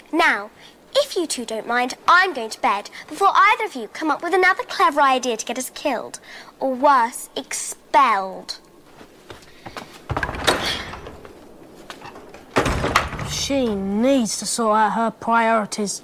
Now, if you two don't mind, I'm going to bed before either of you come up with another clever idea to get us killed. Or worse, expelled. She needs to sort out her priorities.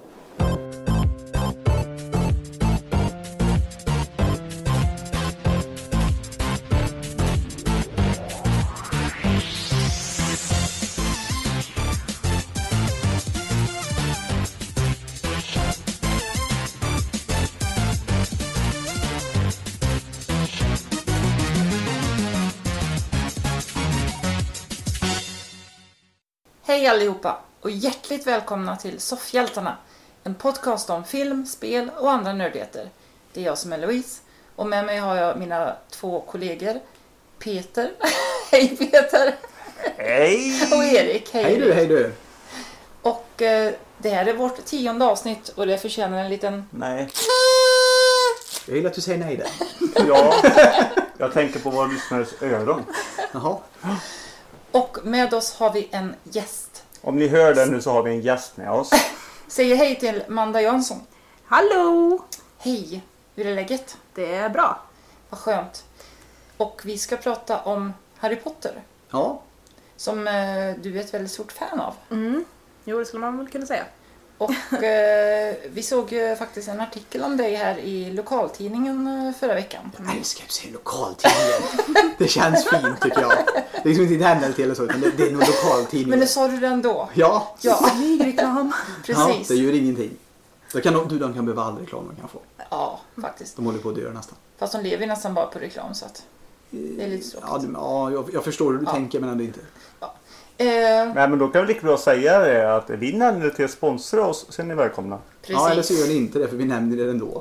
Hej allihopa och hjärtligt välkomna till Soffhjältarna, en podcast om film, spel och andra nördigheter. Det är jag som är Louise och med mig har jag mina två kollegor Peter. Hej Peter! Hej! Och Erik. Hej Hej du, hej du! Och det här är vårt 10:e avsnitt och det förtjänar en liten... Nej. Jag gillar att du säger nej där. Ja, jag tänker på våra lyssnares öron. Jaha. Och med oss har vi en gäst. Om ni hör det nu så har vi en gäst med oss. Säger hej till Manda Jansson. Hallå! Hej, hur är läget? Det är bra. Vad skönt. Och vi ska prata om Harry Potter. Ja. Som du är ett väldigt stort fan av. Jo, det skulle man väl kunna säga. Och vi såg faktiskt en artikel om dig här i lokaltidningen förra veckan. Jag älskar att säga lokaltidningen. Det känns fint tycker jag. Det är liksom inte händer till eller så, utan det är nog lokaltidning. Men det sa du det ändå. Ja. Ja, Reklam. Ja, precis. det gör ingenting. De kan behöva all reklam de kan få. Ja, faktiskt. De håller på att dö nästan. Fast de lever nästan bara på reklam så att det är lite tråkigt. Jag förstår hur du tänker men ändå inte. Nej, men då kan vi lika bra säga det att vi nämner till att sponsra oss så är ni välkomna. Precis. Ja, eller så gör ni inte det för vi nämner det ändå.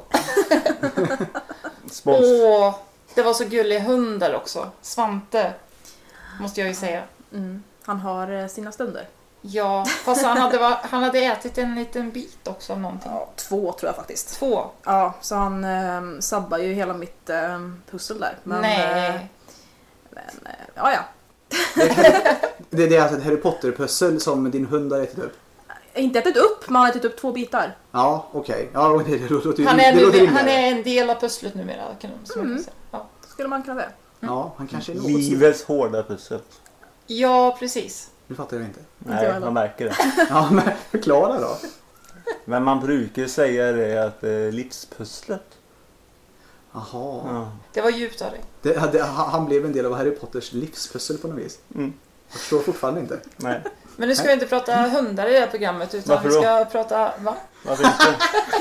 Åh, det var så gullig hund där också. Svante, måste jag ju säga. Han har sina stunder. Ja, fast han hade ätit en liten bit också av någonting. Ja, 2 tror jag faktiskt. 2? Ja, så han sabbar ju hela mitt pussel där. Men, Nej. Ja. Det är alltså ett Harry Potter-pussel som din hund har ätit upp. Inte ätit upp, man har ätit upp 2 bitar. Ja, okej. Ja, det låter Han rimligare. är en del av pusslet numera. Kan man säga. Ja. Skulle man kunna säga. Ja, han kanske är något. Livets hårda pussel. Ja, precis. Nu fattar jag inte. Nej, jag man märker det. Ja, men förklara då. Men man brukar säga det att livspusslet. Jaha. Ja. Det var djupt av dig. Han blev en del av Harry Potters livspussel på något vis. Jag förstår fortfarande inte. Nej. Men nu ska vi inte prata hundar i det här programmet utan Varför vi ska då? prata... Va? Varför inte?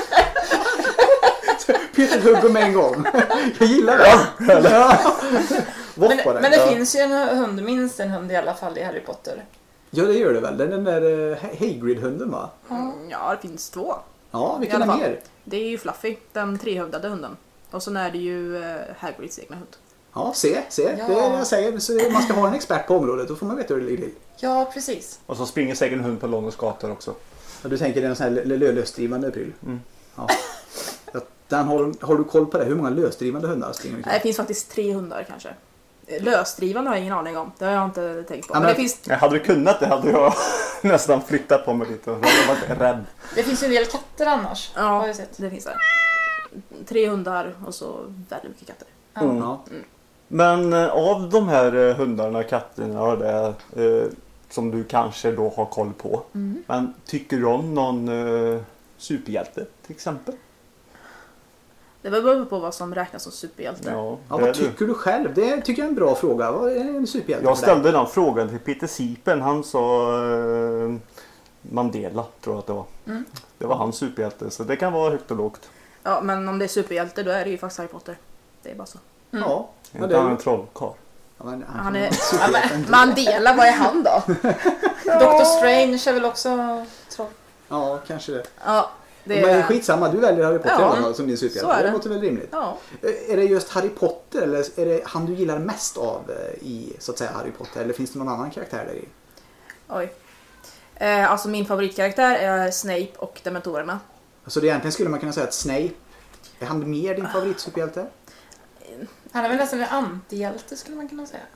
Peter hugger med en gång. Jag gillar det. Ja. Men det finns ju en hund, minst en hund i alla fall i Harry Potter. Ja, det gör det väl. Den där Hagrid-hunden va? Ja, det finns 2. Ja, I vilken alla är fall. mer? Det är ju Fluffy, den 3-hövdade hunden. Och så är det ju Hagrids egna hund. Ja, se. Ja. Det är det jag säger. Så man ska ha en expert på området. Då får man veta hur det ligger till. Ja, precis. Och så springer säkert en hund på Londons gator också. Ja, du tänker det är en sån här lösdrivande pryl. Ja. Har du koll på det? Hur många lösdrivande hundar springer Nej, det finns faktiskt 3 hundar kanske. Lösdrivande har jag ingen aning om. Det har jag inte tänkt på. Ja, Men det finns... Hade du kunnat det hade jag nästan flyttat på mig lite. Jag hade varit rädd. Det finns ju en del katter annars. Har Ja, jag sett. det finns det. 3 hundar och så väldigt mycket katter. Ja. Men av de här hundarna, katterna det, som du kanske då har koll på. Men tycker du om någon superhjälte till exempel? Det beror på vad som räknas som superhjälte. Ja, vad tycker du själv? Det tycker jag är en bra fråga. Vad är en superhjälte? Jag ställde den frågan till Peter Sipen. Han sa Mandela, tror jag att det var. Det var hans superhjälte, så det kan vara högt och lågt. Ja, men om det är superhjälte då är det ju faktiskt Harry Potter. Det är bara så. Ja, Inte det han är en trollkarl? Han är... Mandela, vad är han då? Dr. Strange är väl också troll. Ja, kanske det. Ja, det Men är... skitsamma, du väljer Harry Potter Ja, i alla fall som din så är superhjälte. det. Det låter väl rimligt. Ja. Är det just Harry Potter eller är det han du gillar mest av i så att säga Harry Potter? Eller finns det någon annan karaktär där i? Oj. Alltså min favoritkaraktär är Snape och Dementorerna. Så det egentligen skulle man kunna säga att Snape, är han mer din favoritsuperhjälte? Han är väl nästan en antihjälte skulle man kunna säga.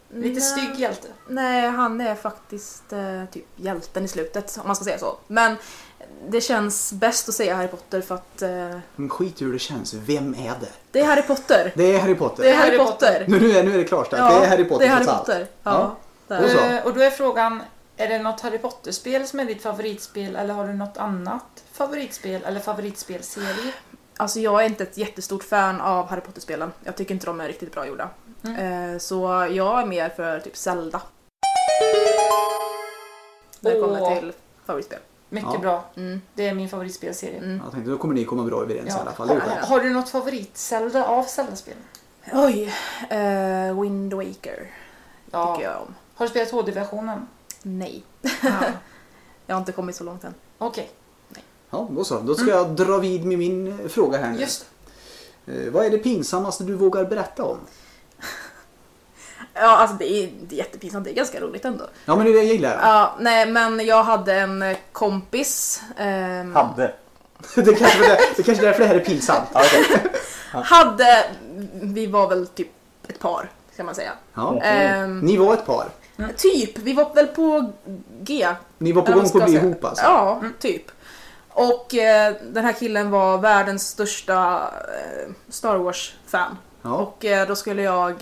Lite stygg hjälte. Nej, han är faktiskt typ hjälten i slutet, om man ska säga så. Men det känns bäst att säga Harry Potter för att... Men skit hur det känns, vem är det? Det är Harry Potter. Det är Harry Potter. Det är Harry Potter. Nu är det klarställt, Ja, det är Harry Potter. det är Harry trots Potter. allt. Ja. Och så. Och då är frågan, är det något Harry Potter-spel som är ditt favoritspel eller har du något annat favoritspel eller favoritspelserie? Alltså jag är inte ett jättestort fan av Harry Potter-spelen. Jag tycker inte de är riktigt bra gjorda. Så jag är mer för typ Zelda. När det kommer till favoritspel. Mycket bra. Det är min favoritspelserie. Jag tänkte då kommer ni komma bra överens i alla fall. Har du något favorit-Zelda av Zelda-spelen? Oj, Wind Waker tycker jag om. Har du spelat HD-versionen? Nej. Jag har inte kommit så långt än. Okej. Ja, då så. Då ska jag dra vid med min fråga här nu. Just Vad är det pinsammaste du vågar berätta om? Ja, alltså det är jättepinsamt. Det är ganska roligt ändå. Ja, men det är det jag gillar. Ja, nej, men jag hade en kompis. Hade. det kanske är därför det här är pinsamt. Vi var väl typ ett par, kan man säga. Ja. Ni var ett par. Typ, vi var väl på G. Ni var på gång på att bli ihop alltså. Ja, typ. Och den här killen var världens största Star Wars-fan. Ja. Och då skulle jag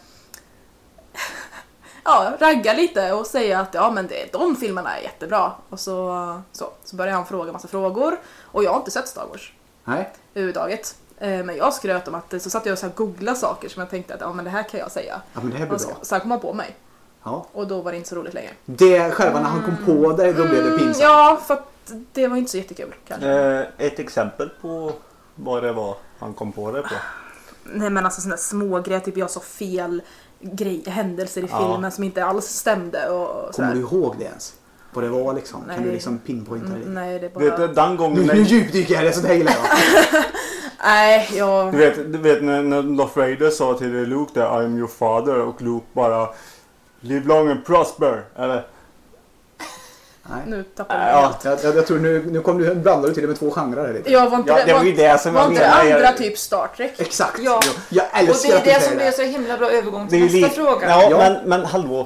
ragga lite och säga att men de filmerna är jättebra. Och så började han fråga massa frågor. Och jag har inte sett Star Wars Nej. överhuvudtaget. Men jag skröt om att så satt jag och så här googlade saker som jag tänkte att men det här kan jag säga. Ja, men det här blir bra. Så kom han på mig. Ja. Och då var det inte så roligt längre. Det själva när han kom på det, då blev det pinsamt. Ja, för att det var inte så jättekul kanske. Ett exempel på vad det var han kom på det på. Nej, men alltså sådana små grejer, typ jag sa fel händelser i filmen som inte alls stämde och Kommer sådär. du ihåg det ens? Vad det var liksom? Nej. Kan du liksom pinpointa det? Nej, det är bara... Vet du, den gången... Nu djupdyker jag, det är sånt här gillar jag. Nej, jag... Du vet när Darth Vader sa till Luke där, I'm your father, och Luke bara live long and prosper, eller? Nej. Nu tappade jag helt. Jag tror nu kom du blandar du till det med två genrer här lite. Jag var inte det var ju det som var jag inte det menade. andra typ Star Trek? Exakt. Ja. Jag Och älskar det är att du det som säger blir det. så himla bra övergång Det till är ju nästa fråga. Ja, men hallå.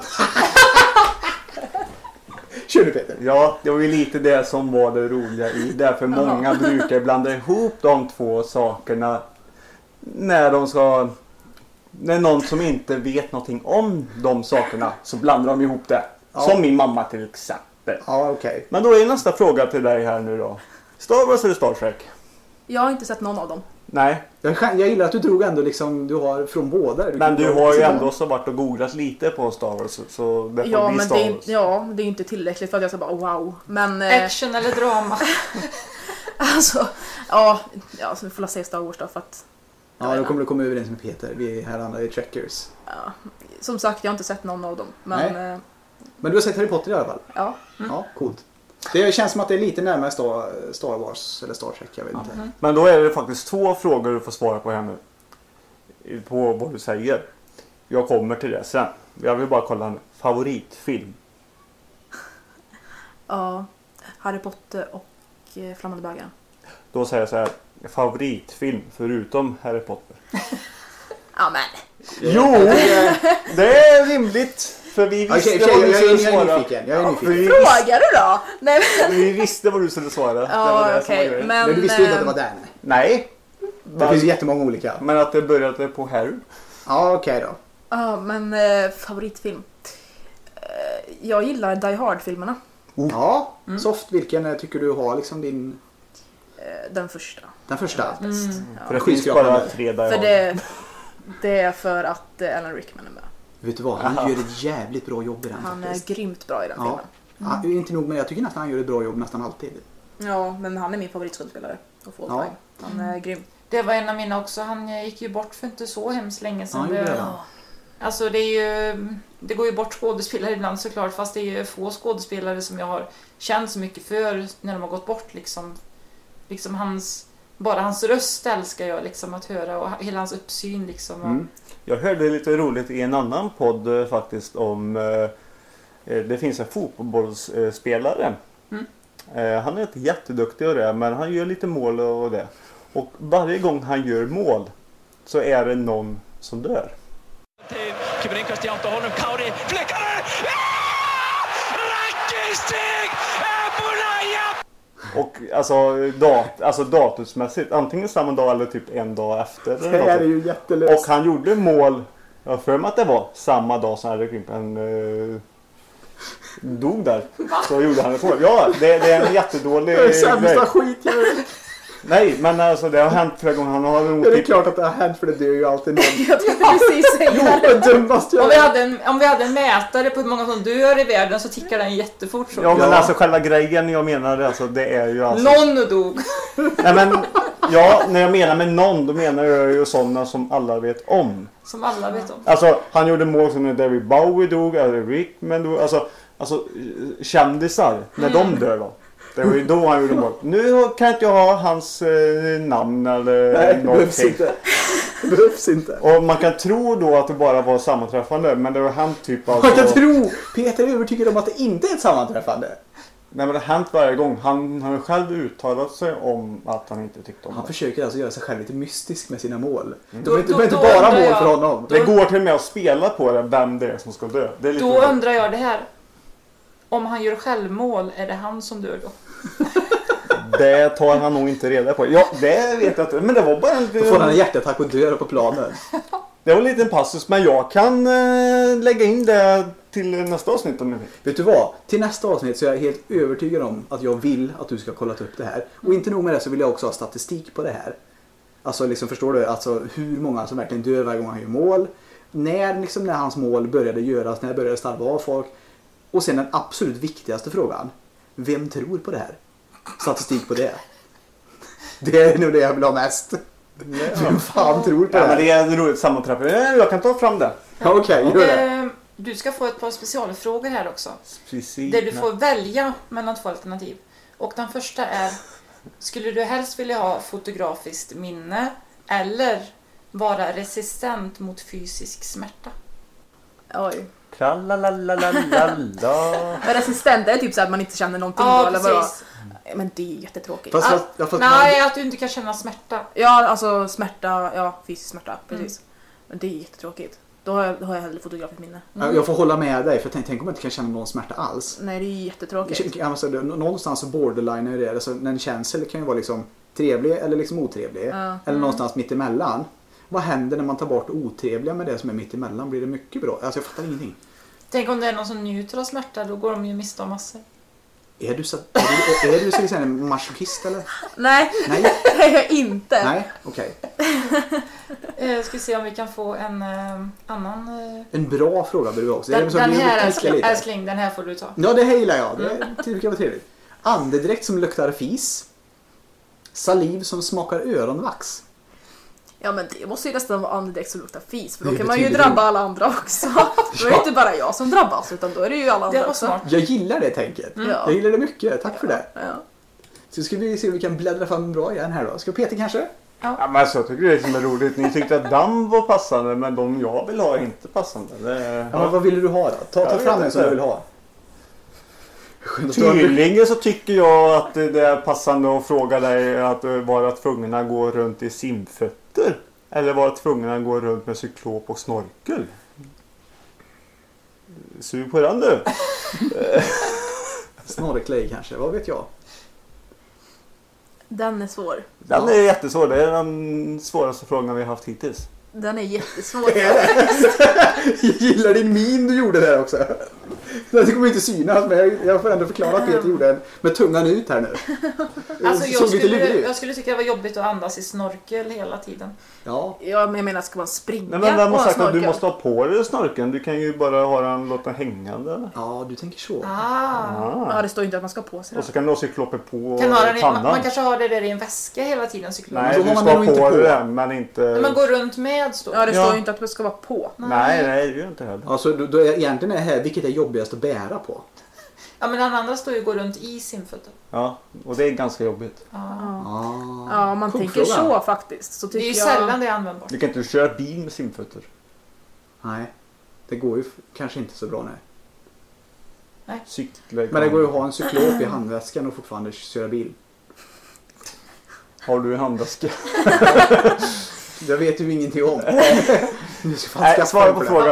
Kör du Peter. Ja, det var ju lite det som var det roliga i. Därför många brukar blanda ihop de två sakerna när någon som inte vet någonting om de sakerna så blandar de ihop det. Ja. Som min mamma till exempel. Ja, okej. Men då är nästa fråga till dig här nu då. Star Wars eller Star Trek? Jag har inte sett någon av dem. Nej, Jag gillar att du drog ändå liksom, du har från båda. men du har ju ändå så varit och googlat lite på Star Wars, så det får Ja, bli men Star det Wars. är inte tillräckligt för att jag ska bara wow. Men Action eller drama? alltså, så vi får säga Star Wars då för att Ja, då kommer du komma överens med Peter. Vi här andra är trackers. som sagt, jag har inte sett någon av dem. Men Men du har sett Harry Potter i alla fall? ja. Ja, coolt. Det känns som att det är lite närmare Star Wars eller Star Trek, jag vet inte. Men då är det faktiskt två frågor du får svara på här nu. På vad du säger. Jag kommer till det sen. Jag vill bara kolla en favoritfilm. Ja, Harry Potter och Flammande bögen. Då säger jag så här. Favoritfilm förutom Harry Potter. Ja, men. Jo! Det är rimligt. För vi visste Okej, vad du jag skulle är svara. nyfiken. Jag är För nyfiken. vi Frågar du då? Nej, men... Vi visste vad du skulle svara. Det var Ja, det som var okej. grejen. Men du visste inte att det var den. Nej. Det finns jättemånga olika. Men att det började på Harry. Ja, okej då. Ja, men favoritfilm. Jag gillar Die Hard-filmerna. Ja, Soft, vilken tycker du har liksom din... Den första. Den första? För det finns bara 3 där. För det är för att Alan Rickman är med. Vet du vad, han gör ett jävligt bra jobb i den Han är faktiskt. grymt bra i den Ja. filmen. Ja, inte nog med det, jag tycker nästan han gör ett bra jobb nästan alltid. Ja, men han är min favoritskådespelare. Ja. Han är grym. Det var en av mina också. Han gick ju bort för inte så hemskt länge sedan. Ja, gjorde det. Alltså det går ju bort skådespelare ibland såklart, fast det är ju få skådespelare som jag har känt så mycket för när de har gått bort liksom bara hans röst älskar jag liksom att höra och hela hans uppsyn liksom. Jag hörde lite roligt i en annan podd faktiskt om det finns en fotbollsspelare. Han är inte jätteduktig och det, men han gör lite mål och det. Och varje gång han gör mål så är det någon som dör. Kemur innkast í átt á honum, Kári, flikkar! Rakkistig er búin að jafna! Och alltså datumsmässigt, antingen samma dag eller typ en dag efter. Det här är ju jättelöst. Och han gjorde mål, jag för mig att det var samma dag som Harry Krimpen dog där. Så gjorde han ett mål. Ja, det är en jättedålig Det är sämsta grej. skit jag vet. Nej, men alltså det har hänt flera gånger. Han har nog Det är klart att det har hänt för det dör ju alltid någon. Jag tänkte precis säga det. Det dummaste jag Om vi hade en mätare på hur många som dör i världen så tickar den jättefort. Så. Ja, men alltså själva grejen jag menar alltså, det är ju alltså... Någon dog. Nej, men ja, när jag menar med någon, då menar jag ju sådana som alla vet om. Som alla vet om. Alltså, han gjorde mål som när David Bowie dog, eller Rickman dog. Alltså kändisar, när de dör då. Det var ju då han gjorde mål. Nu kan inte jag ha hans namn eller Nej, någonting. det behövs inte. Och man kan tro då att det bara var sammanträffande, men det har hänt typ alltså... Man kan tro! Peter är övertygad om att det inte är ett sammanträffande. Nej, men det har hänt varje gång. Han har ju själv uttalat sig om att han inte tyckte om Han det. försöker alltså göra sig själv lite mystisk med sina mål. Då- Det är då inte bara undrar mål jag- för honom. Det går till och med att spela på det, vem det är som ska dö. Det är lite Då roligt. undrar jag det här. Om han gör självmål, är det han som dör då? Det tar han nog inte reda på. Ja, det vet jag inte. Men det var bara Då får han en en... hjärtattack och dör på planen. Det var en liten passus, men jag kan lägga in det till nästa avsnitt om ni vill. Vet du vad? Till nästa avsnitt så är jag helt övertygad om att jag vill att du ska kolla upp det här. Och inte nog med det så vill jag också ha statistik på det här. Alltså liksom, förstår du? Alltså hur många som verkligen dör varje gång han gör mål. När hans mål började göras, när började starva av folk. Och sen den absolut viktigaste frågan. Vem tror på det här? Statistik på det. Det är nog det jag vill ha mest. Vem fan tror på det Ja, här? men det är ett roligt sammanträffande. Jag kan ta fram det. Ja, okej, gör det. Du ska få ett par specialfrågor här också. Precis. Där du får välja mellan två alternativ. Och den första är: skulle du helst vilja ha fotografiskt minne eller vara resistent mot fysisk smärta? Oj. Tralalalala. Men resistent är typ så att man inte känner någonting Ja, då, eller vadå? precis. Men det är jättetråkigt. Fast Nej, att du inte kan känna smärta. Ja, alltså smärta, ja, fysisk smärta, precis. Men det är jättetråkigt. Då har jag hellre fotografiskt minne. Jag får hålla med dig, för tänk om man inte kan känna någon smärta alls. Nej, det är jättetråkigt. Alltså, någonstans så borderline är det. Alltså, en känsel kan ju vara liksom trevlig eller liksom otrevlig. Eller någonstans mitt emellan. Vad händer när man tar bort otrevliga med det som är mitt emellan? Blir det mycket bra? Alltså jag fattar ingenting. Tänk om det är någon som njuter av smärta, då går de ju miste om massor. Är du så att säga en masochist eller? Nej, Nej. det är jag inte. Nej, okej. Ska vi se om vi kan få en annan... En bra fråga blir det också. Den Det är som här älskar lite. älskling, den här får du ta. Ja, det här gillar jag. Det tycker jag var trevligt. Andedräkt som luktar fis. Saliv som smakar öronvax. Ja, men det måste ju nästan vara andedräkt som luktar fis. För då Det kan man ju betyder drabba alla andra också. Då är det inte bara jag som drabbas, utan då är det ju alla Det andra var också. smart. Jag gillar det tänket. Ja. Jag gillar det mycket. Tack för det. Ja. Så ska vi se om vi kan bläddra fram en bra igen här då. Ska Peter kanske? Ja, men alltså, jag tycker det är som är roligt. Ni tyckte att damm var passande, men de jag vill ha är inte passande. Ja, men vad vill du ha då? Ta Jag fram vet en som inte. du vill ha. Skönt att du har- Tydligen så tycker jag att det är passande att fråga dig att vara tvungen att gå runt i simfötter. Eller vara tvungen att gå runt med cyklop och snorkel. Sug på den du. Snorklej kanske, vad vet jag? Den är svår. Den är jättesvår. Det är den svåraste frågan vi har haft hittills. Den är jättesvår. Jag gillar din min du gjorde där också. Det kommer inte synas, men jag får ändå förklara att Peter gjorde den med tungan ut här nu. Alltså Såg lite lurig ut. jag skulle tycka det var jobbigt att andas i snorkel hela tiden. Ja. Ja, men jag menar, ska man springa Nej, men vem har och sagt att du snorkel? måste ha på dig snorkeln? Du kan ju bara ha den, låta den hängande. Ja, du tänker så. Ja, det står inte att man ska ha på sig Och så kan du ha cyklopet på Kan ha den pannan. man kanske har det där i en väska hela tiden, cyklop. Nej, Då du har man ska den nog ha inte på på. dig den, men inte... Men man går runt med stå. Ja, det Ja. står ju inte att det ska vara på. Nej, det är ju inte heller. Alltså, då är egentligen är det här, vilket är jobbigast att bära på? Ja, men den andra står ju gå runt i simfötter. Ja, och det är ganska jobbigt. Ja, om man Cool tänker fråga. så faktiskt. Så Det tycker är ju jag... sällan det är användbart. Du kan inte köra bil med simfötter. Nej, det går ju kanske inte så bra nej. Cykla. Men det går ju att ha en cyklop i handväskan och fortfarande köra bil. Har du en handväska? Det vet du ingenting om. Du ska fan Nej, skaffa svara en på för det. frågan nu.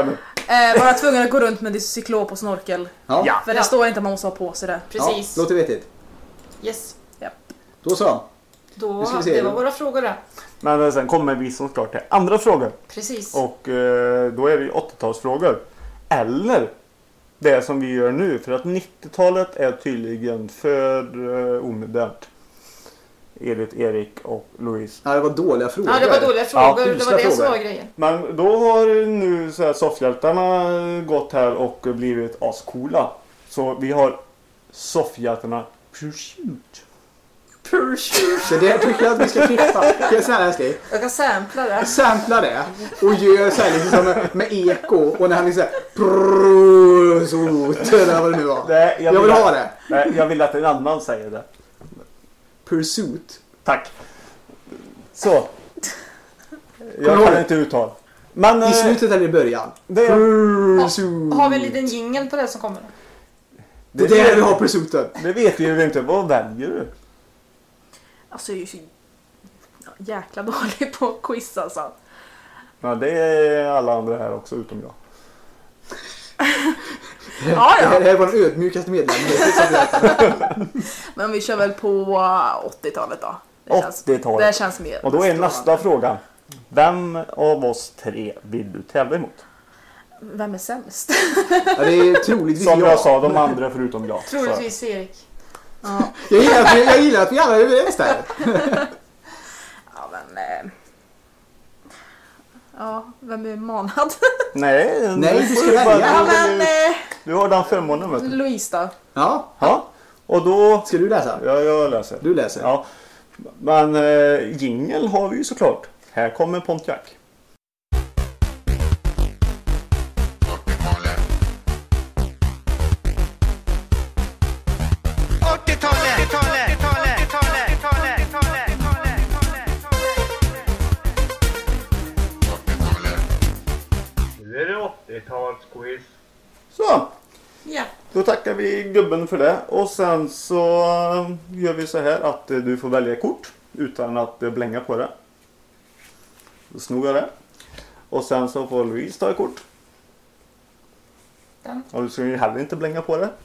Vara tvungen att gå runt med cyklop och snorkel. Ja. För det står inte att man måste ha på sig det. Precis. Ja, låter vettigt. Yes. Då så. Då, Nu ska vi se. det var våra frågor där. Men sen kommer vi såklart till andra frågor. Precis. Och då är det 80-talsfrågor. Eller det som vi gör nu. För att 90-talet är tydligen för omodernt. Enligt Erik och Louise. Ja, det var dåliga frågor. Ja, det var dåliga frågor. Det usla var det som frågor. var grejen. Men då har nu så här soffhjältarna gått här och blivit ascoola. Så vi har soffhjältarna Pursuit. Så det tycker jag att vi ska klippa. Jag kan sampla det. Sampla det och gör så här liksom som med eko och när han liksom Pursuit eller vad det nu var. Nej, Jag vill ha det. Nej, jag vill att en annan säger det. Pursuit. Tack. Så. Jag kan inte uttala. Men I slutet eller i början? det, Pursuit. Har vi en liten jingle på det som kommer? Det är där vi har Pursuiten. det vet vi ju inte. Vad väljer du? Alltså jag är ju så jäkla dålig på quiz alltså. Ja, det är alla andra här också utom jag. Ja, Det ja. här var den ödmjukaste medlemmen. Men vi kör väl på 80-talet då. 80-talet. Det känns mer. Och då är nästa fråga. Vem av oss tre vill du tävla emot? Vem är sämst? Ja, det är troligtvis Som jag jag. sa, de andra förutom jag. Så. Troligtvis Erik. Ja, Jag gillar att vi alla är överens där. ja men... Ja, vem är manad? Nej, Nej, du ska får välja. bara- Ja men... Du har den förmånen, vet du. Louise då? Ja, Ja, och då... ska du läsa? Ja, jag läser. Du läser. Ja. Men jingle har vi ju såklart. Här kommer Pontiac. Nu är det 80-talsquiz. Så, Ja. då tackar vi gubben för det. Och sen så gör vi så här att du får välja kort utan att blänga på det. Då snor jag det. Och sen så får Louise ta ett kort. Den. Och du ska ju heller inte blänga på det.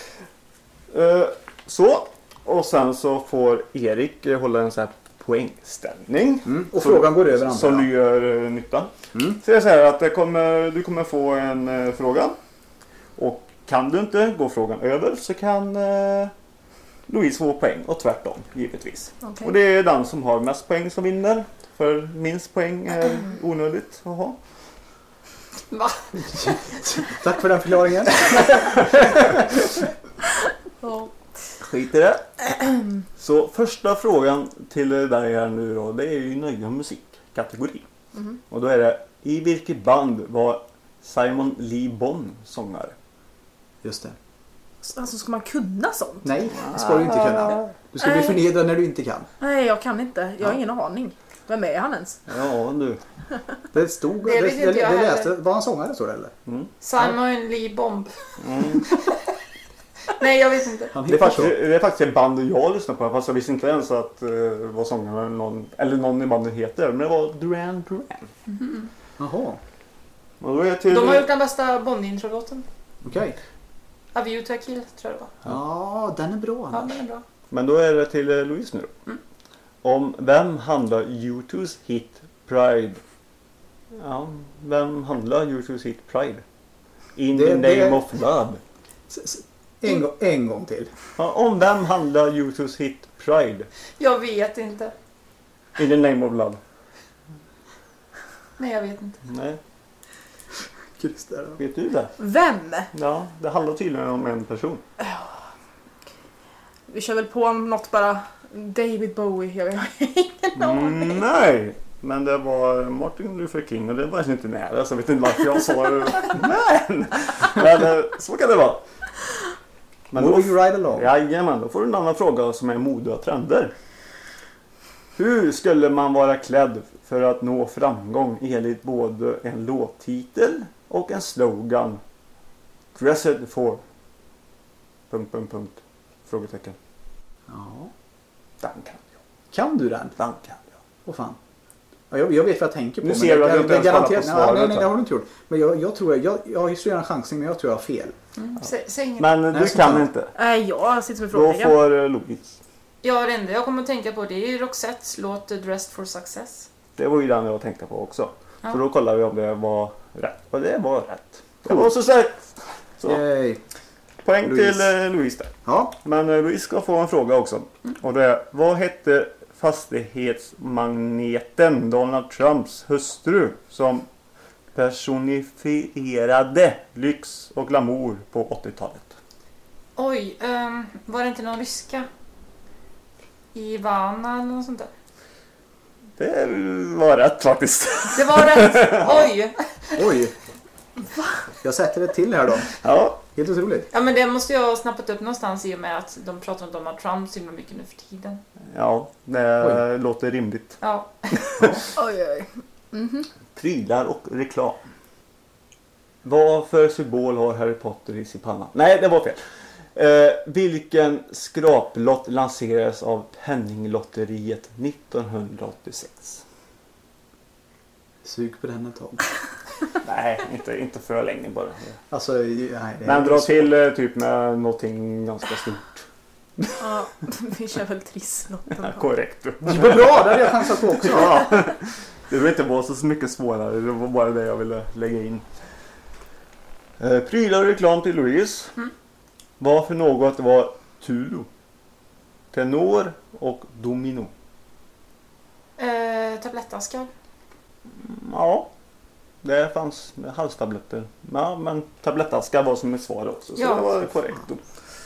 Så. Och sen så får Erik hålla en så här poängställning. Och frågan går över andra. Som du gör nytta. Så jag säger att du kommer få en fråga. Och kan du inte gå frågan över så kan Louise få poäng och tvärtom givetvis. Okej. Och det är den som har mest poäng som vinner. För minst poäng är onödigt att ha. Va? Tack för den förklaringen. Ja. Skit i det. Så första frågan till dig här nu då, det är ju nöjd musikkategori. Och då är det, i vilket band var Simon Lee Bon sångare? Just det. Alltså ska man kunna sånt? Nej, det ska du inte kunna. Du ska bli förnedrad när du inte kan. Nej, jag kan inte. Jag har ingen aning. Vem är han ens? Ja, du. Det stod... Det vet inte jag det heller. läste. Var han sångare så eller? Simon Lee Bomb. Nej, jag vet inte. Han Det är, heter så. faktiskt, det är faktiskt ett band jag lyssnar på, fast jag visste inte ens att vad sångaren någon i bandet heter. Men det var Duran Duran. Jaha, Och då är jag till, De har gjort den bästa Bond-intro-låten. okej. A View to a Kill, tror jag det var. Ja, den är bra. Ja, den är bra. Men då är det till Louise nu. Om vem handlar U2's hit Pride? Ja, vem handlar U2's hit Pride? In the name of love. En gång till. Ja, om vem handlar U2's hit Pride? Jag vet inte. In the name of love. Nej, jag vet inte. Nej, Just det. vet du det? Vem? Ja, det handlar tydligen om en person. Vi kör väl på något bara. David Bowie. Jag har ingen aning. Nej, men det var Martin Luther King och det var inte nära, så jag vet inte varför jag sa det. Men så kan det vara. Men då, Moving right along. jajamän, då får du en annan fråga som är mode och trender. Hur skulle man vara klädd för att nå framgång enligt både en låttitel och en slogan? Dressed for... ... Frågetecken. Ja. Den kan jag. Kan du den? Den kan jag. Åh fan. Ja, jag vet vad jag tänker på. Nu ser du att du inte ens kollar på svaret. Nej, det har du inte gjort. Men jag tror jag har ju så gärna chansen, men jag tror jag har fel. Säg inget. Men du kan inte. Nej, jag sitter med Då frågetecken. får Louise. Ja, det enda jag kommer att tänka på det är ju Roxettes låt Dressed for Success. Det var ju den jag tänkte på också. Ja. Så då kollar vi om det var rätt. Och det var rätt. Det var så säkert. Så. Yay. Poäng Louise. till Louise där. Ja. Men Louise ska få en fråga också. Och det är, vad hette fastighetsmagneten Donald Trumps hustru som personifierade lyx och glamour på 80-talet? Oj, var det inte någon ryska? Ivana eller något sånt där? Det var rätt faktiskt. Det var rätt! Oj! Oj. Jag sätter det till här då. Ja, Helt otroligt. Ja, men det måste jag ha snappat upp någonstans i och med att de pratar om Donald Trump så himla mycket nu för tiden. ja det låter rimligt. Ja. Oj. Prylar och reklam. Vad för symbol har Harry Potter i sin panna? Nej, det var fel. Vilken skraplott lanserades av Penninglotteriet 1986? Sug på den ett tag. Nej, inte för länge bara. Alltså, nej. Men dra till typ med någonting ganska stort. Ja, vi kör väl trisslotten. Ja, korrekt. Det var bra, det hade jag chansat på också. Ja. Det vill inte vara så mycket svårare. Det var bara det jag ville lägga in. Prylar och reklam till Louise. Vad för något var Tulu? Tenor och domino. Tablettaskar. Ja, det fanns med halstabletter. Ja, men tablettaskar var som ett svar också. Så Ja. det var korrekt då.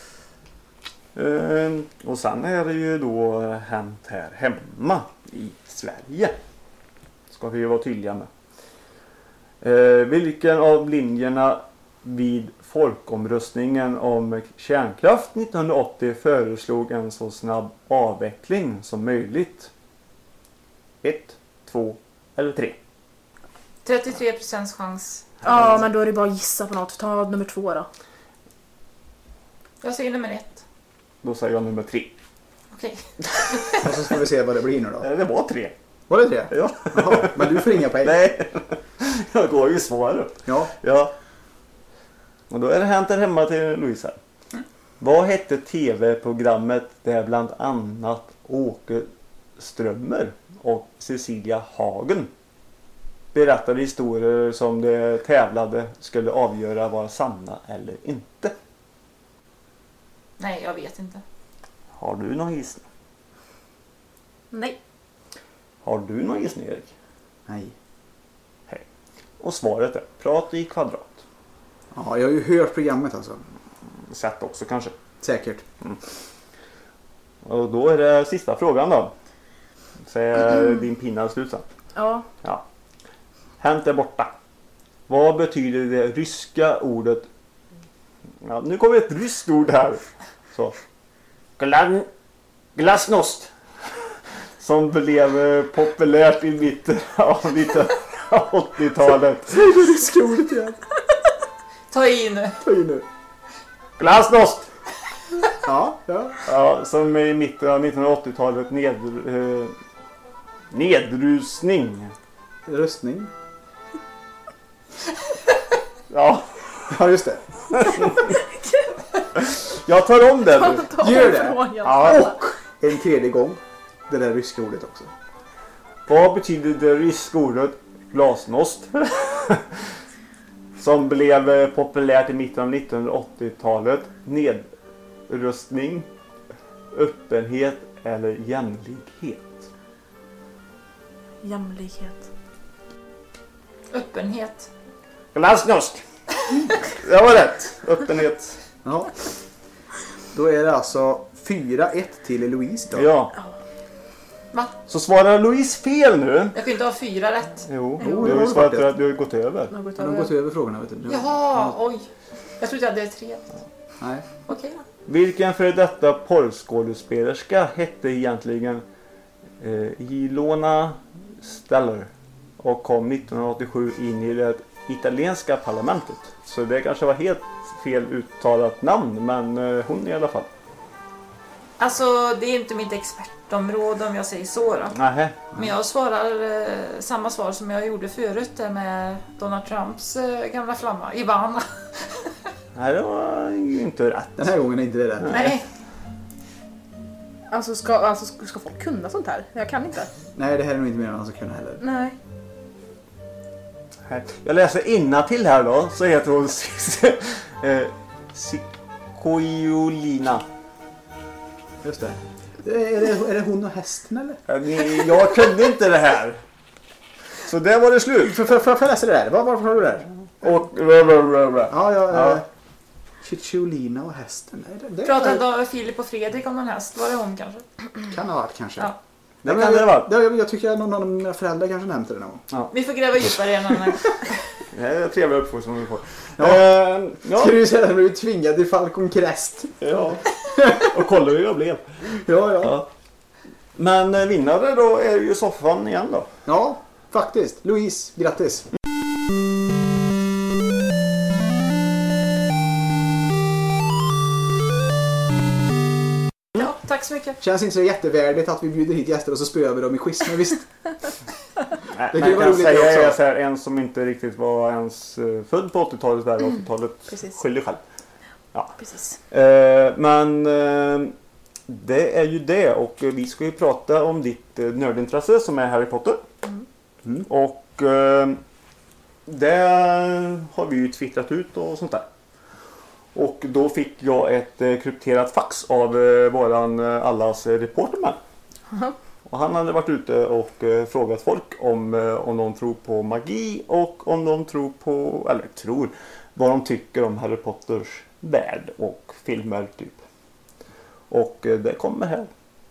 Och sen är det ju då hänt här hemma i Sverige. Ska vi vara tydliga med. Vilken av linjerna vid folkomröstningen om kärnkraft 1980 föreslog en så snabb avveckling som möjligt? 1, 2 eller 3? 33% chans. Ja, men då är det bara att gissa på något. Ta nummer 2 då. Jag säger nummer 1. Då säger jag nummer 3. Okej. Och så får vi se vad det blir nu då. Det var 3. Var det det? Ja. Jaha, men du får inga poäng. Nej, jag går ju svaret. Ja. Ja. Och då är det hänt här hemma till Louise här. Vad hette tv-programmet där bland annat Åke Strömmer och Cecilia Hagen berättade historier som de tävlade skulle avgöra var sanna eller inte? Nej, jag vet inte. Har du någon gissning? Nej. Har du någon gissning, Erik? Nej. Hej. Och svaret är prat i kvadrat. Ja, jag har ju hört programmet alltså. Sett också kanske. Säkert. Och då är det sista frågan då. Så är din pinna slutsatt. Ja. Ja. Hänt är borta. Vad betyder det ryska ordet? Ja, nu kommer ett ryskt ord här. Så. Glasnost. Som blev populärt i mitten av 80-talet. Säg det ryska ordet igen. Ta i nu. Ta in nu. Glasnost. Ja, ja. Ja, som i mitten av 1980-talet nedrustning. Röstning. Ja, Ja, just det. jag tar om det nu. Gör det. Ja. Och en tredje gång. Det där ryska ordet också. Vad betyder det ryska ordet glasnost? Som blev populärt i mitten av 1980-talet. Nedrustning, öppenhet eller jämlikhet? Jämlikhet. Öppenhet. Glasnost! Det var rätt. Öppenhet. Ja. Då är det alltså 4-1 till Louise då. Ja. Va? Så svarar Louise fel nu. Jag kan ju inte ha 4 rätt. Jo, Jo, du det har ju har svarat du att du har gått över. Jag har gått Jag har över. gått över frågorna, vet du. Jaha, oj. Jag trodde jag hade 3. Nej. Okej då. Vilken för detta porrskådespelerska hette egentligen Ilona Stellar och kom 1987 in i det italienska parlamentet. Så det kanske var helt fel uttalat namn, men hon i alla fall. Alltså, det är inte mitt expertområde om jag säger så då. Nähä. Men jag svarar samma svar som jag gjorde förut där med Donald Trumps gamla flamma, Ivana. Nej, det var ju inte rätt. Den här gången är inte det rätt. Nej. Alltså ska folk kunna sånt här? Jag kan inte. Nej, det här är nog inte mer än man ska kunna heller. Nej. Jag läser innantill här då, så heter hon Sikojolina. Just det. Är det hon och hästen eller? Jag kunde inte det här. Så där var det slut. Får jag läsa det där? Varför har du det där? Och Ja. Chicholina och hästen. Nej, Pratade då Filip och Fredrik om någon häst? Var det hon kanske? Kan ha varit kanske. Ja. Det kan det vara. Jag tycker att någon av mina föräldrar kanske nämnde det någon gång. Ja. Vi får gräva djupare en annan. Det är trevliga uppfostran vi får. Ja. Ska du säga att du blev tvingad till Falcon Crest? Ja. Och kolla hur jag blev. Ja. Men vinnare då är ju soffan igen då. Ja, faktiskt. Louise, grattis. Ja, tack så mycket. Känns inte så jättevärdigt att vi bjuder hit gäster och så spöar vi dem i quiz, men visst. Nej, Det man kan vara kan roligt säga också. är så här, en som inte riktigt var ens född på 80-talet där 80-talet Precis. skyller själv. Precis. Men det är ju det, och vi ska ju prata om ditt nördintresse som är Harry Potter. Och det har vi ju twittrat ut och sånt där. Och då fick jag ett krypterat fax av våran allas reporterman. Och han hade varit ute och frågat folk om de tror på magi och om de tror på, eller tror, vad de tycker om Harry Potters värld och filmer typ. Och det kommer här.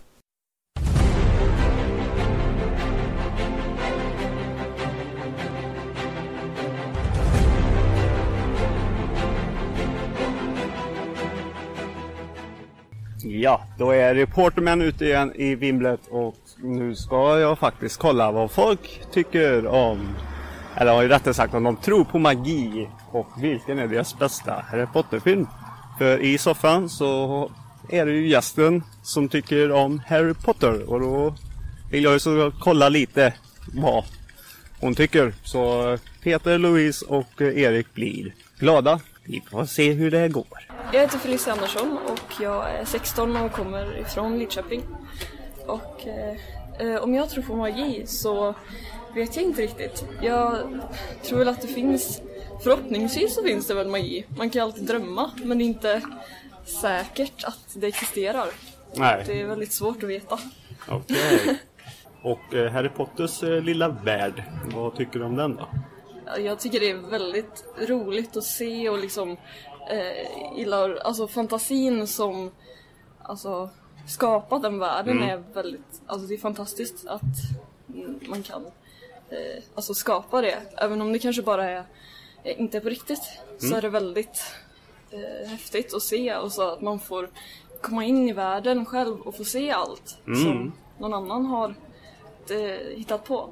Ja, då är reporterman ute igen i vimlet och nu ska jag faktiskt kolla vad folk tycker om, eller rättare sagt om de tror på magi och vilken är deras bästa Harry Potter-film. För i soffan så är det ju gästen som tycker om Harry Potter och då vill jag ju så kolla lite vad hon tycker. Så Peter, Louise och Erik blir glada. Vi får se hur det går. Jag heter Felicia Andersson och jag är 16 och kommer ifrån Lidköping. Och om jag tror på magi så vet jag inte riktigt. Jag tror väl att det finns, förhoppningsvis så finns det väl magi. Man kan alltid drömma, men det är inte säkert att det existerar. Nej. Det är väldigt svårt att veta. Okej. Och Harry Potters lilla värld, vad tycker du om den då? Jag tycker det är väldigt roligt att se och liksom gillar, alltså fantasin som alltså skapat den världen är väldigt, alltså det är fantastiskt att man kan alltså skapa det, även om det kanske bara är inte är på riktigt, så är det väldigt häftigt att se, och så att man får komma in i världen själv och få se allt som någon annan har hittat på.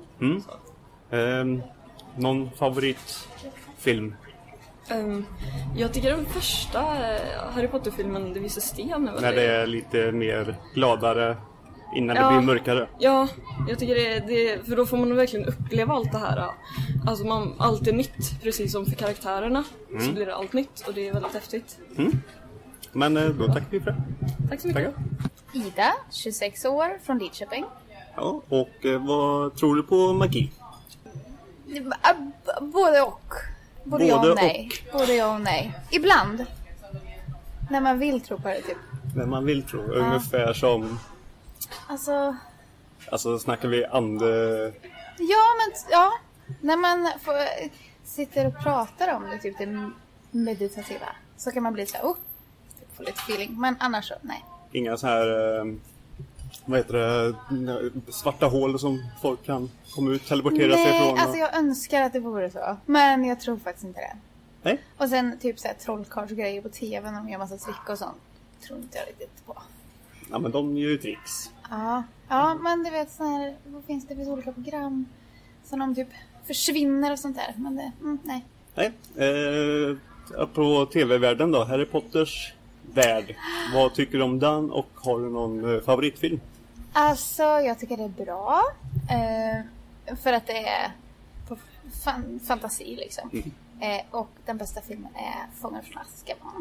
Någon favoritfilm? Jag tycker den första Harry Potter-filmen, Det visar sten, När det är lite mer gladare innan det blir mörkare. Ja, jag tycker det, för då får man verkligen uppleva allt det här. Alltså allt är nytt, precis som för karaktärerna. Så blir det allt nytt och det är väldigt häftigt. Men då tackar vi för det. Tack så mycket. Ida, 26 år, från Lidköping. Ja, och vad tror du på magi? Både och. Både ja och nej. Både ja och nej. Ibland. När man vill tro på det typ. När man vill tro, ungefär som... Alltså snackar vi Ja. När man sitter och pratar om det, typ det meditativa, så kan man bli så här, få lite feeling. Men annars så, nej. Inga så här, vad heter det, svarta hål som folk kan komma ut, teleportera sig ifrån. Nej, alltså jag önskar att det vore så. Men jag tror faktiskt inte det. Nej. Och sen typ så här trollkarlsgrejer på tv när de gör massa trick och sånt. Tror inte jag riktigt på. Ja, men de gör ju tricks. Ja, men du vet, det finns olika program som de typ försvinner och sånt där. Men det, nej. Nej. På tv-världen då, Harry Potters värld. Vad tycker du om den och har du någon favoritfilm? Alltså, jag tycker det är bra. För att det är på fantasi liksom. Och den bästa filmen är Fången från Azkaban.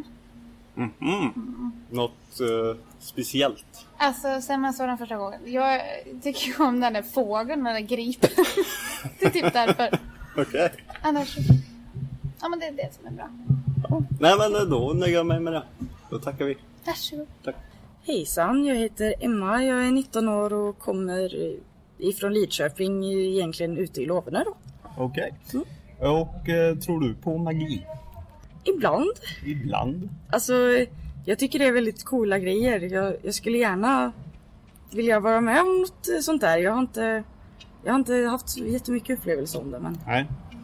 Något speciellt? Alltså, sen man såg den första gången. Jag tycker om den där fågeln, den där gripen. Det är typ därför. Okej. Annars... Ja, men det är det som är bra. Nej, men då nöjer jag mig med det. Då tackar vi. Varsågod. Tack. Hejsan, jag heter Emma. Jag är 19 år och kommer ifrån Lidköping, egentligen ute i Låverna då. Okej. Och tror du på magi? Ibland. Ibland? Alltså, jag tycker det är väldigt coola grejer. Jag skulle gärna vilja vara med om något sånt där. Jag har inte haft så jättemycket upplevelse om det, men... Nej.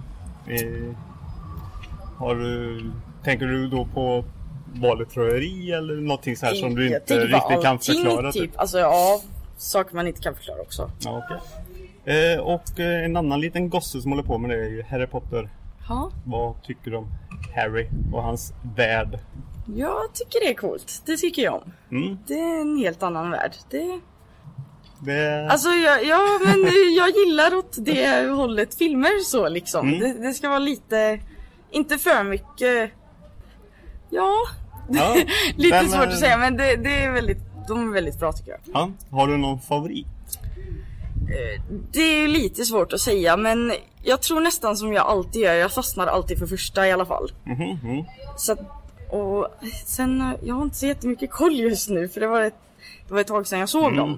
Tänker du då på valetröjeri eller någonting så här som du inte riktigt kan förklara? Typ. Alltså ja, saker man inte kan förklara också. Ja, okej. Och en annan liten gosse som håller på med det är ju Harry Potter. Ja. Vad tycker du om Harry och hans värld? Jag tycker det är coolt. Det tycker jag om. Det är en helt annan värld. Alltså men jag gillar åt det hållet filmer så liksom. Det ska vara lite, inte för mycket. Ja. Lite svårt att säga, men det är de är väldigt bra tycker jag. Ja. Har du någon favorit? Det är lite svårt att säga, men jag tror nästan som jag alltid gör. Jag fastnar alltid för första i alla fall. Så och sen jag har inte så jättemycket koll just nu, för det var ett tag sedan jag såg dem.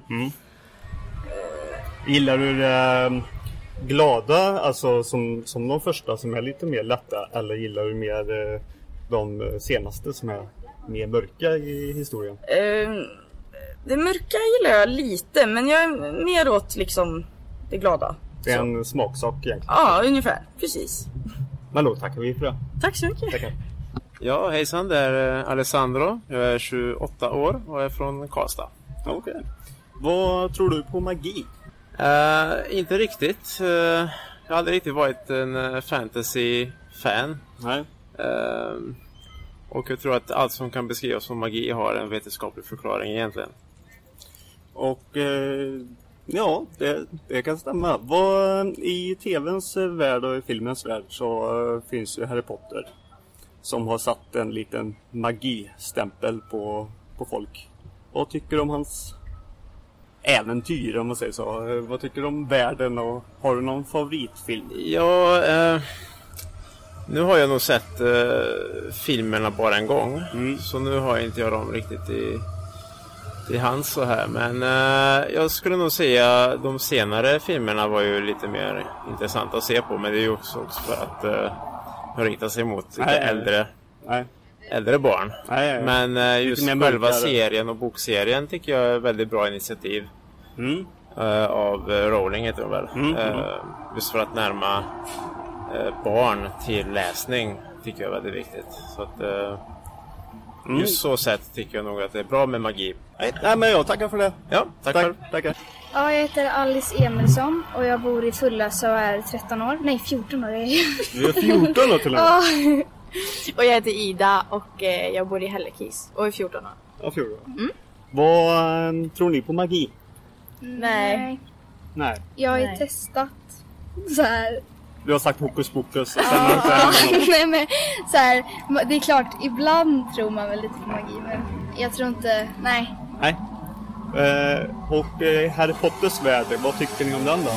Gillar du det glada, alltså som de första som är lite mer lätta, eller gillar du mer de senaste som är mer mörka i historien? Det mörka gillar jag lite, men jag är mer åt liksom det glada. Det är en smaksak egentligen. Ja, ungefär. Precis. Men då tackar vi för det. Tack så mycket. Tackar. Ja, hejsan, det är Alessandro. Jag är 28 år och är från Karlstad. Okej. Vad tror du på magi? Inte riktigt. Jag har aldrig riktigt varit en fantasy-fan. Nej. Och jag tror att allt som kan beskrivas som magi har en vetenskaplig förklaring egentligen. Och ja, det kan stämma. I tvns värld och i filmens värld så finns ju Harry Potter som har satt en liten magistämpel på folk. Vad tycker du om hans äventyr, om man säger så? Vad tycker du om världen och har du någon favoritfilm? Ja, nu har jag nog sett filmerna bara en gång. Så nu har inte jag dem riktigt i hand så här. Men jag skulle nog säga de senare filmerna var ju lite mer intressanta att se på. Men det är ju också för att rikta sig mot lite äldre barn. Men just själva serien och bokserien tycker jag är väldigt bra initiativ. Av Rowling heter det väl. Just för att närma barn till läsning tycker jag är väldigt viktigt. Så att just så sätt tycker jag nog att det är bra med magi. Nej, men jag tackar för det. Ja, tackar. Ja, jag heter Alice Emilsson och jag bor i Fullösa och är 13 år. Nej, 14 år är jag. Du är 14 år till och med. Och jag heter Ida och jag bor i Hällekis och är 14 år. Ja, 14 år. Vad tror ni på magi? Nej. Jag har ju testat så här. Du har sagt hokus pokus. Nej, men så här, det är klart, ibland tror man väl lite på magi, men jag tror inte, nej. Och Harry Potters värld, vad tycker ni om den då?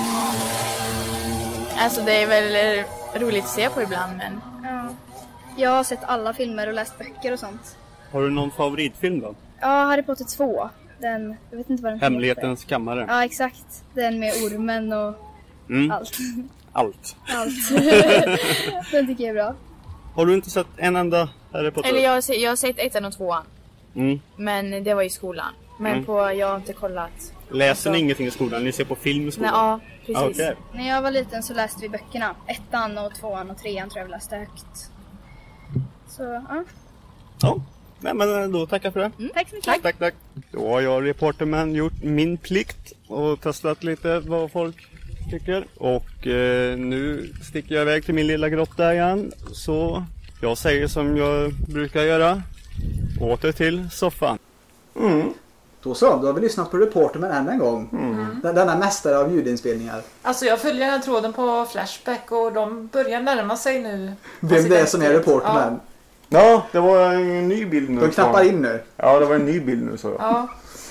Alltså det är väl roligt att se på ibland, men... Ja. Jag har sett alla filmer och läst böcker och sånt. Har du någon favoritfilm då? Ja, Harry Potter 2. Den, jag vet inte vad den Hemlighetens kammare. Ja, exakt. Den med ormen och allt. Allt. Den tycker jag är bra. Har du inte sett en enda Harry Potter? Eller jag har sett 1 och 2. Men det var i skolan. Men jag har inte kollat. Läser ni ingenting i skolan? Ni ser på film i skolan? Ja, precis. Okay. När jag var liten så läste vi böckerna. 1 och 2 och 3 tror jag vi läste högt. Så, ja. Ja, nej, men då tackar för det. Tack så mycket. Tack. Då har jag, reporterman, gjort min plikt och testat lite vad folk tycker. Och nu sticker jag iväg till min lilla grotta igen. Så jag säger som jag brukar göra. åter till soffan. Då så, då har vi lyssnat på Reporterman än en gång. Denna mästare av ljudinspelningar. Alltså jag följer den här tråden på Flashback och de börjar närma sig nu. Vem det är som är Reporterman? Ja, det var en ny bild nu. De knappar in nu. Ja, det var en ny bild nu, så jag. Ja.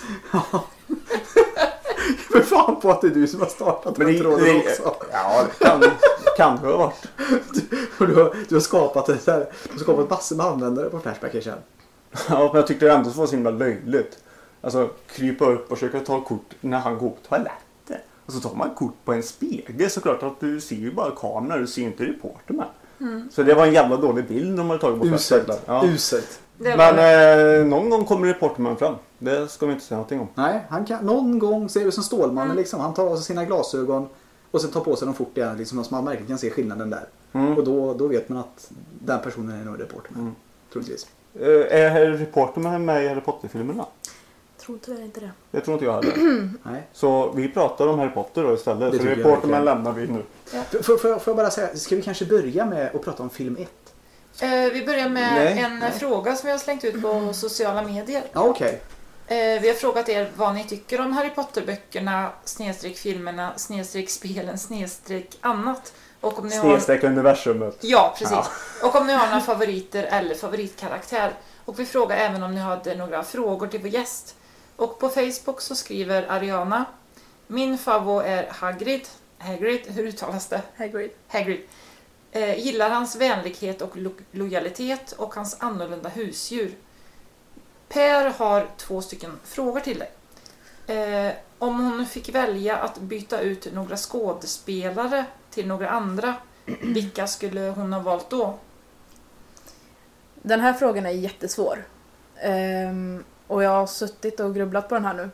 För fan på att det är du som har startat den tråden också. Ja, det kan det ha varit. Du har skapat det där. Du har skapat massor med användare på Flashback, jag känner. Ja, men jag tyckte det ändå var så himla löjligt. Alltså, krypa upp och försöka ta kort när han går på toaletten. Och så tar man kort på en spegel. Såklart att du ser ju bara kameran, du ser inte Reporterman. Så det var en jävla dålig bild de hade tagit på Uselt. Ja. Uselt. Men någon gång kommer Reporterman fram. Det ska vi inte säga någonting om. Nej, han kan någon gång ser vi som Stålmannen liksom. Han tar av sig sina glasögon och sen tar på sig dem fort igen liksom, så man verkligen kan se skillnaden där. Och då vet man att den personen är nog Reporterman. Troligtvis. Är Reporterman med i Harry Potter-filmerna? Tror tyvärr inte det. Det tror inte jag heller. Nej. Så vi pratar om Harry Potter då istället. Det så tycker Reporterman lämnar vi nu. Ja. Får jag bara säga, ska vi kanske börja med att prata om film 1? Vi börjar med en fråga som vi har slängt ut på sociala medier. Ja, okej. Vi har frågat er vad ni tycker om Harry Potter-böckerna, /filmerna, /spelen, /annat. Och om ni Snedstreck universumet. Ja, precis. Ja. Och om ni har några favoriter eller favoritkaraktär. Och vi frågar även om ni hade några frågor till vår gäst. Och på Facebook så skriver Ariana: min favvo är Hagrid. Hagrid, hur uttalas det? Hagrid. Gillar hans vänlighet och lojalitet och hans annorlunda husdjur. Per har 2 frågor till dig. Om hon fick välja att byta ut några skådespelare till några andra, vilka skulle hon ha valt då? Den här frågan är jättesvår. Och jag har suttit och grubblat på den här nu.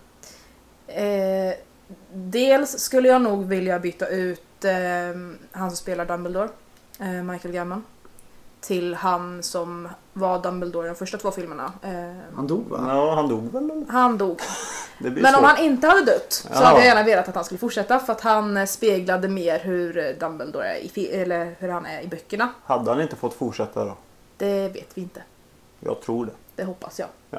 Dels skulle jag nog vilja byta ut han som spelar Dumbledore, Michael Gambon, till han som var Dumbledore i de första 2 filmerna. Han dog, va? Ja, han dog väl? Han dog. Men om han inte hade dött så hade jag gärna velat att han skulle fortsätta, för att han speglade mer hur Dumbledore är eller hur han är i böckerna. Hade han inte fått fortsätta då? Det vet vi inte. Jag tror det. Det hoppas jag. Ja.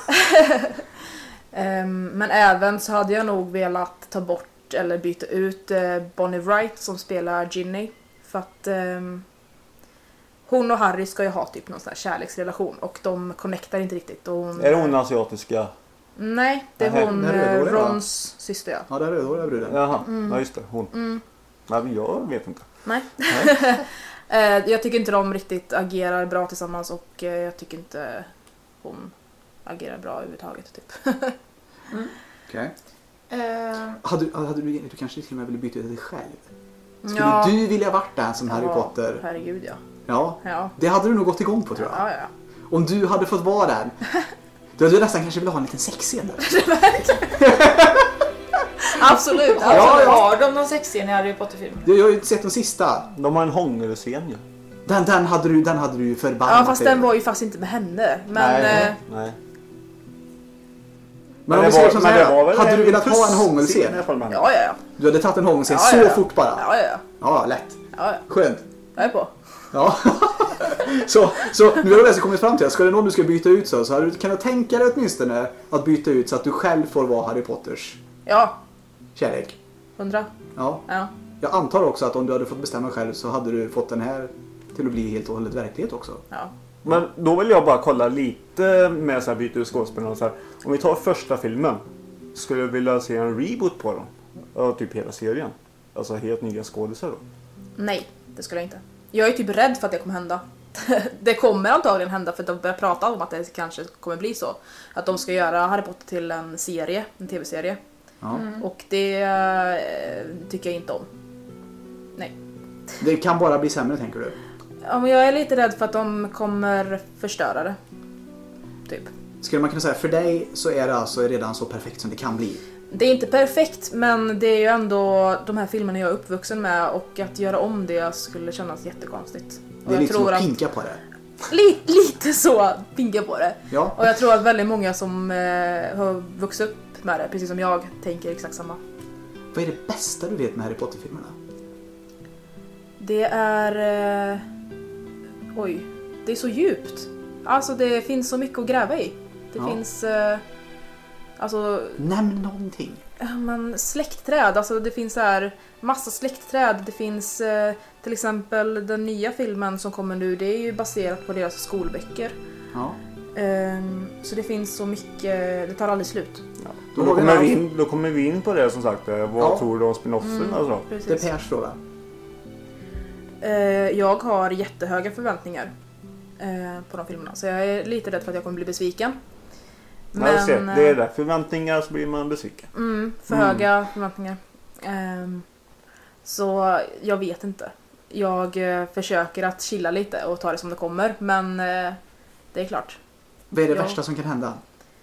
Men även så hade jag nog velat ta bort eller byta ut Bonnie Wright som spelar Ginny. För att hon och Harry ska ju ha typ någon sån här kärleksrelation och de connectar inte riktigt. Och är det hon asiatiska? Nej, det är hon Rons syster. Ja, ja, det är rödhåriga bruden. Jaha, ja just det, hon. Nej, jag vet inte. Nej. Jag tycker inte de riktigt agerar bra tillsammans och jag tycker inte hon agerar bra överhuvudtaget typ. Okej. Hade du kanske till och med ville byta ut dig själv? Skulle du vilja varit där som Harry Potter? Herregud, ja. Ja. Det hade du nog gått igång på, tror jag. Ja. Om du hade fått vara där. Då hade du nästan kanske vilja ha en liten sexscen där. Absolut. Har de någon sexscen i Harry Potter-filmen? Jag har ju inte sett de sista. De har en hångelscen ju. Den hade du förbannat. Ja, fast den var ju fast inte med henne. Men nej. Men om vi säger så här, hade du velat ha en hångelscen? Ja. Du hade tagit en hångelscen så fort bara? Ja. Ja, lätt. Ja. Skönt. Jag är på. Ja. så nu har vi kommit fram till att ska det någon du ska byta ut så hade du kunnat tänka dig åtminstone att byta ut så att du själv får vara Harry Potters kärlek. 100. Ja. Jag antar också att om du hade fått bestämma själv så hade du fått den här till att bli helt och hållet verklighet också. Ja. Men då vill jag bara kolla lite med så här byta ut skådespelarna. Så här. Om vi tar första filmen, skulle jag vilja se en reboot på dem? Ja, typ hela serien. Alltså helt nya skådespelare då? Nej, det skulle jag inte. Jag är typ rädd för att det kommer hända. Det kommer antagligen hända för att de börjar prata om att det kanske kommer bli så. Att de ska göra Harry Potter till en serie, en tv-serie. Ja. Och det tycker jag inte om. Nej. Det kan bara bli sämre, tänker du? Ja, men jag är lite rädd för att de kommer förstöra det. Typ. Skulle man kunna säga, för dig så är det alltså redan så perfekt som det kan bli? Det är inte perfekt, men det är ju ändå de här filmerna jag är uppvuxen med, och att göra om det skulle kännas jättekonstigt. Och det är jag lite tror som att att pinka på det. Lite så, pinka på det. Ja. Och jag tror att väldigt många som har vuxit upp med det, precis som jag, tänker exakt samma. Vad är det bästa du vet med Harry Potter-filmerna? Det är... det är så djupt. Alltså det finns så mycket att gräva i. Det finns... alltså... Nämn någonting. Men släktträd, alltså det finns så här massa släktträd. Det finns till exempel den nya filmen som kommer nu, det är ju baserat på deras skolböcker. Ja. Så det finns så mycket, det tar aldrig slut. Ja. Då kommer vi in på det som sagt. Vad tror du om spin-offen? Alltså? Det är Pers fråga. Jag har jättehöga förväntningar på de filmerna. Så jag är lite rädd för att jag kommer bli besviken. Men, det är det. Förväntningar så blir man besviken. För höga förväntningar. Så jag vet inte. Jag försöker att chilla lite och ta det som det kommer. Men det är klart. Vad är det värsta som kan hända?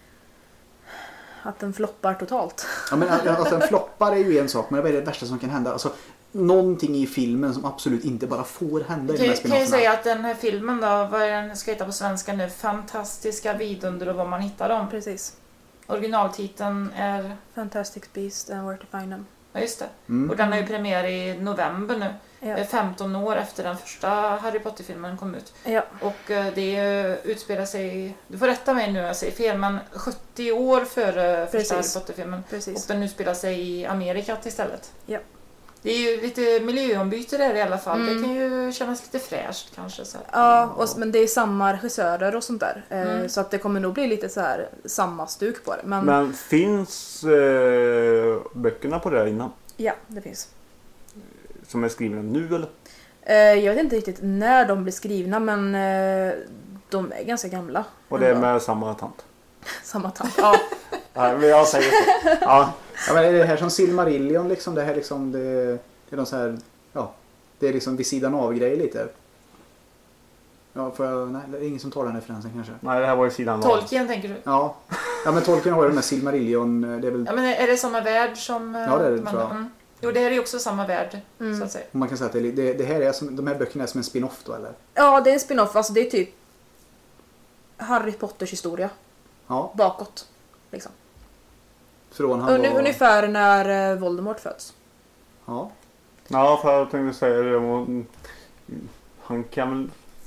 Att den floppar totalt. Ja, men alltså, en floppar är ju en sak. Men vad är det värsta som kan hända? Alltså, någonting i filmen som absolut inte bara får hända i de här spin-offerna. Kan jag säga att den här filmen då, vad är den ska heta på svenska nu? Fantastiska vidunder och vad man hittar dem. Precis. Originaltiteln är Fantastic Beasts and Where to Find Them. Ja, just det. Och den har ju premiär i november nu. Ja. 15 år efter den första Harry Potter-filmen kom ut. Ja. Och det utspelar sig, du får rätta mig nu jag säger fel, men 70 år före första Harry Potter-filmen. Precis. Och den utspelar sig i Amerika istället. Ja. Det är ju lite miljöombyte där i alla fall. Det kan ju kännas lite fräscht kanske. Så. Ja, men det är samma regissörer och sånt där. Så att det kommer nog bli lite så här samma stuk på det. Men finns böckerna på det innan? Ja, det finns. Som är skrivna nu eller? Jag vet inte riktigt när de blir skrivna, men de är ganska gamla. Och det är med samma tant? Samma tant, ja. Nej, men jag säger så. Ja. Ja, men är det här som Silmarillion liksom? Det här liksom, det är de så här, ja, det är liksom vid sidan av grejer lite. Ja, nej, det är ingen som tar den referensen kanske. Nej, det här var ju sidan av. Tolkien tänker du? Ja, men Tolkien har ju de här Silmarillion, det är väl... Ja, men är det samma värld som... Ja, det är det, tror jag. Jo, det här är ju också samma värld, så att säga. Man kan säga att det här är som, de här böckerna är som en spin-off då, eller? Ja, det är en spin-off. Alltså det är typ Harry Potters historia. Ja. Bakåt, liksom. Från han ungefär när Voldemort föds. Ja. Ja, för jag tänkte säga det. Han kan väl...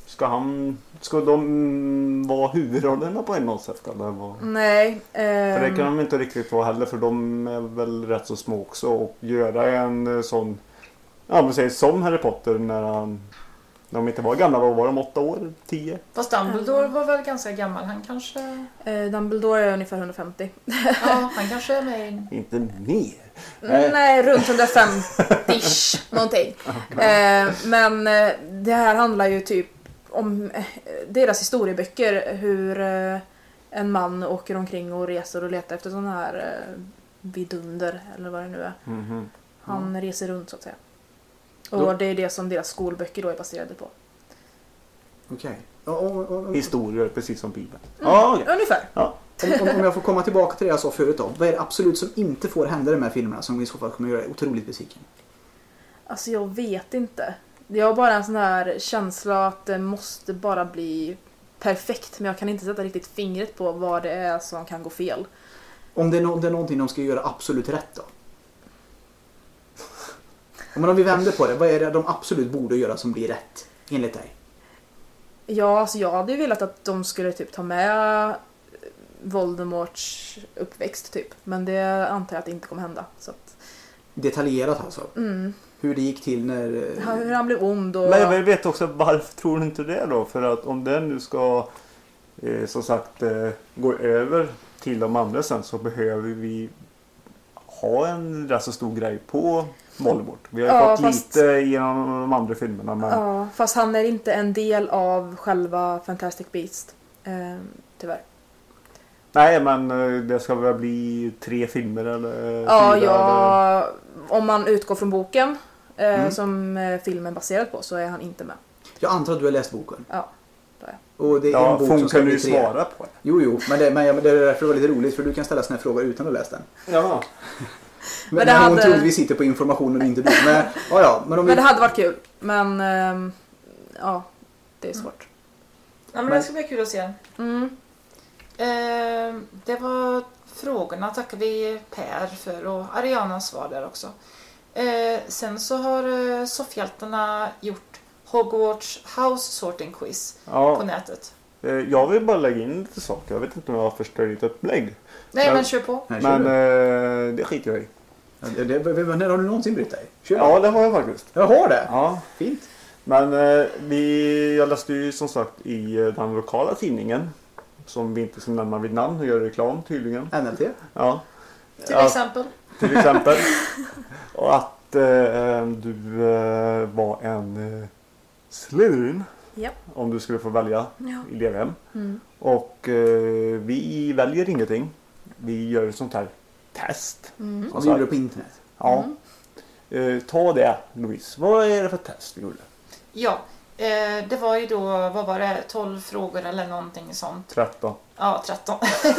Ska de vara huvudrollerna på något sätt? Eller? Nej. För det kan de inte riktigt vara heller, för de är väl rätt så små också. Och göra en sån... Ja, men säg som Harry Potter när de inte var gamla. Var de 8 år? 10? Fast Dumbledore var väl ganska gammal. Han kanske... Dumbledore är ungefär 150. Ja, han kanske är med. Inte mer. Nej, runt 150-ish. Någonting. Men det här handlar ju typ om deras historieböcker, hur en man åker omkring och reser och letar efter sådana här vidunder eller vad det nu är. Han reser runt så att säga. Och det är det som deras skolböcker då är baserade på. Okej. Historier, precis som Bibeln. Ungefär. Ja. Om jag får komma tillbaka till det jag sa förut då. Vad är det absolut som inte får hända i de här filmerna som i så fall kommer göra det otroligt besviken? Alltså jag vet inte. Jag har bara en sån här känsla att det måste bara bli perfekt. Men jag kan inte sätta riktigt fingret på vad det är som kan gå fel. Om det är någonting de ska göra absolut rätt då? Om vi vänder på det, vad är det de absolut borde göra som blir rätt enligt dig? Ja, alltså jag hade ju velat att de skulle typ ta med Voldemorts uppväxt typ. Men det antar jag att det inte kommer hända. Så att... Detaljerat alltså? Hur det gick till när... Hur han blev ond och... Men jag vet också, varför tror du inte det då? För att om den nu ska som sagt gå över till de andra sen, så behöver vi ha en rätt så stor grej på Voldemort. Vi har fått lite genom de andra filmerna. Men... Ja, fast han är inte en del av själva Fantastic Beast. Tyvärr. Nej, men det ska väl bli 3 filmer eller 4? Ja, om man utgår från boken som filmen baserad på, så är han inte med. Jag antar att du har läst boken. Ja, det är. Och det är en bok som ska kan bli du 3. svara på det. Jo, men det är därför det var lite roligt, för du kan ställa såna här frågor utan att läsa den. Ja. Men hon trodde vi sitter på informationen och inte du. Men det hade varit kul. Men ja, det är svårt. Ja, men det ska bli kul att se. Det var frågorna, tackar vi Per för, och Arianas svar där också. Sen så har soffhjältarna gjort Hogwarts House Sorting Quiz på nätet. Jag vill bara lägga in lite saker. Jag vet inte om jag har förstört ditt upplägg. Nej, men kör på. Men det skiter jag i. När har du någonsin brytt dig? Ja, det har jag faktiskt. Jag har det? Ja. Fint. Men jag läste ju som sagt i den lokala tidningen. Som vi inte ska nämna vid namn och gör reklam tydligen. NLT? Ja. Till exempel. Till exempel. Och att du var en Slytherin. Ja. Om du skulle få välja elevhem. Och vi väljer ingenting. Vi gör ett sånt här test. Och vi gjorde det på internet. Ja. Ta det, Louise. Vad är det för test vi gjorde? Ja, det var ju då, vad var det, 12 frågor eller någonting sånt. 13. Ja, 13.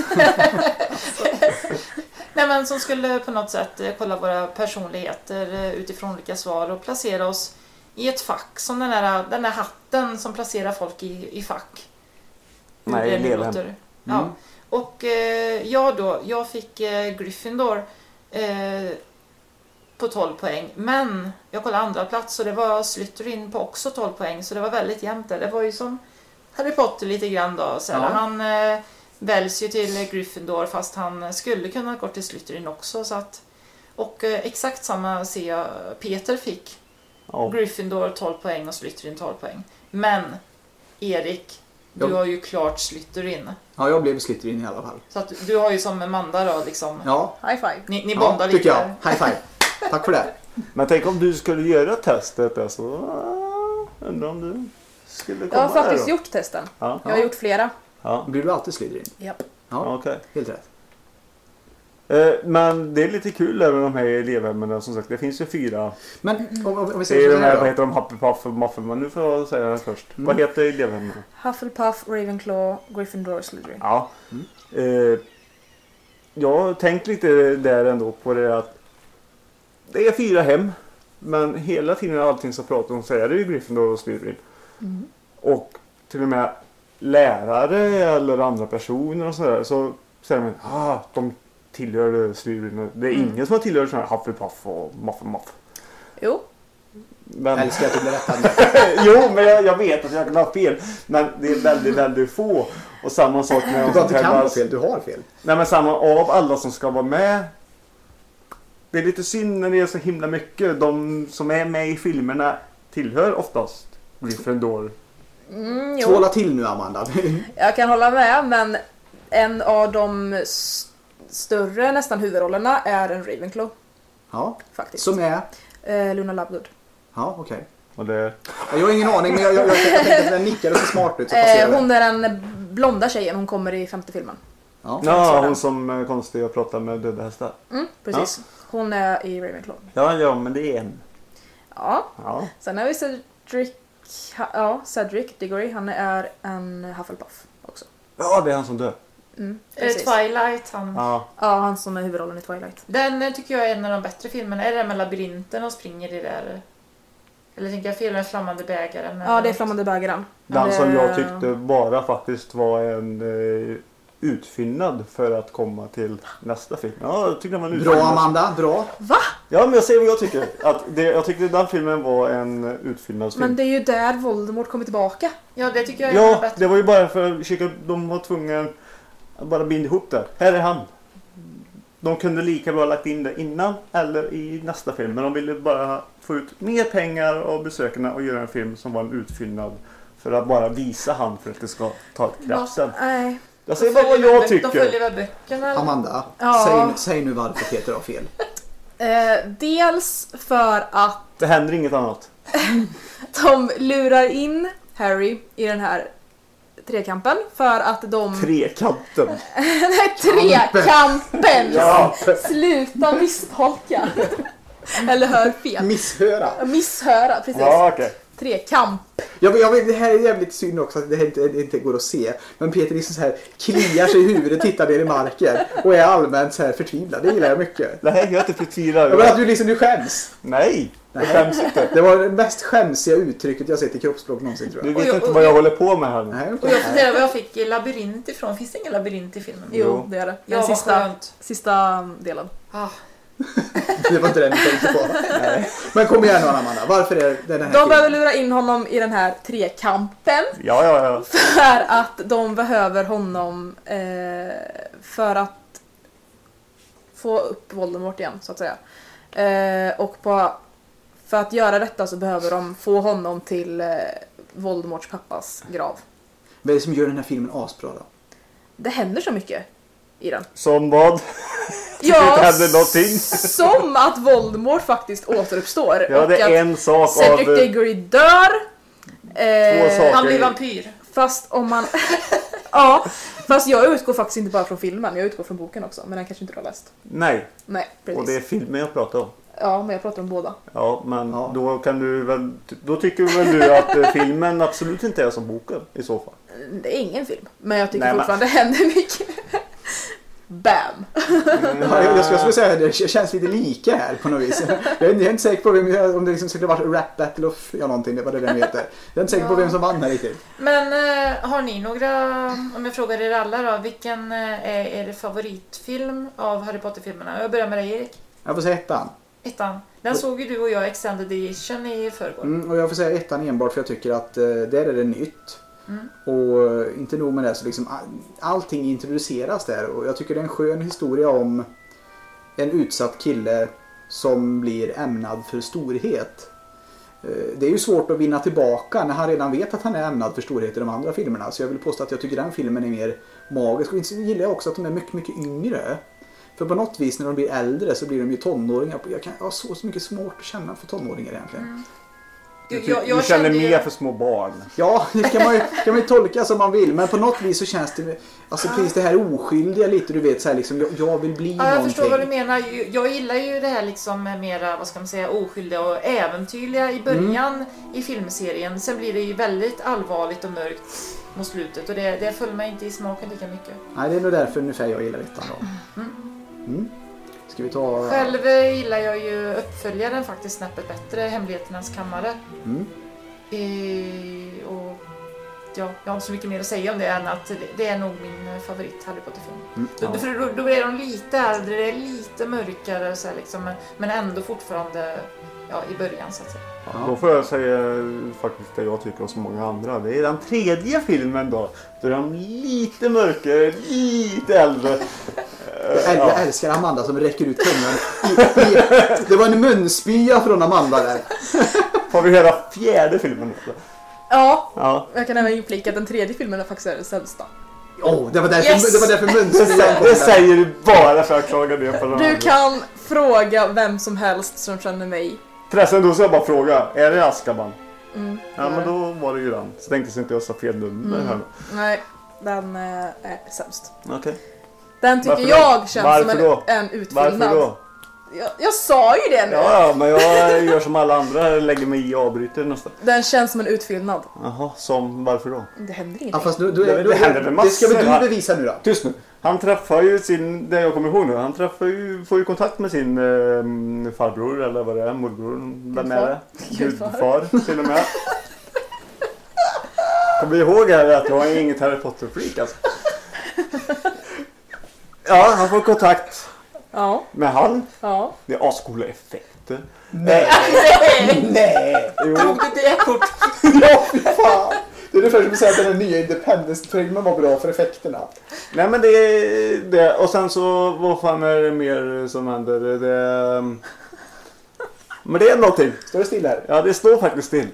Nej, men som skulle på något sätt kolla våra personligheter utifrån olika svar och placera oss i ett fack. Som den här hatten som placerar folk i fack. Nej, elevhem. Ja. Och jag fick Gryffindor på 12 poäng. Men jag kollade andra plats och det var Slytherin på också 12 poäng. Så det var väldigt jämnt där. Det var ju som Harry Potter lite grann då. Så han väljs ju till Gryffindor fast han skulle kunna gå till Slytherin också. Så att, och exakt samma ser jag Peter fick. Gryffindor 12 poäng och Slytherin 12 poäng. Men Erik, du har ju klart Slytherin. Ja, jag blev Slytherin i alla fall. Så att du har ju som Amanda då liksom. Ja. High five. Ni bondar lite. Tycker jag. High five. Tack för det. Men tänk om du skulle göra testet där så undrar om du skulle komma. Jag har faktiskt där gjort testen. Ja. Jag har gjort flera. Ja. Blir du alltid Slytherin? Japp. Ja, okej. Helt rätt. Men det är lite kul med de här elevhemmen som sagt. Det finns ju 4. Men om vi det säger är så de här här, då. vad heter de? Hufflepuff och Muffin. Men nu får jag säga det först. Vad heter elevhemmen? Hufflepuff, Ravenclaw, Gryffindor, Slytherin. Ja. Jag har tänkt lite där ändå på det att det är 4 hem. Men hela tiden allting som pratar om så är det ju Gryffindor och Slytherin. Och till och med lärare eller andra personer och sådär så säger man de tillhör Slytherin. Det är ingen som har tillhört sådana här Hufflepuff och Muff. Jo. Men... Jag älskar att du blir rättad. Jo, men jag vet att jag kan ha fel. Men det är väldigt, väldigt få. Och samma sak med... Du kan ha fel, du har fel. Nej, men samma av alla som ska vara med. Det är lite synd när det är så himla mycket. De som är med i filmerna tillhör oftast Gryffindor. Tvåla till nu, Amanda. Jag kan hålla med, men en av de större nästan huvudrollerna är en Ravenclaw. Ja, faktiskt. Som är? Luna Lovegood. Ja, okej. Och det... Jag har ingen aning, men jag tänkte att den nickar och så smart ut. Så hon är den blonda tjejen, hon kommer i 5:e filmen. Ja, hon som konstig och pratar med döda hästar. Precis. Ja. Hon är i Ravenclaw. Ja, men det är en. Ja. Sen har vi Cedric Diggory, han är en Hufflepuff också. Ja, det är han som dör. Twilight, han. Ja, han som är huvudrollen i Twilight. Den tycker jag är en av de bättre filmerna. Är det med labyrinten och springer i där? Eller tänker jag fel med Flammande bägaren? Ja, det är Flammande bägaren. Den som jag tyckte bara faktiskt var en utfyllnad för att komma till nästa film. Ja, jag tyckte den var en utfyllnad. Bra, Amanda, bra. Va? Ja, men jag säger vad jag tycker. Jag tyckte den filmen var en utfyllnadsfilm. Men det är ju där Voldemort kommer tillbaka. Ja, det tycker jag är bättre. Det var ju bara för att de var tvungna att bara binda ihop det. Här är han. De kunde lika bra lagt in det innan eller i nästa film. Men de ville bara få ut mer pengar av besökarna och göra en film som var en utfyllnad. För att bara visa han för att det ska ta kraften. Nej. Jag säger bara vad jag tycker. De följer väl böckerna? Amanda, säg nu varför Peter har fel. Dels för att... Det händer inget annat. De lurar in Harry i den här trekampen för att de... Trekanten? Nej, trekampen! Ja. Sluta misstolka. Eller hör fel. Misshöra, precis. Ja, okej. Trekamp. Jag vet, det här är jävligt synd också att det inte går att se. Men Peter liksom så här kliar sig i huvudet, tittar ner i marken och är allmänt så här förtvivlad. Det gillar jag mycket. Nej, jag är inte förtvivlad. Men att du skäms. Nej, jag skäms inte. Det var det mest skämsiga uttrycket jag sett i kroppsspråk någonsin, tror jag. Du vet inte vad jag håller på med här nu. Nej, och jag funderar vad jag fick labyrint ifrån. Finns det ingen labyrint i filmen? Jo, det är det. Den sista delen. Ah. Det var inte det ni tänkte på. Nej. Men kom igen nu Amanda, varför är den här De behöver lura in honom i den här trekampen. Ja. För att de behöver honom för att få upp Voldemort igen, så att säga. Och för att göra detta så behöver de få honom till Voldemorts pappas grav. Vad är det som gör den här filmen asbra då? Det händer så mycket i den. Som vad? Ja, någonting. som att Voldemort faktiskt återuppstår. Ja, och det är att en sak Cedric av... Diggory dör. Två saker. Han blir vampyr. Fast om man... ja, fast jag utgår faktiskt inte bara från filmen. Jag utgår från boken också, men den kanske inte du har läst. Nej, precis. och det är filmen jag pratar om. Ja, men jag pratar om båda. Ja, men då kan du väl... Då tycker väl du att filmen absolut inte är som boken i så fall? Det är ingen film, men jag tycker fortfarande det händer mycket. Bam! Ja, jag skulle säga att det känns lite lika här på något vis. Jag är inte säker på om det liksom skulle varit Rap Battle of någonting, det var det den heter. Jag är inte säker på vem som vann här riktigt. Men har ni några, om jag frågar er alla då, vilken är er favoritfilm av Harry Potter-filmerna? Jag börjar med dig, Erik. Jag får säga ettan. Den såg ju du och jag Extended Edition i förrgår. Och jag får säga ettan enbart för jag tycker att där är det nytt. Och inte nog med det så liksom allting introduceras där och jag tycker det är en skön historia om en utsatt kille som blir ämnad för storhet. Det är ju svårt att vinna tillbaka när han redan vet att han är ämnad för storhet i de andra filmerna, så jag vill påstå att jag tycker den filmen är mer magisk, och så gillar jag också att de är mycket, mycket yngre. För på något vis när de blir äldre så blir de ju tonåringar. Jag har så mycket svårt att känna för tonåringar egentligen. Du känner mer för små barn. Ja, det kan man ju tolka som man vill. Men på något vis så känns det... Alltså precis det här oskyldiga lite. Du vet så här liksom, jag vill bli någonting. Jag förstår vad du menar. Jag gillar ju det här liksom med mera, vad ska man säga, oskyldiga och äventyrliga i början i filmserien. Sen blir det ju väldigt allvarligt och mörkt mot slutet. Och det föll mig inte i smaken lika mycket. Nej, det är nog därför ungefär jag gillar ettan då. Ska vi ta... Själv gillar jag ju uppföljaren faktiskt snäppet bättre, Hemligheternas kammare. Och ja, jag har inte så mycket mer att säga om det än att det är nog min favorit Harry Potter-film. För då är de lite äldre, det är lite mörkare så här, liksom, men ändå fortfarande i början så att säga. Ja, då får jag säga faktiskt det jag tycker om så många andra. Det är den tredje filmen då. Då är de lite mörkare, lite äldre. Jag älskar Amanda som räcker ut tungan. Det var en munspya från Amanda där. Får vi höra fjärde filmen också? Ja, jag kan även inflika att den tredje filmen är faktiskt den sämsta. Det var därför munspyan. Det säger du bara för att klaga ner på den. Du kan fråga vem som helst som känner mig. Förresten, då ska jag bara fråga, är det Azkaban? Ja, men då var det ju den. Så tänkte jag inte jag sa fel nummer här. Nej, den är sämst. Okej. Den tycker jag känns som en utfyllnad. Varför då? Jag sa ju det nu. Ja, men jag gör som alla andra, lägger mig i och avbryter nästan. Den känns som en utfyllnad. Jaha, varför då? Det händer ingenting. Ja, fast det ska väl du bevisa nu då? Tyst nu. Han träffar ju det jag kommer ihåg nu. Han får ju kontakt med sin farbror eller vad det är, morbror. Vem är det? Gudfar till och med. Kommer ihåg här att jag är inget Harry Potter-freak alltså. Ja, han får kontakt med han. Ja. Det är ascoola effekter. Nej. Jo. Tog du det kort? Ja, fy fan. Det är ungefär som att säga att den nya Independence-filmen var bra för effekterna. Nej, men det. Och sen så, vad fan är det mer som händer? Men det är någonting. Står det still här? Ja, det står faktiskt still.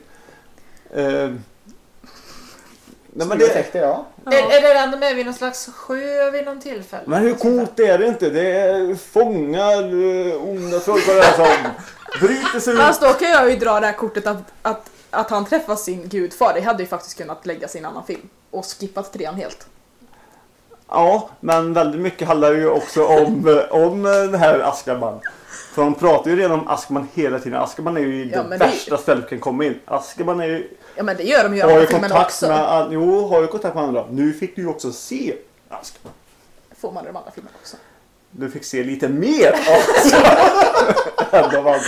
Nej, men det effekter, Är det ändå med vid någon slags sjö vid någon tillfälle? Men hur coolt är det inte? Det är fångar, onda folk och det här som bryter sig ut. Alltså då kan jag ju dra det här kortet att han träffar sin gudfar. Det hade ju faktiskt kunnat läggas i en annan film. Och skippat 3 helt. Ja, men väldigt mycket handlar ju också om den här Azkaban. För de pratar ju redan om Azkaban hela tiden. Azkaban är ju det värsta stället kan komma in. Azkaban är ju... Ja, men det gör de ju i alla filmen också. Har ju kontakt med andra. Nu fick du ju också se Azkaban. Får man i de andra filmerna också. Du fick se lite mer än de andra.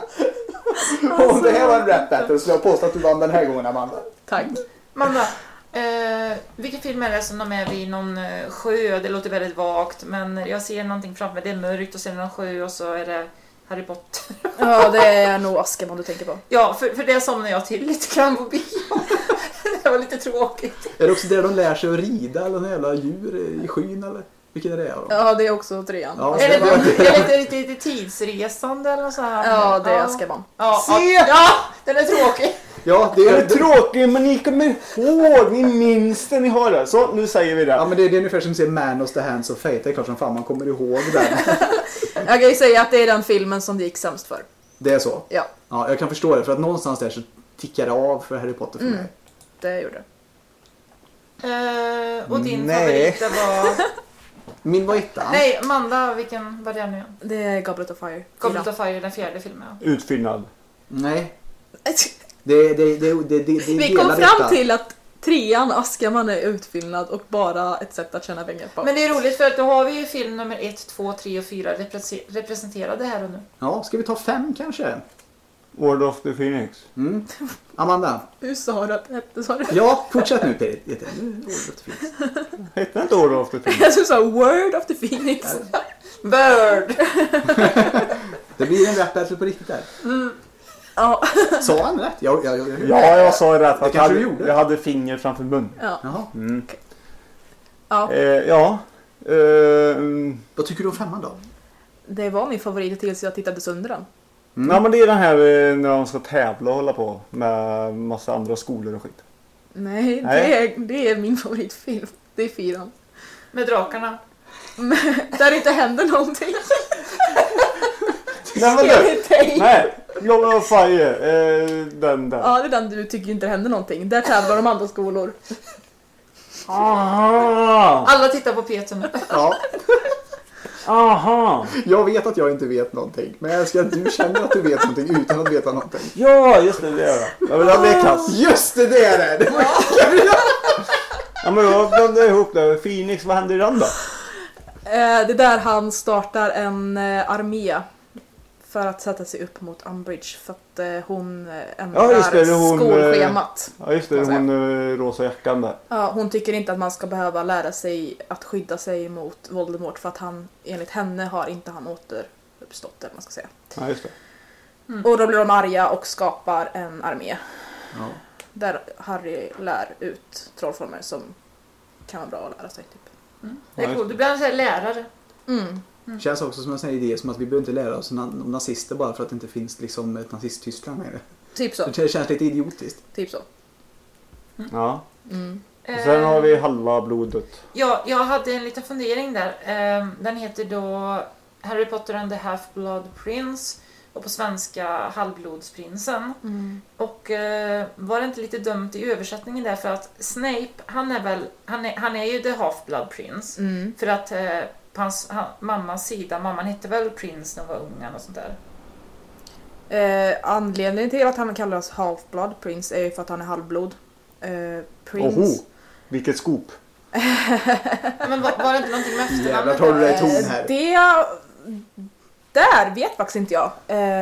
Det här var en rap battle, så jag påstår att du vann den här gången, Amanda. Tack. Amanda, Vilken film är det som de är vid någon sjö? Det låter väldigt vagt, men jag ser någonting framför mig. Det är mörkt och sen någon sjö och så är det Harry Potter. Ja, det är nog Azkaban du tänker på. Ja, för det somnar jag till lite grann på bio. Det var lite tråkigt. Är det också där de lär sig att rida eller några jävla djur i skyn eller? Vilken är det då? Ja, det är också 3:an. Ja, är det lite tidsresande eller så här? Ja, det är Azkaban. Ja, den är tråkig. Ja, Det är tråkigt, men ni kommer ihåg, ni minns det, ni har det. Så, nu säger vi det. Ja, men det är ungefär som att se Man of the Hands of Fate. Det är klart som fan man kommer ihåg den. Jag kan ju säga att det är den filmen som det gick sämst för. Det är så? Ja. Ja, jag kan förstå det, för att någonstans där så tickar det av för Harry Potter för mig. Det gjorde det. Och din favorit var... Min var ettan. Nej, Amanda, vilken var det nu? Det är Goblet of Fire. Goblet of Fire, den 4:e filmen. Utfyllnad. Nej. Vi kom fram till att 3:an Azkaban är utfyllnad och bara ett sätt att tjäna pengar på. Men det är roligt för att då har vi ju film nummer 1, 2, 3 och 4 representerade här och nu. Ja, ska vi ta 5 kanske? Order of the Phoenix. Amanda. Hur sa du att det hette, sa du? Ja, fortsätt nu Peter. Order of the Phoenix. Hette inte Order of the Phoenix? Jag sa Word of the Phoenix. Bird. Det blir en rap battle på riktigt där. Ja. Sa han rätt? Ja, jag sa rätt. Det kanske du gjorde. Jag hade finger framför mun. Ja. Jaha. Okay. Ja. Ja. Vad tycker du om 5:an då? Det var min favorit tills jag tittade sönder den. Ja, men det är den här när de ska tävla och hålla på med massa andra skolor och skit. Nej. Det är min favoritfilm. Det är 4:an. Med drakarna. Där inte händer någonting. Nej, Goblet of Fire. Den där. Ja, det är den du tycker inte händer någonting. Där tävlar de andra skolor. Aha. Alla tittar på Peter nu. Ja. Aha. Jag vet att jag inte vet någonting. Men jag älskar att du känner att du vet någonting utan att veta någonting. Ja, just det är det. Jag vill ha det kass. Just det är det. Ja, men då blandar jag ihop det. Phoenix, vad händer i den då? Det är där han startar en armé för att sätta sig upp mot Umbridge för att hon ändrar skolschemat. Ja, just det. Hon rosa jackan där. Ja, hon tycker inte att man ska behöva lära sig att skydda sig mot Voldemort för att han, enligt henne, har inte han återuppstått, eller man ska säga. Ja, just det. Och då blir de arga och skapar en armé. Ja. Där Harry lär ut trollformer som kan vara bra att lära sig, typ. Det är coolt. Du blir alltså lärare. Känns också som en sån här idé som att vi behöver inte lära oss om nazister bara för att det inte finns liksom ett nazist-Tyskland med det. Typ så. Det känns lite idiotiskt. Typ så. Ja. Och sen har vi halva blodet. Ja, jag hade en liten fundering där. Den heter då Harry Potter and the Half-Blood Prince. Och på svenska Halvblodsprinsen. Och var det inte lite dumt i översättningen där, för att Snape, han är ju the Half-Blood Prince. För att på hans mammas sida, mamman hette väl Prince när hon var ung och sånt där. Anledningen till att han kallas Half-Blood Prince är ju för att han är halvblod. Prince. Vilket skop. Men var det inte någonting med efternamnet? Jävlar, tar du det i ton här? Där vet faktiskt inte jag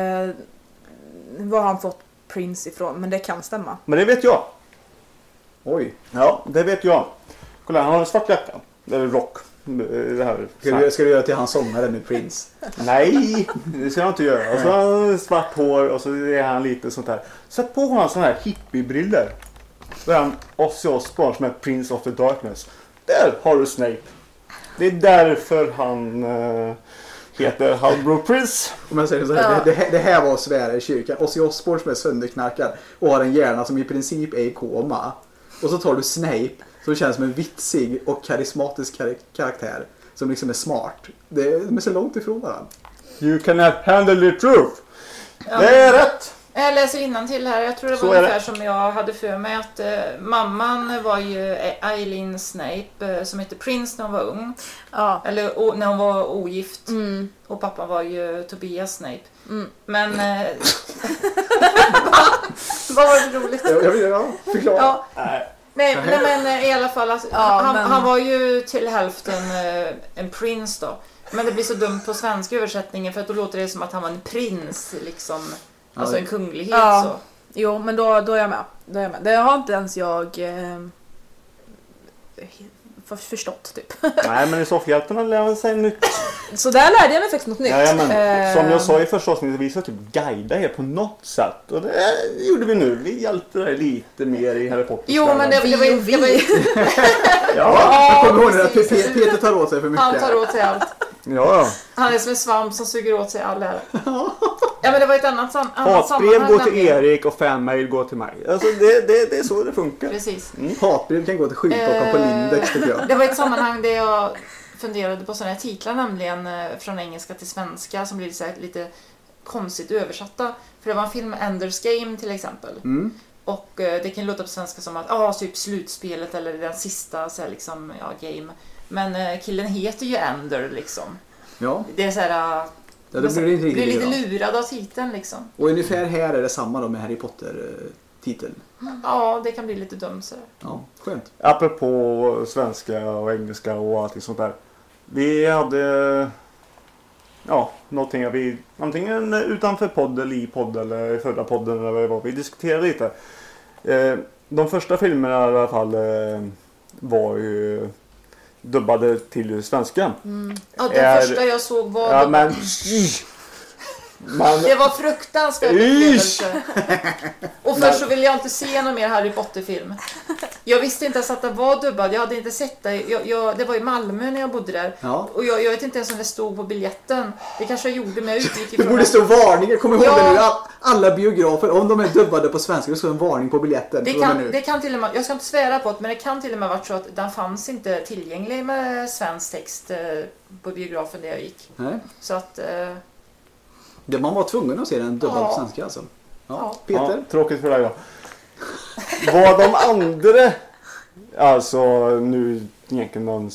var han fått Prince ifrån, men det kan stämma. Men det vet jag. Oj. Ja, det vet jag. Kolla, han har en svart jacka. Det är rock. Det här. Ska du göra till hans sångare nu, Prince? Nej, det ska jag inte göra. Och så har han svart hår och så är han lite sånt här. Sätt på honom sån här hippiebriller. Då är han Ozzy Osbourne som är Prince of the Darkness. Där har du Snape. Det är därför han heter Halvblod Prince. Om jag säger så här, det här var svära i kyrkan. Ozzy Osbourne som är sönderknarkad och har en hjärna som i princip är i koma. Och så tar du Snape som känns som en vitsig och karismatisk karaktär som liksom är smart. De är så långt ifrån varandra. You cannot handle the truth. Ja. Det är rätt. Jag läser innantill här. Jag tror det var ungefär som jag hade för mig att mamman var ju Eileen Snape som hette Prince när hon var ung. Ja. Eller när hon var ogift. Och pappan var ju Tobias Snape. Men vad var det roligt? Jag vill förklara. Ja. Nej, men i alla fall alltså, han var ju till hälften en prins då. Men det blir så dumt på svenska översättningen för att då låter det som att han var en prins liksom. Alltså en kunglighet så. Jo, men då är jag med. Det har inte ens jag förstått typ. Nej, men i Soffhjältarna lär man sig nytt. Så där lärde jag mig faktiskt något nytt. Jajamän. Som jag sa i första avsnittet, vi ska typ guida er på något sätt. Och det gjorde vi nu. Vi hjälpte dig lite mer i Harry Potter. Jo, men det var ju... Jag kommer ihåg att Peter tar åt sig för mycket. Han tar åt sig allt. Ja. Han är som en svamp som suger åt sig all ära. Ja, men det var ett annat hatbrev går till Erik och fanmail går till mig. Alltså det är så det funkar. Precis. Hatbrev kan gå till skitklockan på Lindex tycker jag. Det var ett sammanhang där jag funderade på sådana här titlar, nämligen från engelska till svenska som blir så här lite konstigt översatta. För det var en film, Ender's Game till exempel. Och det kan låta på svenska som att typ slutspelet eller den sista så här, liksom, game. Men killen heter ju Ender liksom. Ja. Det är så här... Ja, det blir lite lurad av titeln liksom. Och ungefär här är det samma då med Harry Potter-titeln. Ja, det kan bli lite dumt så. Ja, skönt. Apropå svenska och engelska och allt sånt där. Vi hade någonting vi antingen utanför podd eller i podd eller i förra podden eller vad vi diskuterade lite. De första filmerna i alla fall var ju dubbade till svenska. Ja, den första jag såg var... Ja, men det var fruktansvärt upplevelse. Och först så ville jag inte se någon mer Harry Potter-film. Jag visste inte ens att det var dubbad. Jag hade inte sett det. Det var i Malmö när jag bodde där. Ja. Och jag vet inte ens om det stod på biljetten. Det kanske jag gjorde, men jag utgick ifrån... Det borde stå varningar. Kommer ihåg det nu? Alla biografer, om de är dubbade på svenska, så står en varning på biljetten. Det kan till och med, jag ska inte svära på det, men det kan till och med varit så att den fanns inte tillgänglig med svensk text på biografen där jag gick. Nej. Så att... Man var tvungen att se den dubbad på svenska alltså. Ja. Peter? Ja, tråkigt för dig då. Var de andra, alltså nu egentligen någon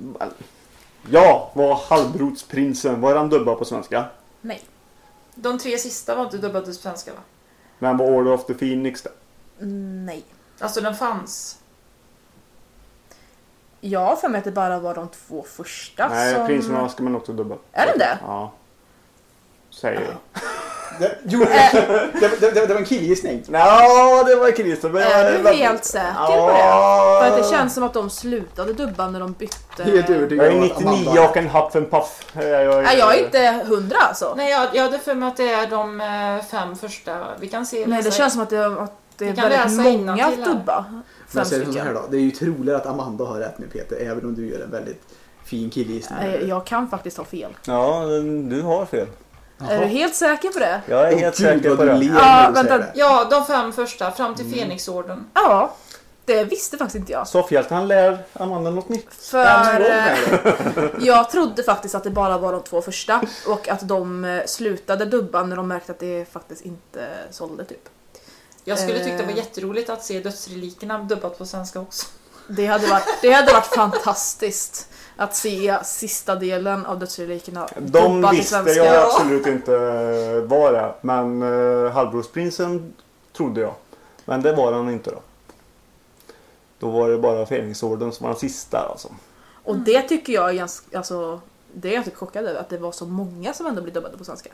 var Halvblodsprinsen, var han dubbad på svenska? Nej. De 3 sista var inte dubbade på svenska, va? Men var Order of the Phoenix där? Nej. Alltså den fanns. Ja, för mig att det bara var de 2 första. Nej, Prinsen och Aska man också dubba. Är det det? Ja. Säger jag. Det var en killgissning. Ja, det var en killgissning. Är du helt säker på det? För att det känns som att de slutade dubba när de bytte. Helt övertygad. Jag är 99 och en Huff and Puff. Jag är inte 100 alltså. Nej, jag hade för mig att det är de 5 första. Vi kan se. Nej, det känns som att det är väldigt många att dubba. Men så här då, det är ju troligare att Amanda har rätt nu, Peter, även om du gör en väldigt fin killgissning. Jag kan faktiskt ha fel. Ja, du har fel. Jaha. Är du helt säker på det? Jag är helt säker på det. Ja, de 5 jag fram till Fenixorden. Ja, det visste faktiskt inte jag. Soffhjältarna lär Amanda något nytt. För jag trodde faktiskt att det bara var de 2 första och att de slutade dubba när de märkte att det faktiskt inte sålde typ. Jag skulle tycka det var jätteroligt att se dödsrelikerna dubbat på svenska också. Det hade varit fantastiskt att se sista delen av dödsrelikerna dubbat till svenska. De visste jag absolut inte var det. Men Halvblodsprinsen trodde jag. Men det var han inte då. Då var det bara Fenixorden som var den sista alltså. Och det tycker jag är ganska, alltså, det är jag tycker chockad över att det var så många som ändå blev dubbade på svenska.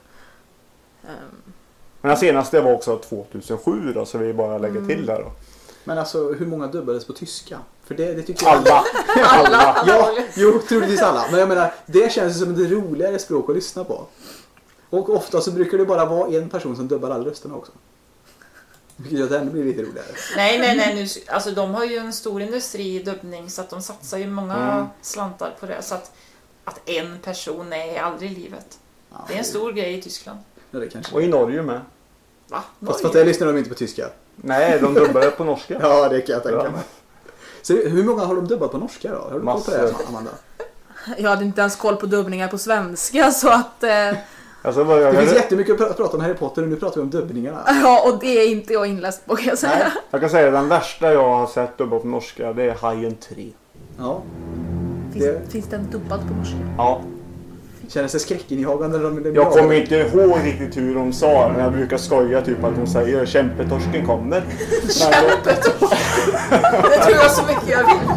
Men den senaste var också 2007 då, så vi bara lägger till där då. Men alltså, hur många dubbades på tyska? För det tycker jag... Alla. Ja, jo, troligtvis alla. Men jag menar, det känns som ett roligare språk att lyssna på. Och ofta så brukar det bara vara en person som dubbar alla rösterna också. Vilket gör att det ändå blir lite roligare. Nej. Nu, alltså de har ju en stor industri i dubbning så att de satsar ju många slantar på det. Så att en person är aldrig i livet. Ja, det är en stor grej i Tyskland. Ja, det kanske. Och i Norge med. Va? Fast jag lyssnar de inte på tyska. Nej, de dubbar på norska. Ja, det kan jag tänka mig. Så hur många har de dubbat på norska då? Har du koll på det, Amanda? Jag hade inte ens koll på dubbningar på svenska så att... Alltså, det finns jättemycket att prata om Harry Potter och nu pratar vi om dubbningarna. Ja, och det är inte jag inläst på kan jag säga. Nej. Jag kan säga att den värsta jag har sett dubbat på norska, det är Hajen 3. Ja. Finns den dubbad på norska? Ja. Känner sig skräckinjagande när de... Jag kommer inte ihåg riktigt hur de sa. Men jag brukar skoja typ att de säger kämpetorsken kommer. Kämpetorsken? Det tror jag så mycket jag vill.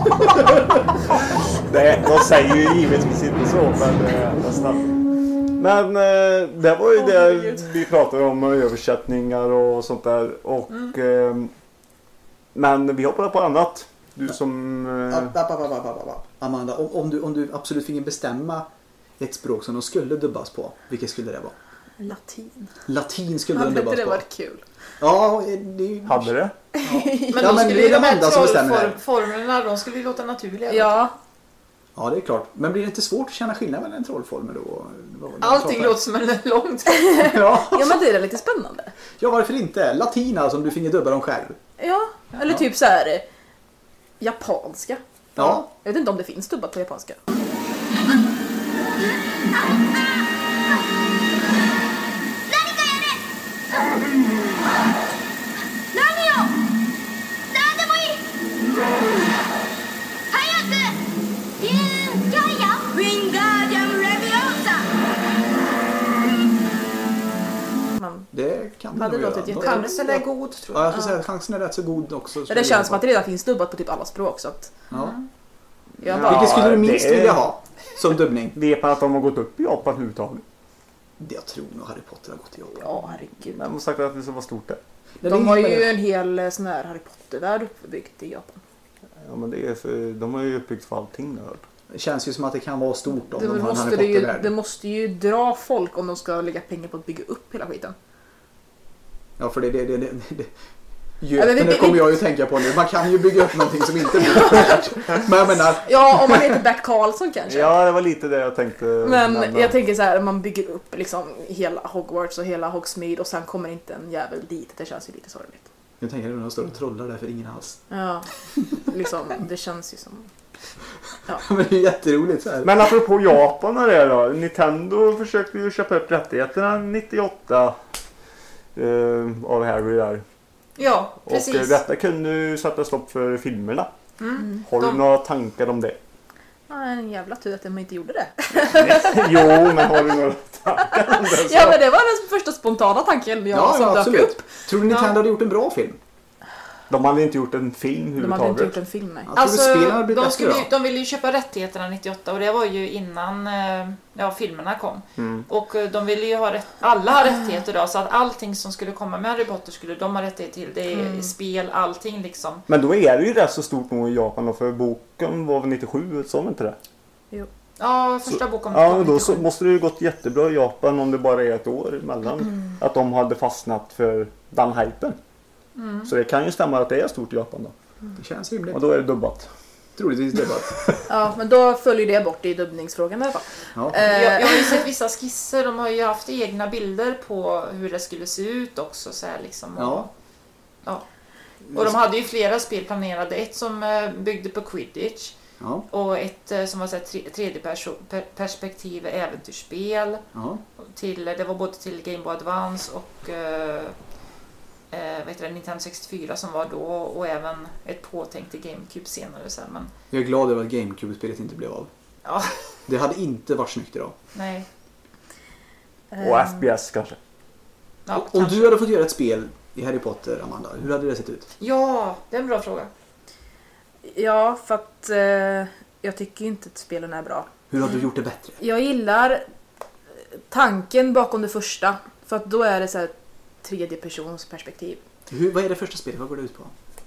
Nej, de säger ju givetvis inte så. Men det var ju det vi pratade om, översättningar och sånt där. Och, men vi hoppar på annat. Du som... Amanda, om du absolut fick bestämma ett språk som de skulle dubbas på, vilket skulle det vara? Latin. Latin skulle de dubbas på. Hade det varit kul? Ja, hade det? Men Ja, då men skulle det ju är de Amanda som här bestämmer det. trollformlerna, de skulle ju låta naturliga. Ja. Ja, det är klart. Men blir det inte svårt att känna skillnad mellan en trollformel och... Allting låter som en lång Ja, Men det är lite spännande. ja, varför inte? Latina som du finge dubba dem själv. Ja, eller typ så här japanska. Ja. Jag vet inte om det finns dubbat på japanska. Det kan hade nog låtit göra. Chansen är god, tror jag. Ja, jag ska säga chansen är rätt så god också. Det känns som att det redan finns dubbat på typ alla språk så att... Ja. Vilket skulle du minst vilja ha som dubbning? Vet man att de har gått upp i Japan överhuvudtaget? Jag tror nog Harry Potter har gått i Japan. Ja, herregud. Men de har sagt att det ska vara stort där. De har ju en hel sån här Harry Potter-värld uppbyggt i Japan. Ja, men det är för, de har ju uppbyggt för allting där. Det känns ju som att det kan vara stort om de har en Harry Potter-värld. Det måste ju dra folk om de ska lägga pengar på att bygga upp hela skiten. Ja, för det Göten kommer jag ju tänka på nu. Man kan ju bygga upp någonting som inte blir populärt. Men jag menar... Ja, om man heter Bert Karlsson kanske. Ja, det var lite det jag tänkte. Men jag tänker så här, man bygger upp liksom hela Hogwarts och hela Hogsmeade och sen kommer inte en jävel dit. Det känns ju lite sorgligt. Jag tänker att de står och trollar där för ingen alls. Ja, liksom, det känns ju som... Ja. Men det är jätteroligt så här. Men apropå Japan och det då. Nintendo försökte ju köpa upp rättigheterna 98 av Harry där. Ja, precis. Och detta kunde ju sätta stopp för filmerna. Har du De- några tankar om det? Ja, en jävla tur att de inte gjorde det. Jo, men har du några tankar om det? Ja, men det var den första spontana tanken jag som dök absolut. upp. Tror du Nintendo hade gjort en bra film? De hade inte gjort en film De hade inte gjort överhuvudtaget. en film, nej. Alltså, de ville ju köpa rättigheterna 98 och det var ju innan filmerna kom. Och de ville ju ha alla har rättigheter då, så att allting som skulle komma med Harry Potter skulle de ha rättighet till. Det är spel, allting liksom. Men då är det ju rätt så stort nog i Japan då, för boken var väl 97, så inte det? Jo. Ja, första boken Ja, kom då 97. måste det ju gått jättebra i Japan om det bara är ett år emellan. Att de hade fastnat för den hypen. Så det kan ju stämma att det är stort i Japan då. Det känns rimligt. Och då är det dubbat. Troligtvis dubbat. Ja, men då följer det bort i dubbningsfrågan i alla fall. Ja. Jag har ju sett vissa skisser, de har ju haft egna bilder på hur det skulle se ut också så här liksom. Ja. Och de hade ju flera spel planerade, ett som byggde på Quidditch. Ja. Och ett som var så här tredje perspektiv äventyrsspel. Ja. Det var både till Game Boy Advance och Nintendo 64 som var då, och även ett påtänkt i GameCube senare så här, men Jag är glad över att GameCube-spelet inte blev av. ja, Det hade inte varit snyggt idag. nej. Och FPS kanske. Ja, Om kanske. du hade fått göra ett spel i Harry Potter, Amanda, hur hade det sett ut? Ja, det är en bra fråga. Ja, för att jag tycker ju inte att spelen är bra. Hur hade du gjort det bättre? Jag gillar tanken bakom det första, för att då är det så här tredje persons perspektiv. Vad är det första spelet? Vad går det ut på?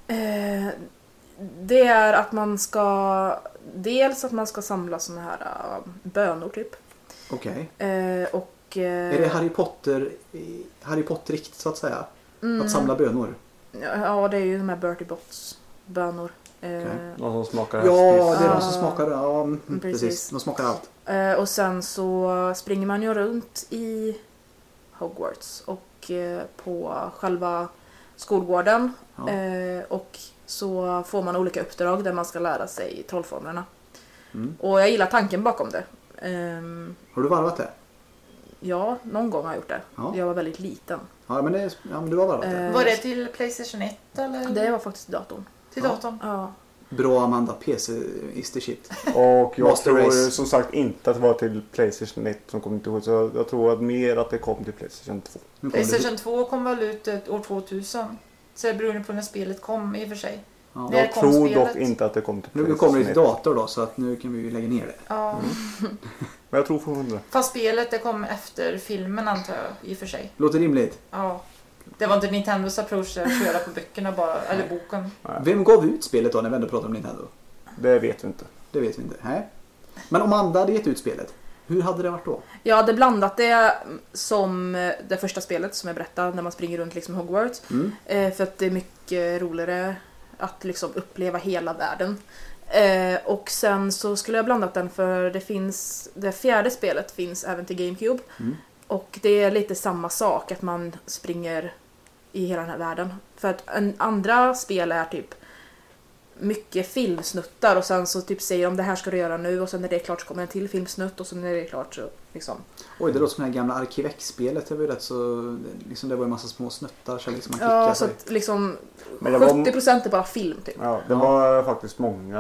Det är att man ska samla såna här bönor typ. Okej. Är Är det Harry Potterikt så att säga? Att samla bönor? Ja, det är ju de här Bertie Botts bönor. Någon som smakar Ja, hästpiss. det är de som smakar. Ja, Precis. precis. De smakar allt. Och sen så springer man ju runt i Hogwarts och på själva skolgården. Ja. Och så får man olika uppdrag där man ska lära sig trollformlerna. Mm. Och jag gillar tanken bakom det. Har du varvat det? Ja, någon gång har jag gjort det. Ja. Jag var väldigt liten. Ja, men du har varvat det. Var det till PlayStation 1 eller? Det var faktiskt datorn. Till datorn? Ja. Bra Amanda, PC is the shit. Och jag Master tror Race. som sagt inte att det var till PlayStation 1 som kom till. Så jag tror att mer att det kom till PlayStation 2. PlayStation 2 kom väl ut år 2000. Så det beror på när spelet kom i och för sig. Ja. När Jag kom tror spelet? dock inte att det kom till Nu PlayStation kommer det till 1. dator då, så att nu kan vi ju lägga ner det. Ja. Men jag tror fortfarande det. Fast spelet det kom efter filmen antar jag i och för sig. Låter rimligt. Ja. Det var inte Nintendos approach att köra på böckerna bara, eller boken. Vem gav ut spelet då när vi ändå pratar om Nintendo? Det vet vi inte. Det vet vi inte. Nej. Men om Amanda hade gett ut spelet, hur hade det varit då? Jag hade blandat det som det första spelet som jag berättade när man springer runt liksom Hogwarts. För att det är mycket roligare att liksom uppleva hela världen. Och sen så skulle jag blandat den för det fjärde spelet finns även till GameCube. Och det är lite samma sak att man springer i hela den här världen. För att andra spel är typ mycket filmsnuttar och sen så typ säger de det här ska du göra nu och sen när det är klart så kommer en till filmsnutt och sen när det är klart så liksom. Oj, det låter som det här gamla Arkivex-spelet. Det var ju rätt så liksom, det var ju en massa små snuttar så liksom man ja, så att liksom 70% är bara film typ. Ja, det var faktiskt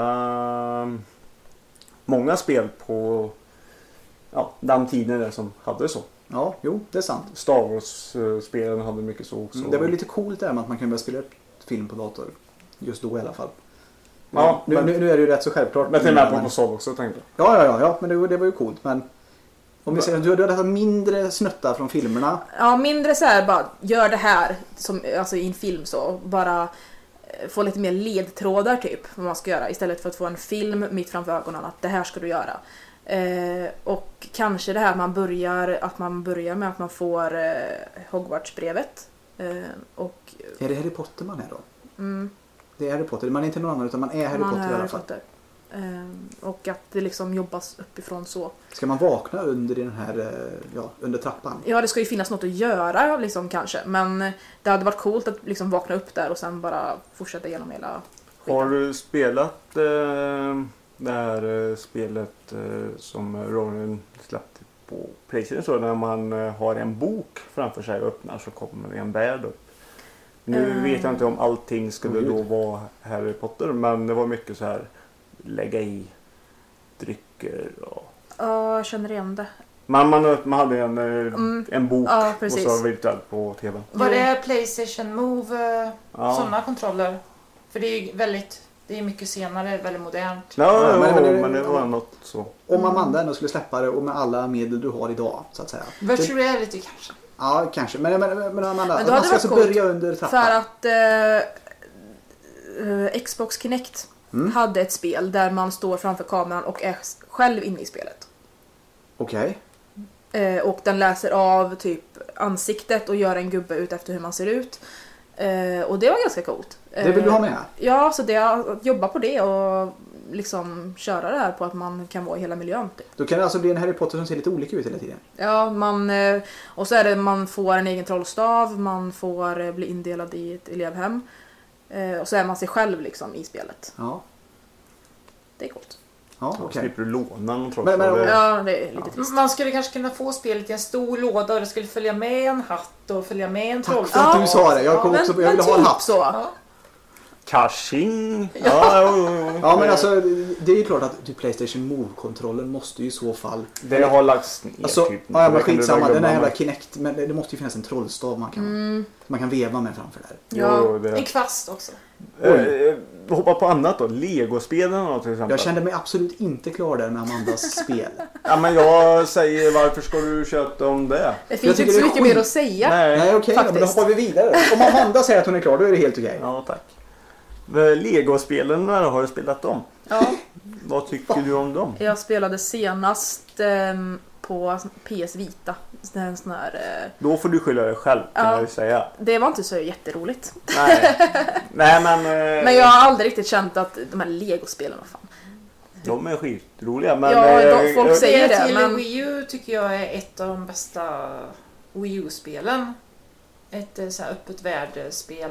många spel på den tiden där som hade så. Ja, jo, det är sant. Star Wars-spelen hade mycket så också. Det var ju lite coolt där med att man kan börja spela upp film på dator. Just då i alla fall. Ja, nu är det ju rätt så självklart. Men det är med på konsol också, tänkte jag. Ja, men det var ju coolt. Men om vi säger att du hade mindre snuttar från filmerna. Ja, mindre så här bara gör det här som, alltså i en film så. Bara få lite mer ledtrådar typ vad man ska göra. Istället för att få en film mitt framför ögonen att det här ska du göra. Och kanske det här man börjar med att man får Hogwarts-brevet. Och är det Harry Potter man är då? Det är Harry Potter. Man är inte någon annan utan man är Harry Potter i alla fall. Och att det liksom jobbas uppifrån så. Ska man vakna under den här under trappan? Ja, det ska ju finnas något att göra liksom kanske. Men det hade varit coolt att liksom vakna upp där och sen bara fortsätta genom hela skiten. Har du spelat det här spelet som Ronan släppte på PlayStation så när man har en bok framför sig och öppnar så kommer det en värld upp? Nu vet jag inte om allting skulle då vara Harry Potter, men det var mycket så här lägga i drycker och... Ja, jag känner igen det. Man hade en bok och så virtuellt på tv. Var det PlayStation Move sådana kontroller? För det är mycket senare, väldigt modernt. Ja, men det var något så. Om Amanda ändå skulle släppa det och med alla medel du har idag så att säga. Virtual reality kanske. Ja, kanske. Men Amanda, men man ska alltså börja under trappan. För att Xbox Kinect hade ett spel där man står framför kameran och är själv inne i spelet. Okej. Och den läser av typ ansiktet och gör en gubbe ut efter hur man ser ut. Och det var ganska coolt. Det vill du ha med? Ja, så det att jobba på det och liksom köra det här på att man kan vara i hela miljön. Typ. Då kan det alltså bli en Harry Potter som ser lite olika ut hela tiden. Ja, och så är det man får en egen trollstav, man får bli indelad i ett elevhem. Och så är man sig själv liksom i spelet. Ja. Det är coolt. Ja, okej. okay. Slipper du låna någon trollstav? Ja, det är lite trist. Man skulle kanske kunna få spelet i en stor låda och det skulle följa med en hatt och följa med en trollstav. Tack för att du sa det. Jag vill ha en hatt. Så. Ja. Caching. Ja, men alltså det är ju klart att PlayStation Move-kontrollen måste ju i så fall. Det har lagts ner alltså, typ. Ja, men skitsamma. Den här jävla Kinect. Men det måste ju finnas en trollstav man kan veva med framför där. Ja, en kvast också. Hoppa på annat då. Lego-spelen till exempel. Jag kände mig absolut inte klar där med Amandas spel. Ja, men jag säger varför ska du köta om det? Det finns inte så mycket mer att säga. Nej, okej. Men då hoppar vi vidare. Om Amanda säger att hon är klar, då är det helt okej. Ja, tack. Lego-spelen, har du spelat dem? Ja. Vad tycker du om dem? Jag spelade senast på PS Vita. En sån här, Då får du skylla dig själv, kan jag säga. Det var inte så jätteroligt. Nej, men jag har aldrig riktigt känt att de här Lego-spelen, vad fan. De är skitroliga, men... Ja, folk säger det. Till men... Wii U tycker jag är ett av de bästa Wii U-spelen. Ett så här öppet världsspel.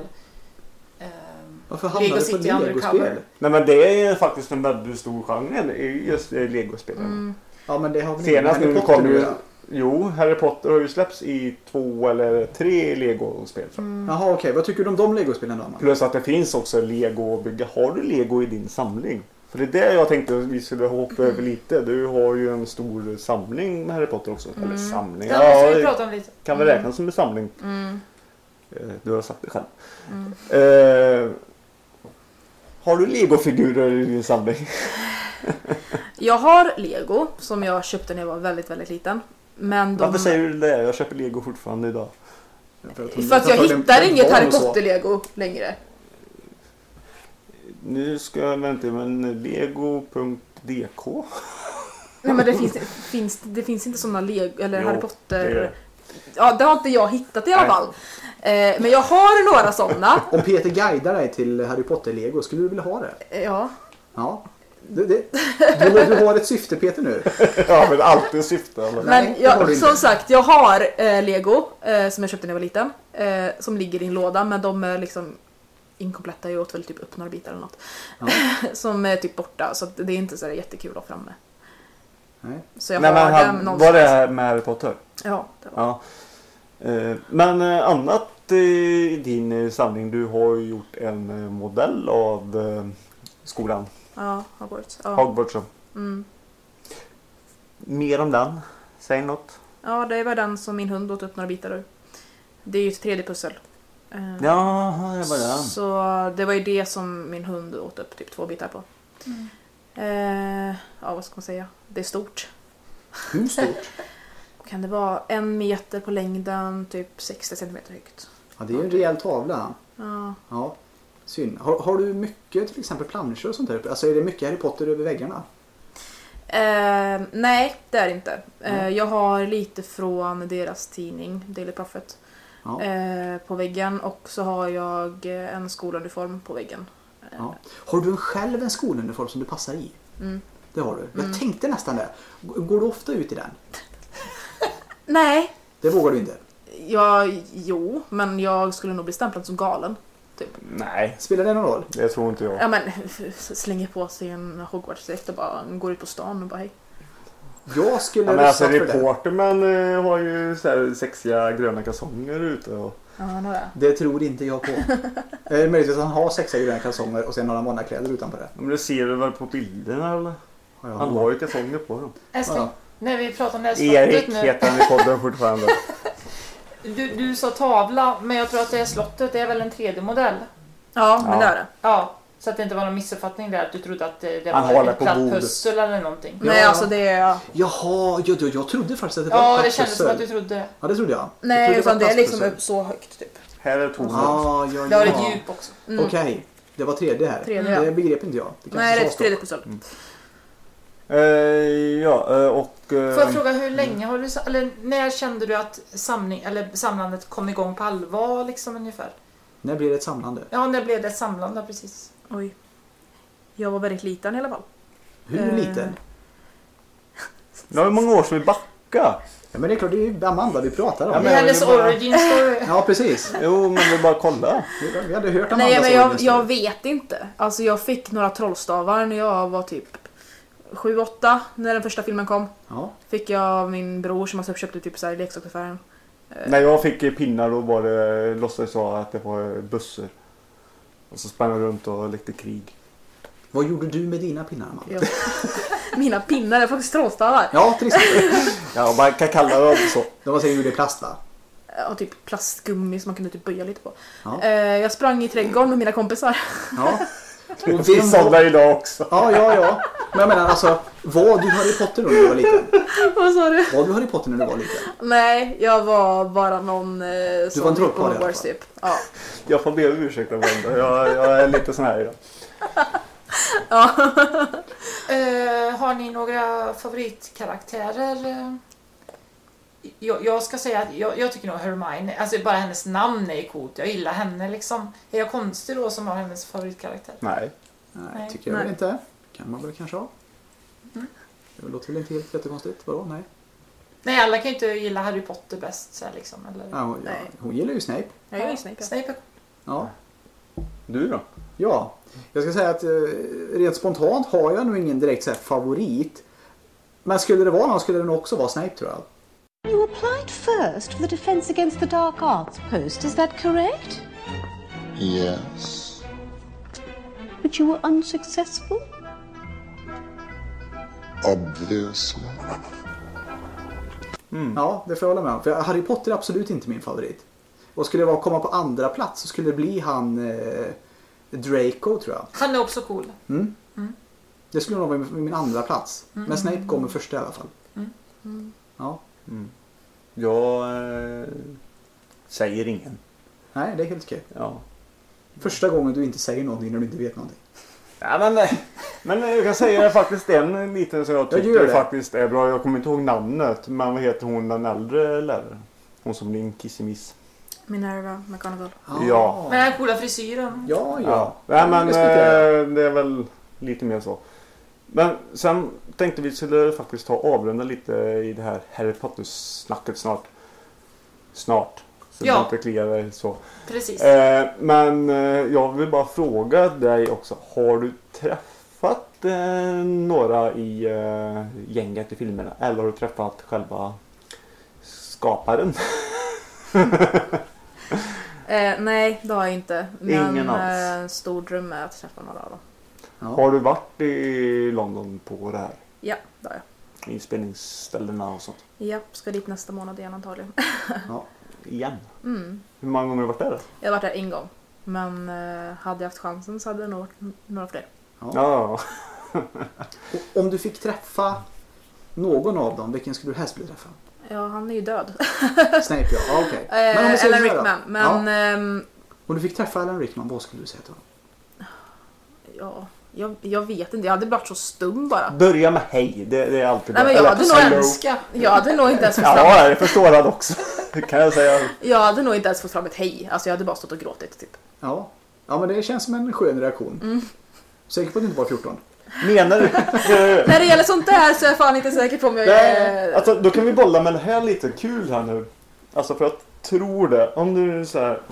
Varför hamnar det på Lego-spel? Nej, men det är faktiskt en väldigt stor genre i just Lego-spelen. Ja, men det har vi senast nu kom ju... Jo, Harry Potter har ju släppts i 2 eller 3 Lego-spel. Jaha, okej. Vad tycker du om de Lego-spelen då? Plus att det finns också Lego att bygga. Har du Lego i din samling? För det är det jag tänkte att vi skulle hoppa över lite. Du har ju en stor samling med Harry Potter också. Eller samling. Ja, vi prata om lite. Kan väl räknas som en samling. Du har sagt det själv. Har du Lego-figurer i din samling? Jag har Lego som jag köpte när jag var väldigt, väldigt liten. Men varför säger du det? Jag köper Lego fortfarande idag. För att jag hittar inget Harry Potter-lego längre. Nu ska jag vänta, men lego.dk. Nej, men det finns inte såna Lego eller Harry Potter. Ja, det har inte jag hittat i alla fall. Men jag har några sådana. Om Peter guidar dig till Harry Potter-lego, skulle du vilja ha det? Ja. Ja. Du har ett syfte, Peter, nu. Ja, men alltid syfte. Eller? Men som sagt, jag har Lego som jag köpte när jag var liten. Som ligger i en låda, men de är liksom inkompletta. Jag åt väl typ upp några bitar eller något. Ja. Som är typ borta, så det är inte så jättekul att ha framme. Nej. Så jag har den någonstans. Var det med Harry Potter? Ja, det var. Ja. Men annat i din samling, du har gjort en modell av skolan. Ja, Hogwarts. Ja. Hogwarts. Mm. Mer om den? Säg något. Ja, det var den som min hund åt upp några bitar ur. Det är ju ett 3D-pussel. Ja, det var den. Så det var ju det som min hund åt upp typ 2 bitar på. Ja, vad ska man säga? Det är stort. Hur stort? Kan det vara 1 meter på längden, typ 60 centimeter högt. Ja, det är ju en rejäl tavla. Ja. Synd. Har du mycket till exempel planscher och sånt där? Alltså är det mycket Harry Potter över väggarna? Nej, det är det inte. Jag har lite från deras tidning, Daily Prophet, på väggen. Och så har jag en skoluniform på väggen. Ja. Har du själv en skoluniform som du passar i? Mm. Det har du. Jag tänkte nästan det. Går du ofta ut i den? Nej. Det vågar du inte? Jo, men jag skulle nog bli stämplad som galen. Typ. Nej. Spelar det någon roll? Det tror inte jag. Ja, men slänger på sig en Hogwarts-dräkt och bara går ut på stan och bara hej. Jag skulle alltså reporterman har ju så här sexiga gröna kalsonger ute och... Ja, det tror inte jag på. Möjligtvis att han har sexiga gröna kalsonger och sen har han vanliga kläder utanpå det. Men det ser du väl på bilderna eller? Ja, han har ju kalsonger på dem. Älskling, när vi pratar om det här slottet nu. Erik heter han i podden fortfarande. Du sa tavla, men jag tror att det är slottet. Det är väl en 3D-modell? Ja, men det är det. Ja, så att det inte var någon missuppfattning där. Att du trodde att det han var ett platt pussel eller någonting. Nej, alltså det är... Jaha, jag trodde faktiskt att det var ett platt det kändes pussel. som att du trodde. Ja, det trodde jag. Nej, utan det är liksom upp så högt typ. Här är tornet. Det har ett djup också. Okej, det var 3D här. 3D, det begrep inte jag. Nej, det är ett 3D-pussel. Och... Får jag fråga, hur länge har du... Eller när kände du att samlandet kom igång på allvar liksom ungefär? När blev det ett samlande? Ja, när blev det ett samlande precis? Oj. Jag var väldigt liten i alla fall. Hur liten? Det var många år sedan vi backade. Ja, men det är klart, det är ju Amanda vi pratar om. Ja, men hennes origin story. Ja, precis. Jo, men vi bara kolla. Vi hade hört Amandas origin story. Nej, jag vet inte. Alltså jag fick några trollstavar när jag var typ 7-8 när den första filmen kom. Ja. Fick jag av min bror som alltså köpte typ så här leksaksaffären. När jag fick pinnar då var det låtsades jag att det var bussar. Och så sprang jag runt och lekte krig. Vad gjorde du med dina pinnar, Amanda? Mina pinnar är faktiskt trollstavar. Ja, till exempel. Ja, man kan kalla det så. De var säkert gjorde plast, va? Ja, typ plastgummi som man kunde typ böja lite på. Ja. Jag sprang i trädgården med mina kompisar. Ja. Och vi sådana idag också. Ja. Men jag menar alltså, var du Harry Potter när du var liten? Vad sa du? Var du Harry Potter när du var liten? Nej, jag var bara någon du var en trollkarl i alla fall. Typ. Ja. Jag får be om ursäkt Amanda. Jag är lite sån här idag. Ja. Har ni några favoritkaraktärer? Jag ska säga att jag tycker nog Hermione, alltså bara hennes namn är coolt. Jag gillar henne liksom. Är jag konstig då som har hennes favoritkaraktär? Nej, tycker jag väl inte. Kan man väl kanske ha. Det låter väl inte helt jättekonstigt. Vadå? Nej. Nej, alla kan ju inte gilla Harry Potter bäst så här, liksom, eller? Ja, hon gillar ju Snape. Jag gillar ju Snape. Snape. Ja. Du då? Ja. Jag ska säga att rent spontant har jag nog ingen direkt så här favorit. Men skulle det vara någon skulle det nog också vara Snape, tror jag. You applied first for the Defense Against the Dark Arts post, is that correct? Yes. But you were unsuccessful? Obviously. Ja, det får jag hålla med om. För Harry Potter är absolut inte min favorit. Och skulle det vara komma på andra plats så skulle det bli han Draco, tror jag. Han är också cool. Det skulle nog vara min andra plats. Men Snape kommer först i alla fall. Ja. Jag säger ingen. Nej, det är helt okej. Ja. Första gången du inte säger någonting när du inte vet någonting. Ja, men jag kan säga faktiskt en liten som jag tycker faktiskt är bra. Jag kommer inte ihåg namnet, men vad heter hon, den äldre läraren? Hon som blir en kissemiss. Minerva McGonagall. Ja. Med den coola frisyren. Ja. Nej, men det är väl lite mer så. Men sen tänkte vi skulle faktiskt avrunda lite i det här Harry Potter-snacket snart. Så det inte kliar så. Precis. Men jag vill bara fråga dig också. Har du träffat några i gänget i filmerna? Eller har du träffat själva skaparen? Nej, det har jag inte. Ingen Men stor dröm är att träffa några av dem. Ja. Har du varit i London på det här? Ja, det har jag. Inspelningsställena och sånt? Ja, ska dit nästa månad igen antagligen. Ja, igen? Mm. Hur många gånger har du varit där? Jag har varit där en gång. Men hade jag haft chansen så hade det nog varit några fler. Ja. Om du fick träffa någon av dem, vilken skulle du helst vilja träffa? Ja, han är ju död. Snape, ja, okej. Alan Rickman, men... Om du fick träffa Alan Rickman, vad skulle du säga till honom? Ja, jag vet inte. Jag hade varit så stum bara. Börja med hej, det är alltid bra. Nej, men jag hade nog inte ens fått fram... Ja, det förstår jag också. Kan jag säga. Jag hade nog inte ens fått fram ett hej. Alltså jag hade bara stått och gråtit typ. Ja, men det känns som en skön reaktion. Säker på att du inte var 14? Menar du? När det gäller sånt där så är jag fan inte säker på om jag är... Alltså, då kan vi bolla med det här lite kul här nu. Alltså för att tror det. Om du så här,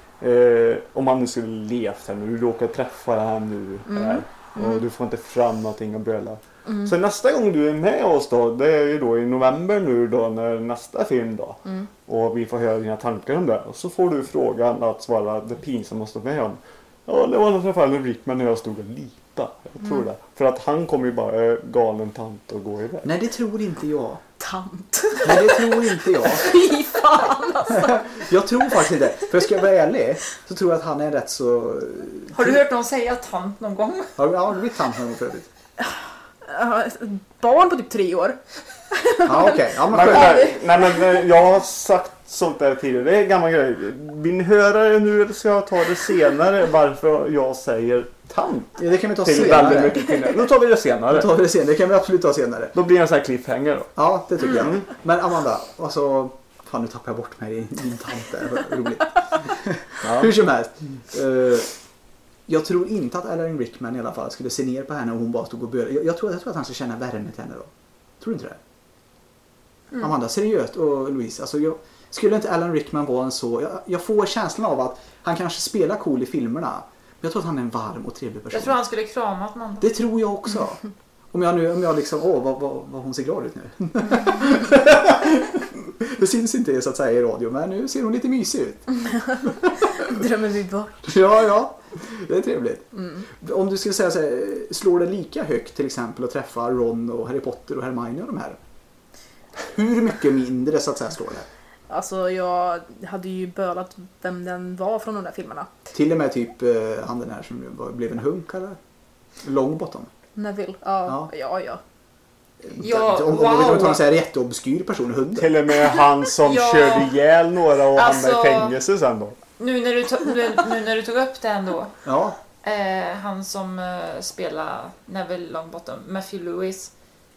om man nu skulle levt här nu. Du råkar träffa det här nu. Här, och du får inte fram någonting att bröla. Så nästa gång du är med oss då. Det är ju då i november nu då. När nästa film då. Och vi får höra dina tankar om det. Och så får du frågan att svara det pinsammaste med om. Ja, det var något fall en Rickman när jag stod och lita. Jag tror det. För att han kommer ju bara galen tant och gå iväg. Nej, det tror inte jag. Tant? Nej, det tror inte jag. Fy fan alltså. Jag tror faktiskt inte. För jag ska vara ärlig så tror jag att han är rätt så... Har du hört någon säga tant någon gång? Ja, det blir tant någon gång förut. Barn på typ 3 år. Ja, okej. Ja, nej, men jag har sagt sånt där tidigare. Det är en gammal grej. Vill ni höra det nu eller ska jag ta det senare varför jag säger tant? Ja, det kan vi ta senare. Då tar vi det senare. Det kan vi absolut ta senare. Då blir det en sån här cliffhanger då. Ja, det tycker jag. Men Amanda, alltså... Fan, nu tappar jag bort mig i din tant där. Roligt. Hur som helst. Jag tror inte att Alan Rickman i alla fall skulle se ner på henne och hon bara stod och började. Jag tror att han skulle känna värme till henne då. Tror du inte det? Amanda, seriöst och Louise. Alltså skulle inte Alan Rickman vara en så... Jag får känslan av att han kanske spelar cool i filmerna. Men jag tror att han är en varm och trevlig person. Jag tror han skulle kramat någon. Det tror jag också. Om jag liksom... vad hon ser glad ut nu. Det syns inte så att säga i radio, men nu ser hon lite mysig ut. Drömmer vi bort. Ja. Det är trevligt. Om du skulle säga så här, slår det lika högt till exempel att träffa Ron och Harry Potter och Hermione och de här? Hur mycket mindre så att säga slår det? Alltså jag hade ju bölat vem den var från de där filmerna. Till och med typ han den här som blev en hunk eller? Longbottom. Neville. Ja. Om du tar en så här jätteobskyr person, hunden. Till och med han som körde ihjäl några och hamnade i fängelse sen då. Nu när du tog upp det ändå. Ja. Han som spelar Neville Longbottom, Matthew Lewis.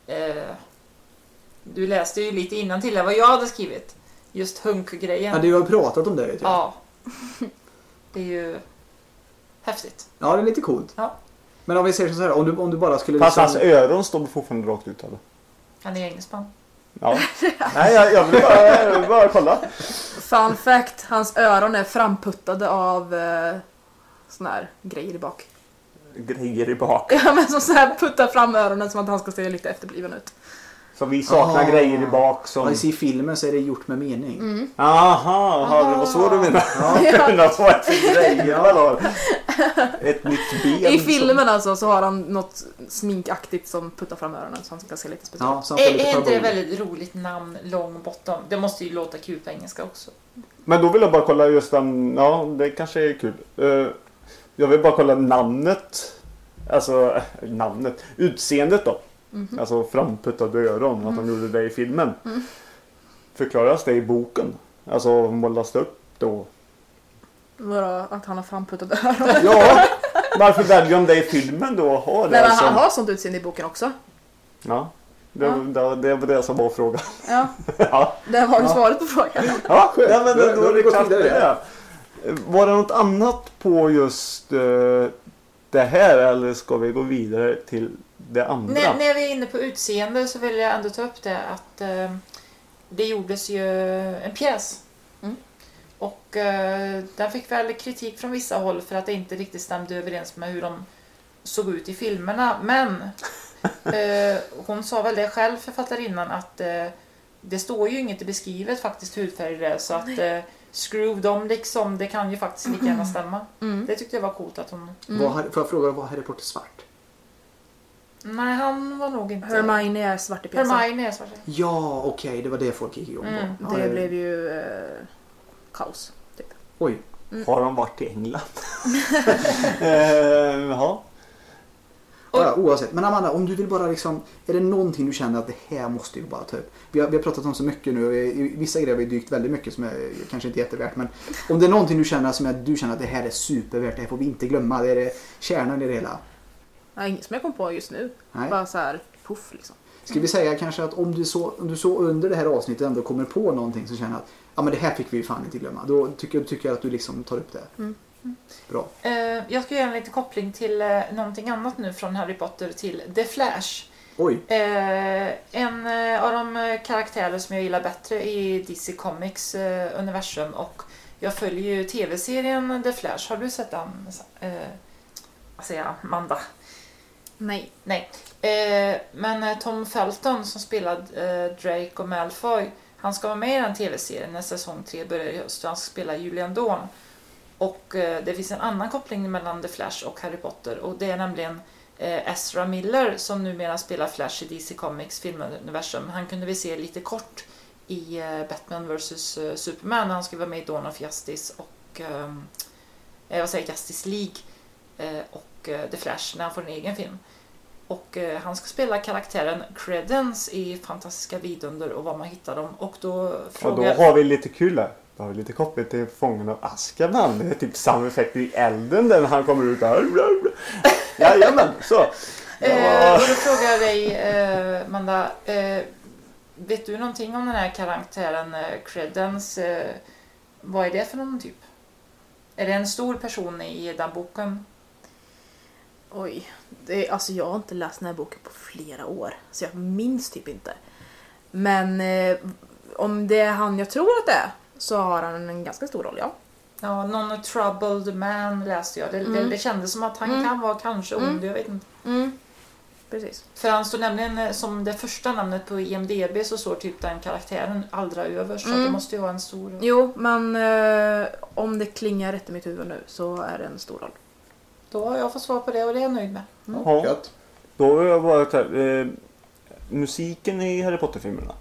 Du läste ju lite innantill vad jag hade skrivit. Just hunk-grejen. Ja, du har pratat om det vet jag. Ja. Det är ju häftigt. Ja, det är lite coolt. Ja. Men om vi ser så här, om du bara skulle... Fast hans öron står fortfarande rakt ut eller? Han är engelsman. Ja. Nej, jag vill bara kolla. Fun fact, hans öron är framputtade av såna här grejer i bak. Grejer i bak? Ja, men som så här puttar fram öronen som att han ska se lite efterbliven ut. Så vi saknar grejer i bak som... Ja, i filmen så är det gjort med mening. Aha, det var så du menar. Ett nytt ben. I filmen alltså så har han något sminkaktigt som puttar fram öronen så han ska se lite speciellt. Ja, är inte det ett väldigt roligt namn, Longbottom? Det måste ju låta kul på engelska också. Men då vill jag bara kolla just den, ja det kanske är kul. Jag vill bara kolla namnet, alltså utseendet då. Alltså framputtade öron, att de gjorde det i filmen. Förklaras det i boken? Alltså målas det upp då. Vadå, att han har framputtat öron? Ja, varför väljer de det i filmen då? Ha det Nej, men som... han har sånt utseende i boken också. Ja, det var det som var frågan. Ja, Ja. det var ju svaret på frågan. Ja, Skönt. ja men då är det Då klart går vi med det. Var det något annat på just det här eller ska vi gå vidare till det andra? När vi är inne på utseende så vill jag ändå ta upp det att det gjordes ju en pjäs. Och den fick väl kritik från vissa håll för att det inte riktigt stämde överens med hur de såg ut i filmerna. Men hon sa väl det själv, författarinnan, att det står ju inget beskrivet faktiskt hudfärg där, så att skruv dem liksom, det kan ju faktiskt lika gärna stämma. Det tyckte jag var coolt att hon... Får jag fråga, var Harry Potter svart? Nej, han var nog inte... Hermione är svart i pjäsen. Hermione är svart. Ja, okej, det var det folk gick igång på. Det blev ju kaos. Typ. Oj. Har de varit i England? Ja. Ja, oavsett. Men Amanda, om du vill bara liksom, är det någonting du känner att det här måste vi bara ta upp? Vi har pratat om så mycket nu, i vissa grejer har vi dykt väldigt mycket som är kanske inte jättevärt, men om det är någonting du känner att det här är supervärt, det här får vi inte glömma, det är kärnan i det hela. Ja, inget som jag kom på just nu. Nej. Bara så här, puff liksom. Ska vi säga kanske att om du så under det här avsnittet ändå kommer på någonting som känner att ja, men det här fick vi fan inte glömma, då tycker jag att du liksom tar upp det. Bra. Jag ska göra en liten koppling till någonting annat nu från Harry Potter till The Flash. Oj. En av de karaktärer som jag gillar bättre i DC Comics universum, och jag följer ju tv-serien The Flash. Har du sett den? Vad säger jag? Amanda? Nej. Men Tom Felton som spelade Draco Malfoy, han ska vara med i den tv-serien när säsong 3 börjar i höst. Han ska spela Julian Dawn. Och det finns en annan koppling mellan The Flash och Harry Potter, och det är nämligen Ezra Miller som numera spelar Flash i DC Comics filmuniversum. Han kunde vi se lite kort i Batman vs Superman när han skulle vara med i Dawn of Justice och Justice League och The Flash när han får en egen film. Och han ska spela karaktären Credence i Fantastiska vidunder och var man hittar dem. Och då frågar... Och då har vi lite kul här. Då har vi lite koppling till Fången av Azkaban. Det är typ samma effekt i elden när han kommer ut där. Jajamän, så. Och då frågar jag dig, Amanda, vet du någonting om den här karaktären Credence? Vad är det för någon typ? Är det en stor person i den boken? Oj, alltså jag har inte läst den här boken på flera år, så jag minns typ inte. Men om det är han jag tror att det är, så har han en ganska stor roll, ja. Ja, någon troubled man läste jag. Det kändes som att han kan vara kanske ond, jag vet inte. Precis. För han står nämligen som det första namnet på IMDb, så står typ den karaktären allra överst, så det måste ju vara en stor... Jo, men om det klingar rätt i mitt huvud nu så är det en stor roll. Då har jag fått svar på det och det är jag nöjd med. Ja. Då har jag varit här. Musiken i Harry Potter-filmerna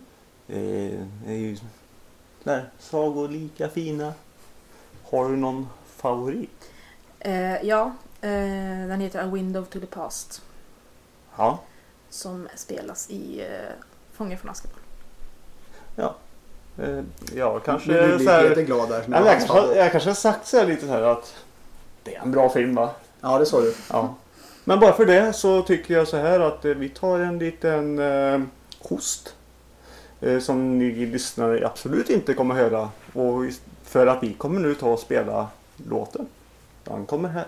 är ju där, sagor lika fina. Har du någon favorit? Den heter A Window to the Past. Ja. Som spelas i Fången från Azkaban. Ja. Jag kanske du så här, lite glad där. Jag kanske har sagt så här lite så här att det är en bra film, va? Ja, det sa du. Ja. Men bara för det så tycker jag så här att vi tar en liten host som ni lyssnare absolut inte kommer höra, och för att vi kommer nu ta och spela låten. Den kommer här.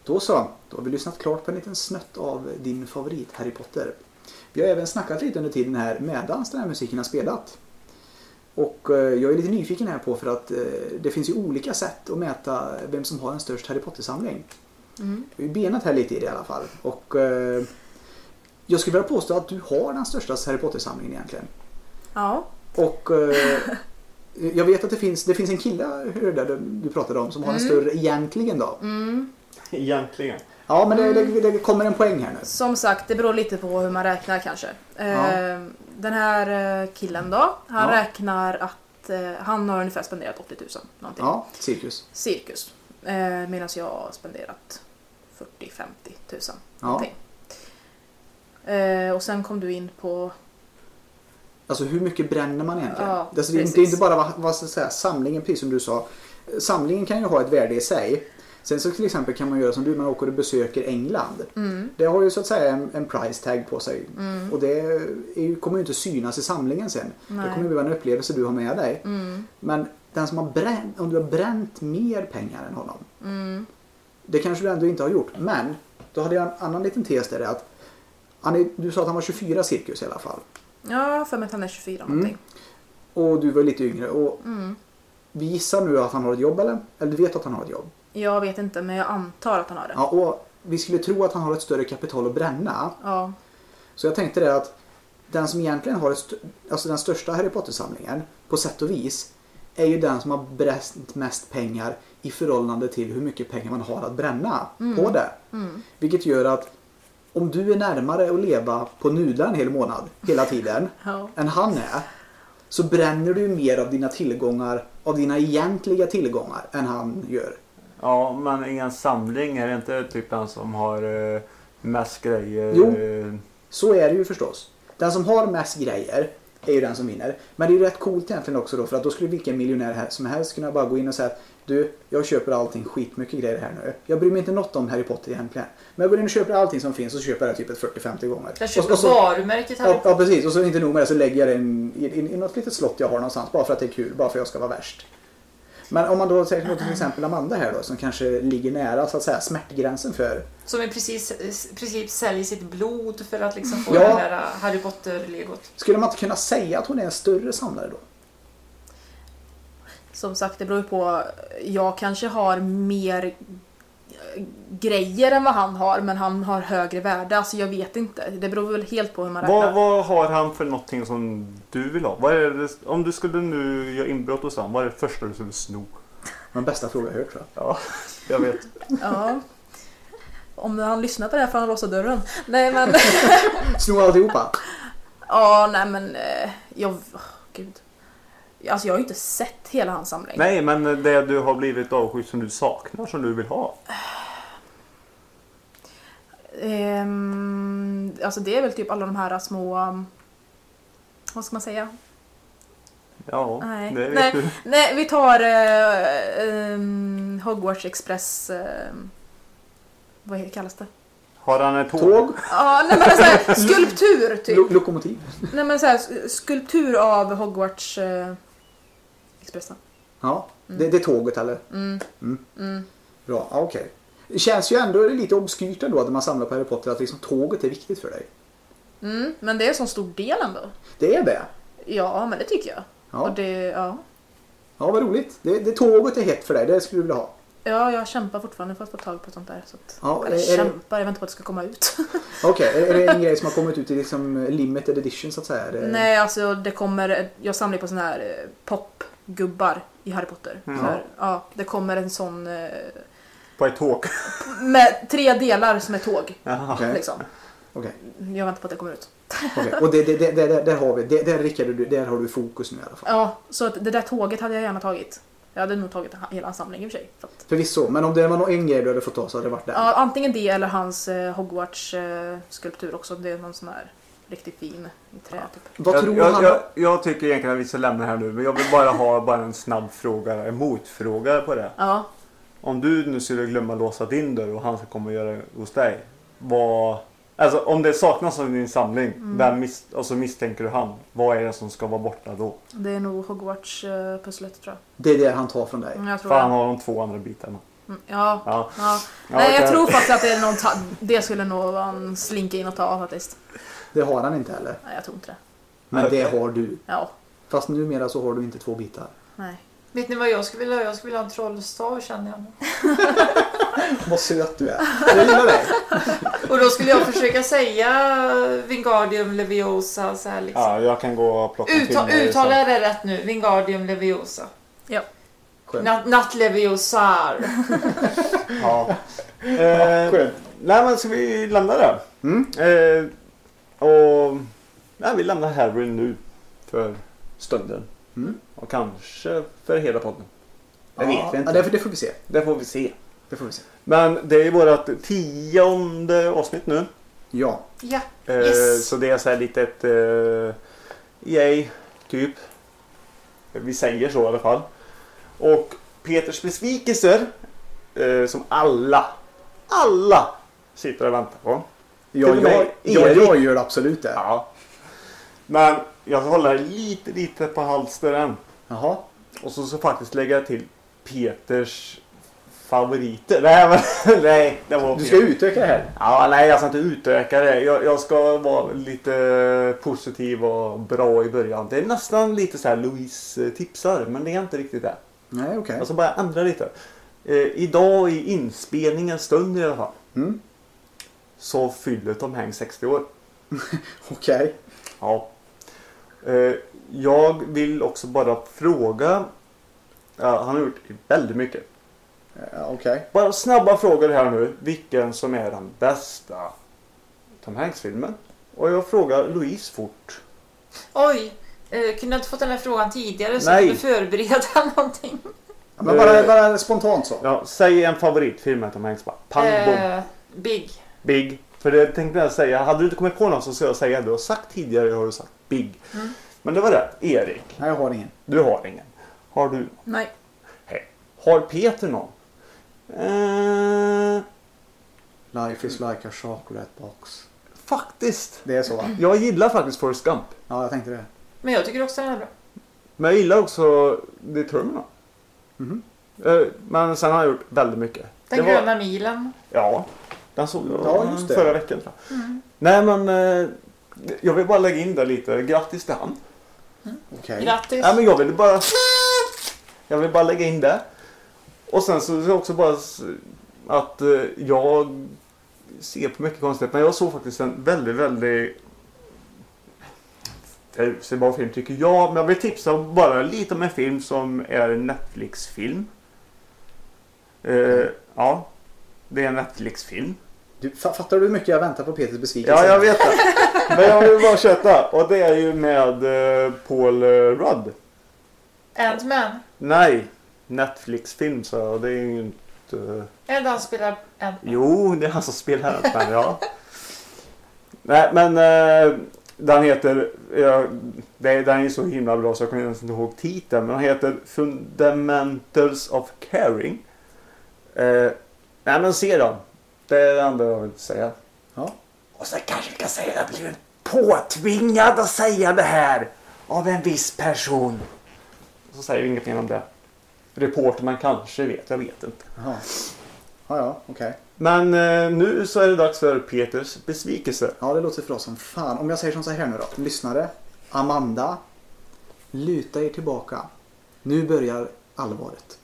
Då så, då har vi lyssnat klart på en liten snött av din favorit Harry Potter. Vi har även snackat lite under tiden här medans den här musiken har spelat. Och jag är lite nyfiken här på för att det finns ju olika sätt att mäta vem som har en störst Harry Potter-samling. Vi har benat här lite i det i alla fall. Och jag skulle vilja påstå att du har den största Harry Potter-samlingen egentligen. Ja. Och jag vet att det finns en kille där du pratade om som har en större egentligen då. Egentligen. Ja, men det kommer en poäng här nu. Som sagt, det beror lite på hur man räknar kanske. Den här killen då, han räknar att han har ungefär spenderat 80 000 någonting. Ja, cirkus. Medan jag har spenderat 40-50 000 någonting. Och sen kom du in på... Alltså hur mycket bränner man egentligen? Ja, alltså, det är inte bara vad ska jag säga, samlingen, precis som du sa. Samlingen kan ju ha ett värde i sig. Sen så till exempel kan man göra som du, man åker och besöker England. Det har ju så att säga en price tag på sig. Och det kommer ju inte synas i samlingen sen. Nej. Det kommer ju vara en upplevelse du har med dig. Men den som har bränt, om du har bränt mer pengar än honom. Det kanske du ändå inte har gjort. Men då hade jag en annan liten tes där. Att du sa att han var 24 cirkus i alla fall. Ja, för mig att han är 24 någonting. Och du var lite yngre. Och vi gissar nu att han har ett jobb eller? Eller du vet att han har ett jobb? Jag vet inte, men jag antar att han har det. Ja, och vi skulle tro att han har ett större kapital att bränna. Ja. Så jag tänkte det att den som egentligen har alltså den största Harry Potter-samlingen på sätt och vis är ju den som har bränt mest pengar i förhållande till hur mycket pengar man har att bränna på det. Vilket gör att om du är närmare att leva på nudlar en hel månad hela tiden än han är, så bränner du mer av dina tillgångar, av dina egentliga tillgångar än han gör. Ja, men i en samling är det inte typ den som har mest grejer? Jo, så är det ju förstås. Den som har mest grejer är ju den som vinner. Men det är ju rätt coolt egentligen också då, för att då skulle vilken miljonär här som helst kunna bara gå in och säga att du, jag köper allting, skitmycket grejer här nu. Jag bryr mig inte något om Harry Potter egentligen. Men jag går in och köper allting som finns och så köper jag det typ 40-50 gånger. Jag köper varumärket Harry Potter. Ja, precis. Och så inte nog med det så lägger jag det i något litet slott jag har någonstans. Bara för att det är kul, bara för att jag ska vara värst. Men om man då säger till exempel Amanda här då, som kanske ligger nära så att säga smärtgränsen för... Som i princip säljer sitt blod för att liksom få det här Harry Potter-legot. Skulle man inte kunna säga att hon är en större samlare då? Som sagt, det beror ju på. Jag kanske har mer grejer än vad han har, men han har högre värde. Alltså jag vet inte. Det beror väl helt på hur man räknar. Vad har han för någonting som du vill ha? Vad är det, om du skulle nu göra inbrott hos honom, vad är det första du skulle sno? Den bästa fråga jag hört, tror jag. Ja, jag vet. Ja. Om han lyssnar på det här får han låsa dörren. Nej men... Sno alltihopa? Ja, nej men... Gud. Alltså jag har ju inte sett hela hans samling. Nej, men det du har blivit avskydd som du saknar, som du vill ha. Alltså det är väl typ alla de här små... Vad ska man säga? Ja, nej. Det vet du. Nej, vi tar Hogwarts Express... vad kallas det? Har han ett tåg? Ja, nej men så här, skulptur typ. Lokomotiv. Nej men så här, skulptur av Hogwarts Expressen. Ja, det är tåget eller? Bra, okej. Det känns ju ändå lite obskyrt ändå när man samlar på Harry Potter att liksom tåget är viktigt för dig. Men det är en sån stor del ändå. Det är det? Ja, men det tycker jag. Ja, och det, ja vad roligt. Det tåget är hett för dig, det skulle du vilja ha. Ja, jag kämpar fortfarande för att få tag på sånt där. Så att, ja, jag väntar på att det ska komma ut. Okej, är det en grej som har kommit ut i liksom limited edition så att säga? Nej, alltså det kommer... Jag samlar på såna här popgubbar i Harry Potter. Ja, det kommer en sån... På ett tåg? Med 3 delar som är tåg. Okay. Liksom. Okay. Jag väntar på att det kommer ut. Okay. Och där har vi... Där har du fokus nu i alla fall. Ja, så att det där tåget hade jag gärna tagit. Jag hade nog tagit hela samlingen i och för sig. Förvisso, men om det var en grej du hade fått ta så hade det varit där. Ja, antingen det eller hans Hogwarts skulptur också. Det är någon sån här riktigt fin i trä typ. Vad tror han? Jag tycker egentligen att vi ska lämna här nu. Men jag vill bara ha en snabb fråga, en motfråga på det. Ja. Om du nu skulle glömma låsa din dörr och han ska komma och göra det hos dig. Alltså om det saknas av din samling, vem misstänker du han? Vad är det som ska vara borta då? Det är nog Hogwarts pusslet tror jag. Det är det han tar från dig? Jag tror för han har de 2 andra bitarna. Ja. Nej, jag tror faktiskt att det är någon det skulle nog han slinka in och ta faktiskt. Det har han inte heller. Nej, jag tror inte det. Men det har du. Ja. Fast numera så har du inte 2 bitar. Nej. Vet ni vad jag skulle vilja ha? Jag skulle vilja ha en trollstav, känner jag. Vad söt du är. Jag gillar dig. Och då skulle jag försöka säga Wingardium Leviosa så här liksom. Ja, jag kan gå och plocka Uttalar jag det rätt nu? Wingardium Leviosa. Ja. Natt Leviosar. Ja. Nej, men ska vi lämna det? Och nej, vi lämnar Harry nu för stunden. Och kanske för hela podden. Det vet vi inte. Ja, det får vi se. Det får vi se. Men det är vårt 10:e avsnitt nu. Ja. Yes. Så det är så här litet yay typ. Vi säger så i alla fall. Och Peters besvikelser som alla sitter och väntar på. Jag gör absolut det. Ja. Men jag håller lite på halsteren. Jaha. Och så faktiskt lägga till Peters favoriter. Nej, det var du ska utöka det här. Ja, nej, jag ska inte utöka det. Jag ska vara lite positiv och bra i början. Det är nästan lite så här Louise tipsar, men det är inte riktigt det. Nej, okej. Jag ska bara ändra lite. Idag i inspelningens stund i alla fall. Så fyller Tom Hanks 60 år. Okej. Ja. Jag vill också bara fråga. Han har gjort väldigt mycket. Okej. Bara snabba frågor här nu. Vilken som är den bästa Tom Hanks-filmen? Och jag frågar Louise fort. Oj, kunde jag inte fått den här frågan tidigare så Nej. kunde förbereda någonting. Ja, men bara spontant så. Ja, säg en favoritfilm med Tom Hanks. Pang, bom. Big. För det tänkte jag säga. Hade du inte kommit på någon så ska jag säga det. Du har sagt tidigare har du sagt Big. Men det var det. Erik. Nej, jag har ingen. Du har ingen. Har du? Nej. Hej. Har Peter någon? Life is like a chocolate box. Faktiskt. Det är så, va? Jag gillar faktiskt Forrest Gump. Ja, jag tänkte det. Men jag tycker också den är bra. Men jag gillar också The Terminal. Men sen har jag gjort väldigt mycket. Den gröna milen. Ja. Den såg jag förra veckan. Nej, men jag vill bara lägga in det lite. Grattis till han. Okej. Grattis. Nej, men jag vill bara lägga in det. Och sen så är det också bara att jag ser på mycket konstigt. Men jag såg faktiskt en väldigt bra film tycker jag. Men jag vill tipsa bara lite om en film som är en Netflix-film. Ja, det är en Netflix-film. Fattar du hur mycket jag väntar på Peters besvikelse? Ja, jag vet det. Men jag vill bara köta. Och det är ju med Paul Rudd. Ant-Man. Nej, Netflix-film så det är ju inte... Är det han spelar Ant-Man? Jo, det är han som spelar Ant-Man, ja. Nej, men den heter... den är så himla bra så jag kommer inte ihåg titeln. Men den heter Fundamentals of Caring. Nej, men se då. Det är det enda jag vill säga. Ja. Och så kanske vi kan säga att jag blivit påtvingad att säga det här av en viss person. Så säger vi inget mer om det. Reporterna kanske vet, jag vet inte. Jaha. Ja, okej. Men nu så är det dags för Peters besvikelse. Ja, det låter för oss som fan. Om jag säger som så här nu då. Lyssnare, Amanda, luta er tillbaka. Nu börjar allvaret.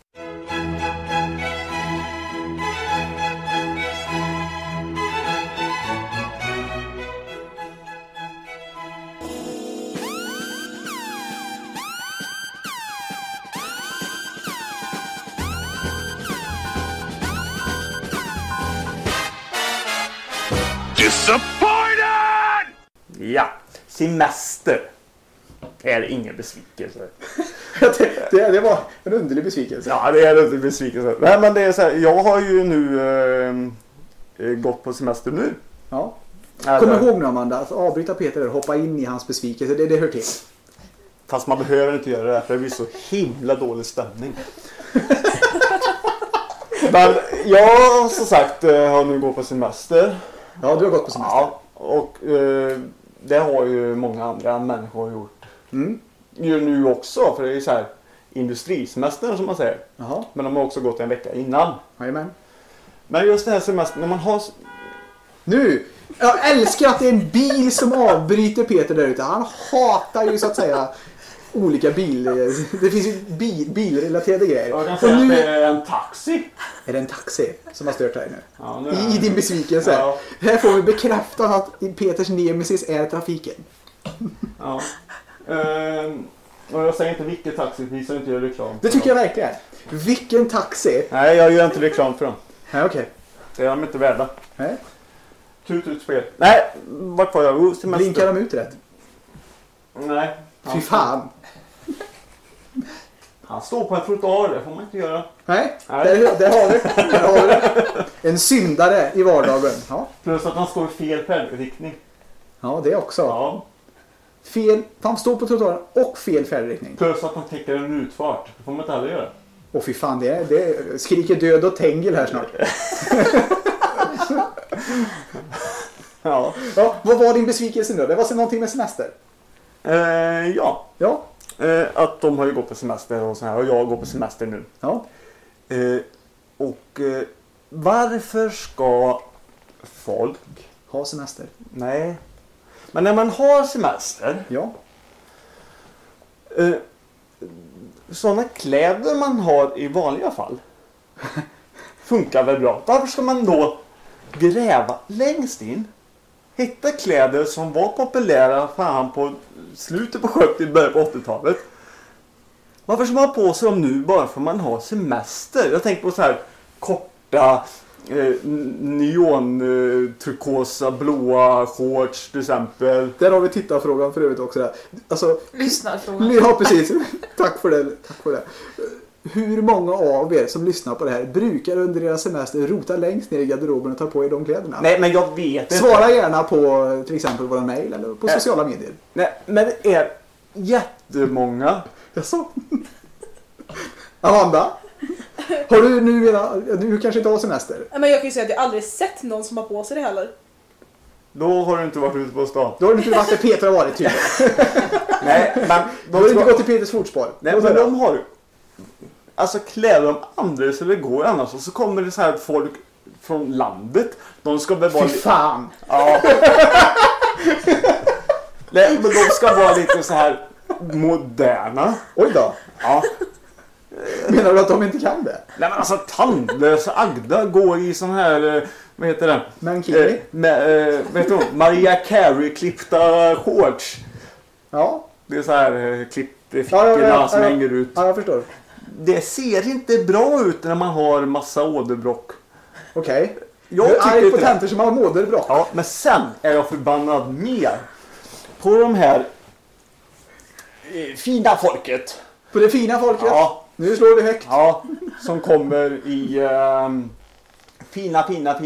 Disappointed! Ja, semester är ingen besvikelse. det var en underlig besvikelse. Ja, det är en underlig besvikelse. Nej, men det är så här, jag har ju nu gått på semester nu. Ja. Kom ihåg nu Amanda, att avbryta Peter och hoppa in i hans besvikelse, det hör till. Fast man behöver inte göra det för det blir så himla dålig stämning. Men jag som sagt har nu gått på semester. Ja, du har gått på semester. Ja, och det har ju många andra människor gjort. Gör nu också, för det är så här industrisemestern som man säger. Jaha. Men de har också gått en vecka innan. Jajamän. Men just det här semestern, när man har... Nu! Jag älskar att det är en bil som avbryter Peter där ute. Han hatar ju så att säga olika det finns ju bilrelaterade grejer. Jag kan säga att det är en taxi. Är det en taxi som har stört dig nu? Ja, nu I din besvikelse. Ja. Här får vi bekräfta att Peters nemesis är trafiken. Ja. Och jag säger inte vilket taxi, vi ska inte göra reklam. Det tycker jag verkligen. Vilken taxi? Nej, jag gör inte reklam för dem. Nej, okej. Det är de inte värda. Nej. Tut spel. Nej, vart var jag? Semester. Blinkar de ut rätt? Nej. Fy fan. Han står på en trottoar, det får man inte göra. Nej. Där har vi. En syndare i vardagen. Ja. Plus att han står i fel färdriktning. Ja, det också. Ja. Han står på trottoaren och fel färdriktning. Plus att han täcker en utfart. Det får man inte heller göra. Åh fy fan, det skriker död och tängel här snart. Ja. Vad var din besvikelse nu? Det var någonting med semester. Ja. Att de har ju gått på semester och så här. Och jag går på semester nu. Ja. Varför ska folk ha semester? Nej. Men när man har semester. Ja. Sådana kläder man har i vanliga fall funkar väl bra. Varför ska man då gräva längst in, hitta kläder som var populära fan på slutet på 70-talet, början på 80-talet? Varför ska man ha på sig dem nu bara för man har semester? Jag tänker på så här korta neon-turkosa, blåa shorts till exempel. Där har vi tittarfrågan för övrigt också. Alltså, lyssnarfrågan. Ja, precis. Tack för det. Hur många av er som lyssnar på det här brukar under deras semester rota längst ner i garderoben och ta på er de kläderna? Nej, men jag vet inte. Svara gärna på till exempel våra mejl eller på sociala medier. Nej, men det är jättemånga. Jaså? Amanda? Har du nu kanske inte har semester? Men jag kan ju säga att jag aldrig sett någon som har på sig det heller. Då har du inte varit ute på stan. Då har du inte varit där Peter har varit typ. Nej, men då har du inte gått till Peters fotspår. Nej, men de har alltså kläder de andra så det går annars. Och så kommer det så här folk från landet. De ska väl vara... Fy fan! Ja. Nej, men de ska vara lite så här moderna. Oj då. Ja. Menar du att de inte kan det? Nej, men alltså tandlösa Agda går i sån här, vad heter det? Mankini? Vet du, Maria Carey-klippta shorts. Ja. Det är så här fickorna som hänger ut. Ja, jag förstår. Det ser inte bra ut när man har massa åderbråck. Okej. Jag du är arg på det. tanter som har åderbråck. Ja, men sen är jag förbannad mer på de här fina folket. På det fina folket? Ja. Nu slår det högt. Ja, som kommer i fina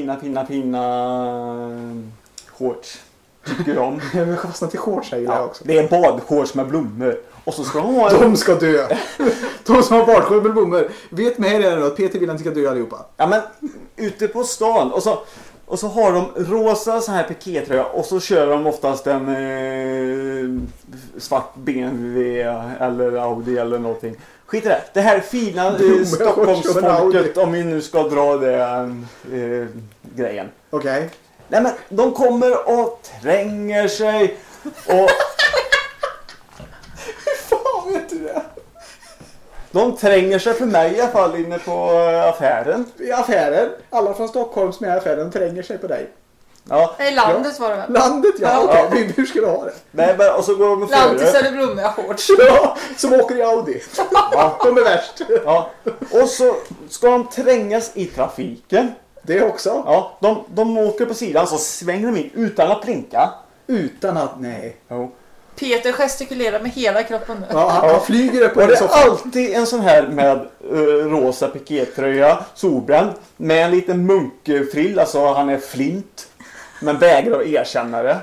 shorts. Tycker om. Jag vill fastna till shorts här gillar också. Det är badshorts med blommor. Och så ska de ha... De ska dö. De som har badshorts med blommor. Vet med er att Peter vill inte ska dö allihopa. Ja, men ute på stan. Och så har de rosa så här pikétröja. Och så kör de oftast en svart BMW eller Audi eller någonting. Skit i det. Det här fina Stockholmsfolket, om vi nu ska dra det grejen. Okej. Nej, men de kommer och tränger sig och... Hur fan vet du det? De tränger sig för mig i alla fall inne på affären. I affären? Alla från Stockholm som är i affären tränger sig på dig. Ja. Nej, landet var det väl? Landet, ja. Ja. Okej. Hur ska du ha det? Nej, men, och så går de före. Lantis eller blommiga shorts. Ja, som åker i Audi. Ja, de är värst. Ja. Och så ska de trängas i trafiken. Det också? Ja, de åker på sidan så svänger de in utan att blinka. Utan att, nej. Jo. Peter gestikulerar med hela kroppen nu. Ja, han flyger upp på och det är soffan. alltid en sån här med rosa pikétröja, solbränd, med en liten munkfrill, alltså han är flint, men vägrar att erkänna det.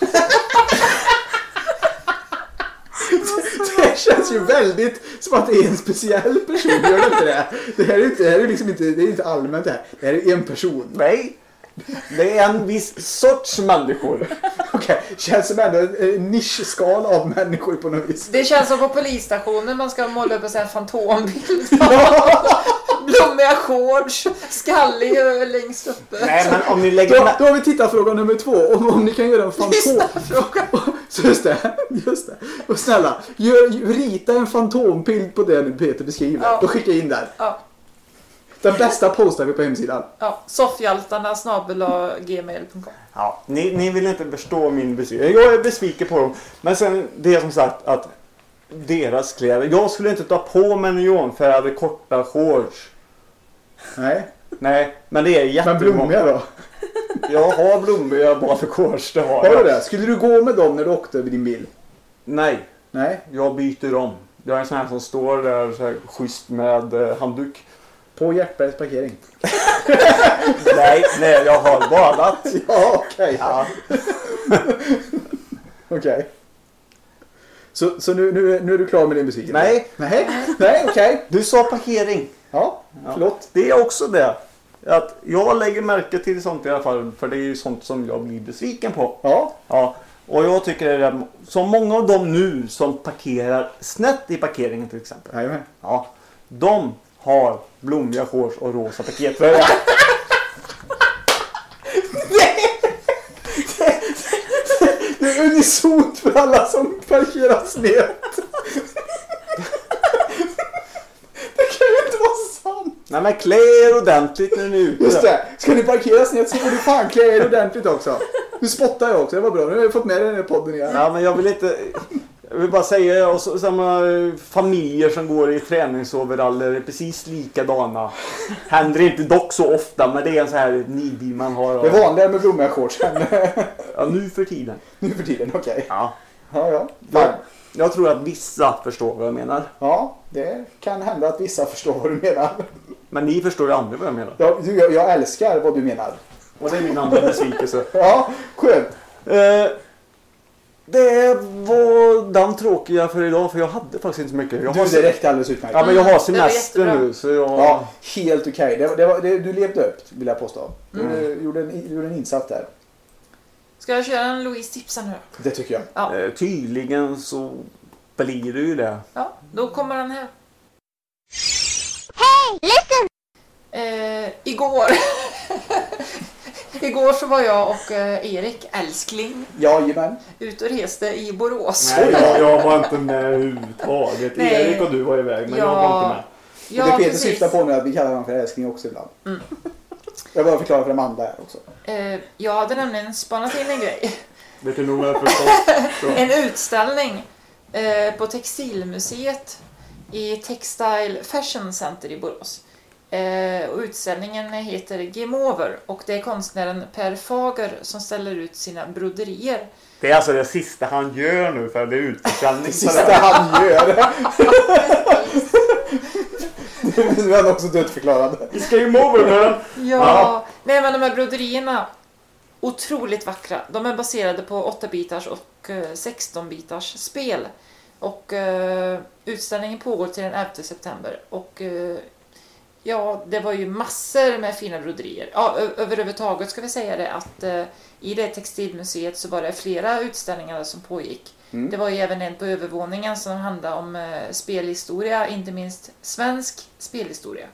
Det känns ju väldigt som att det är en speciell person, gör det inte det? Det här är liksom inte, det är inte allmänt det här. Det här är en person. Nej, det är en viss sorts människor. Okej, känns som ändå en nischskal av människor på något vis. Det känns som på polisstationen man ska måla upp en sån här fantombild. Blommiga shorts, skallig längst uppe. Nej, men om ni lägger... Då har vi tittat fråga nummer 2. Om ni kan göra en fantom... Så just det. Och snälla, rita en fantombild på det Peter beskriver. Ja. Då skicka in där. Ja. Den bästa postar vi på hemsidan. Ja, soffhjältarna@gmail.com. Ja, ni vill inte förstå min besvikelse. Jag är besviken på dem. Men sen det är som sagt att deras kläder. Jag skulle inte ta på mig neonfärgade korta shorts. Nej, men det är jättemånga. Men blommiga då? Jag har blommiga badshorts, det har jag. Har du det? Skulle du gå med dem när du åkte över din bil? Nej. Nej? Jag byter om. Jag är en sån här som står där så här, schysst med handduk. På Hjärtbergs parkering? nej, jag har badat. Ja, okej. Ja. Okej. Så nu är du klar med din besvikelse? Nej, okej. Du sa parkering. Ja, förlåt. Det är också det. Att jag lägger märke till sånt i alla fall. För det är ju sånt som jag blir besviken på. Ja. Och jag tycker det är som många av dem nu som parkerar snett i parkeringen till exempel. Jajamän. Ja. De har blommiga shorts och rosa paket. Det är unisont för alla som parkerar snett. Det kan ju inte vara sant. Nej, men klä er ordentligt när ni är ute. Just det. Ska ni parkera snett så får du fan klä er ordentligt också. Du spottar jag också, det var bra. Nu har jag fått med den här podden igen. Ja, men jag vill bara säga och samma familjer som går i träningsoveraller är precis likadana. Händer inte dock så ofta, men det är en så här nidbild man har. Det är vanligare med blommiga shorts. Ja, nu för tiden. Okej. Ja. Ja. Jag tror att vissa förstår vad jag menar. Ja, det kan hända att vissa förstår vad du menar. Men ni förstår ju aldrig vad jag menar. Jag älskar vad du menar. Och det är min andra besvikelse. Ja, skönt. Det var den tråkiga för idag, för jag hade faktiskt inte så mycket. Det räckte alldeles utmärkt. Ja, men jag har semester nu. Så jag... Ja, helt okej. Du levde upp, vill jag påstå. Du gjorde en insats där. Ska jag köra en Louise tipsa nu? Det tycker jag. Ja. Tydligen så blir det ju det. Ja, då kommer den här. Hey, listen! Igår så var jag och Erik, älskling, ute och reste i Borås. Nej, jag var inte med överhuvudtaget. Erik och du var iväg, men jag var inte med. Ja, det Peter syftar på nu att vi kallar honom för älskling också ibland. Jag bara förklara för Amanda här också. Jag hade nämligen spanat in en grej. Vet du nog vad jag förstår? En utställning på Textilmuseet i Textile Fashion Center i Borås. Och utställningen heter Game Over och det är konstnären Per Fager som ställer ut sina broderier. Det är alltså det sista han gör nu, för det är utställning. Det sista han gör. Nu är han också dödförklarad. It's Game Over, Ja. Nej, men de här broderierna otroligt vackra. De är baserade på 8-bitars och 16-bitars spel. Och utställningen pågår till den 11 september. Och ja, det var ju massor med fina broderier. Ja, överhuvudtaget ska vi säga det att i det textilmuseet så var det flera utställningar som pågick. Det var ju även en på övervåningen som handlade om spelhistoria, inte minst svensk spelhistoria.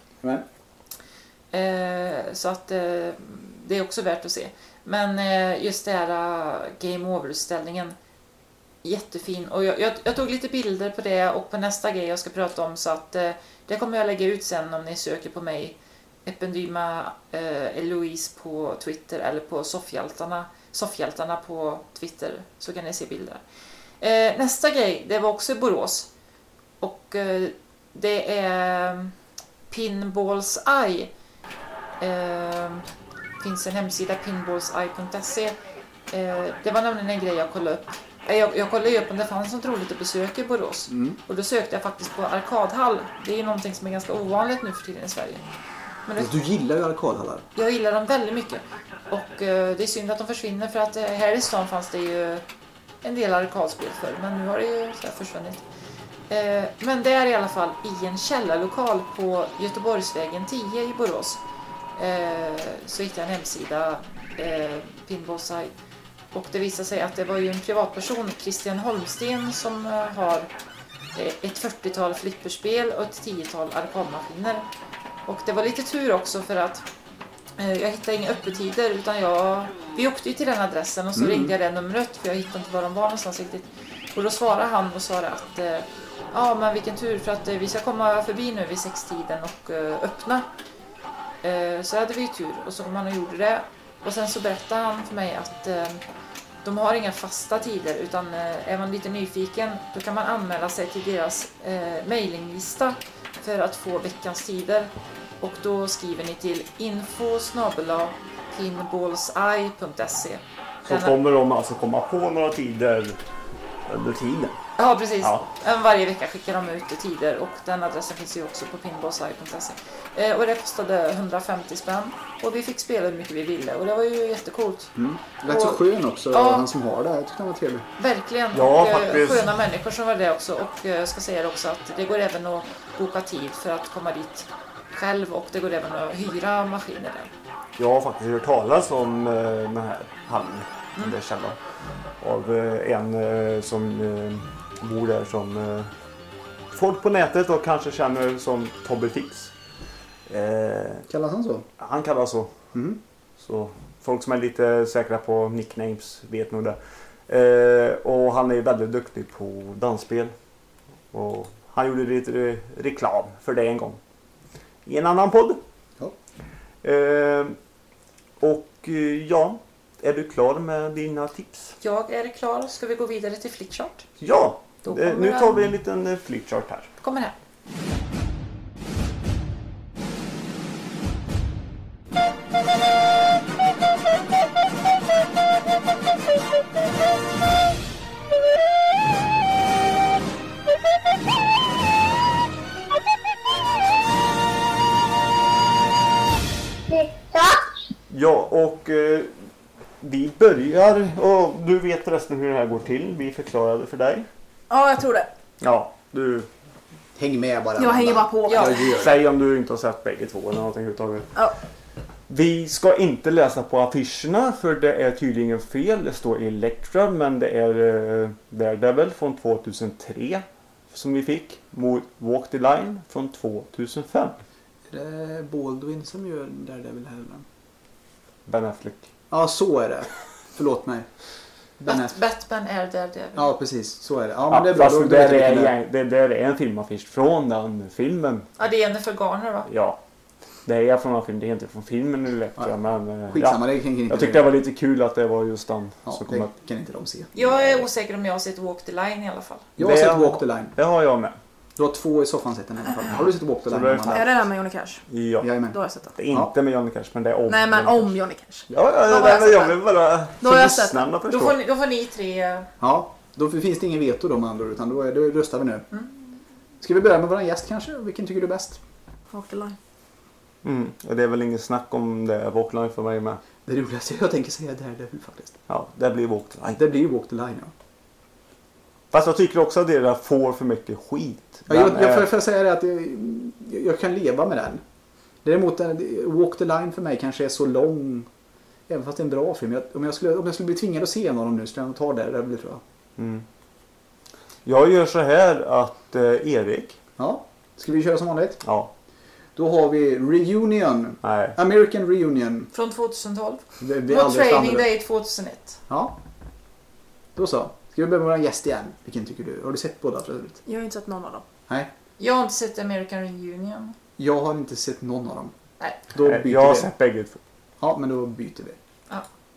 Så att det är också värt att se. Men just det här Game Over-utställningen, jättefin. Och jag tog lite bilder på det och på nästa grej jag ska prata om, så att det kommer jag lägga ut sen om ni söker på mig, Ependyma Eloise på Twitter eller på Soffhjältarna på Twitter, så kan ni se bilder. Nästa grej, det var också i Borås. Och det är Pinballs Eye. Finns en hemsida, pinballseye.se. Det var nämligen en grej jag kollade upp. Jag kollade upp om det fanns något roligt att besöka i Borås. Och då sökte jag faktiskt på arkadhall. Det är ju någonting som är ganska ovanligt nu för tiden i Sverige. Men du gillar ju arkadhallar. Jag gillar dem väldigt mycket. Och det är synd att de försvinner, för att här i stan fanns det ju en del arkadspel för. Men nu har det ju så här försvunnit. Men det är i alla fall i en källarlokal på Göteborgsvägen 10 i Borås. Så hittade jag en hemsida, Pinballseye. Och det visade sig att det var ju en privatperson, Christian Holmsten, som har ett 40-tal flipperspel och ett 10-tal arkadmaskiner. Och det var lite tur också för att jag hittade inga öppettider utan vi åkte ju till den adressen och så ringde jag det numret för jag hittade inte var de var någonstans riktigt. Och då svarade han och sa att ja men vilken tur för att vi ska komma förbi nu vid 6-tiden och öppna. Så hade vi ju tur och så kom han och gjorde det. Och sen så berättade han för mig att de har inga fasta tider utan är man lite nyfiken då kan man anmäla sig till deras mailinglista för att få veckans tider. Och då skriver ni till info@pinballseye.se. Så kommer de alltså komma på några tider under tiden. Ja, precis. Ja. Varje vecka skickar de ut tider och den adressen finns ju också på pinballseye.se. Och det kostade 150 spänn och vi fick spela hur mycket vi ville och det var ju jättecoolt. Det är så skön också, han som har det. Jag tycker det var trevligt. Verkligen. Ja, och faktiskt. Sköna människor som var det också och jag ska säga det också att det går även att boka tid för att komma dit själv och det går även att hyra maskiner där. Jag har faktiskt hört talas om den här hallen. Det känner av en som bor där som folk på nätet och kanske känner som Tobbe Fix. Kallas han så? Han kallas så. Så folk som är lite säkra på nicknames vet nog det. Och han är väldigt duktig på dansspel. Och han gjorde lite reklam för det en gång. I en annan podd. Ja. Ja, är du klar med dina tips? Jag är klar. Ska vi gå vidare till Flickchart? Ja, nu tar vi en den. liten Flickchart här. Kommer här. Ja, och vi börjar, och du vet förresten hur det här går till. Vi förklarade för dig. Ja, jag tror det. Ja, du... Häng med bara. Jag hänger bara på. Ja. Säg om du inte har sett bägge två eller någonting överhuvudtaget. Ja. Vi ska inte läsa på affischerna för det är tydligen fel. Det står Elektra men det är Daredevil från 2003 som vi fick mot Walk the Line från 2005. Är det Baldwin som gör Daredevil här? Ben Affleck. Ja, så är det. Förlåt mig. Batman är Daredevil. Ja, precis. Så är det. Ja, Ja, men det är bra. fast Då det vet jag där vilken är, det där är en filmaffisch från den filmen. Ja, det är Jennifer Garner va? Ja. Det är från en film, det är inte från filmen Elektra, Ja. men Skitsamma, det kan inte jag tyckte det var lite kul att det var just den Ja, som det kom upp. kan inte de se. Jag är osäker om jag har sett Walk the Line i alla fall. Jag har sett Walk the Line. Det har jag med. Du har 2 i soffan sett den i alla fall. Har du sett Walk the Så Line? det är Amanda? Är det där med Johnny Cash? Ja. Jajamän. Då har jag sett den. Det är inte med Johnny Cash, men det är om. Nej, men om Johnny Cash. Ja, Då har jag men sett jag den. vill bara Då har jag sett den. lyssnarna Då förstå. får ni 3... Ja, då finns det ingen veto då med andra utan då röstar vi nu. Ska vi börja med vår gäst kanske? Vilken tycker du är bäst? Walk the Line. Och det är väl ingen snack om det. Walk the Line för mig med. Det roligaste jag tänker säga Daredevil faktiskt. Ja, det blir Walk the Line. Det blir Walk the Line, ja. Fast jag tycker också att det där får för mycket skit. Ja, jag får säga det att jag kan leva med den. Däremot Walk the Line för mig kanske är så lång. Även fast det är en bra film. Om jag skulle bli tvingad att se en av dem nu skulle jag ta det. Det blir, tror jag. Jag gör så här att Erik. Ja. Ska vi köra som vanligt? Ja. Då har vi Reunion. Nej. American Reunion. Från 2012. Det är Och alldeles Training andra. Day 2001. Ja. Då så. Ska vi börja med vår gäst igen? Vilken tycker du? Har du sett båda förut? Jag har inte sett någon av dem. Nej. Jag har inte sett American Reunion. Jag har inte sett någon av dem. Nej. Då byter Jag har vi. sett bägge två. Ja, men då byter vi. Ja.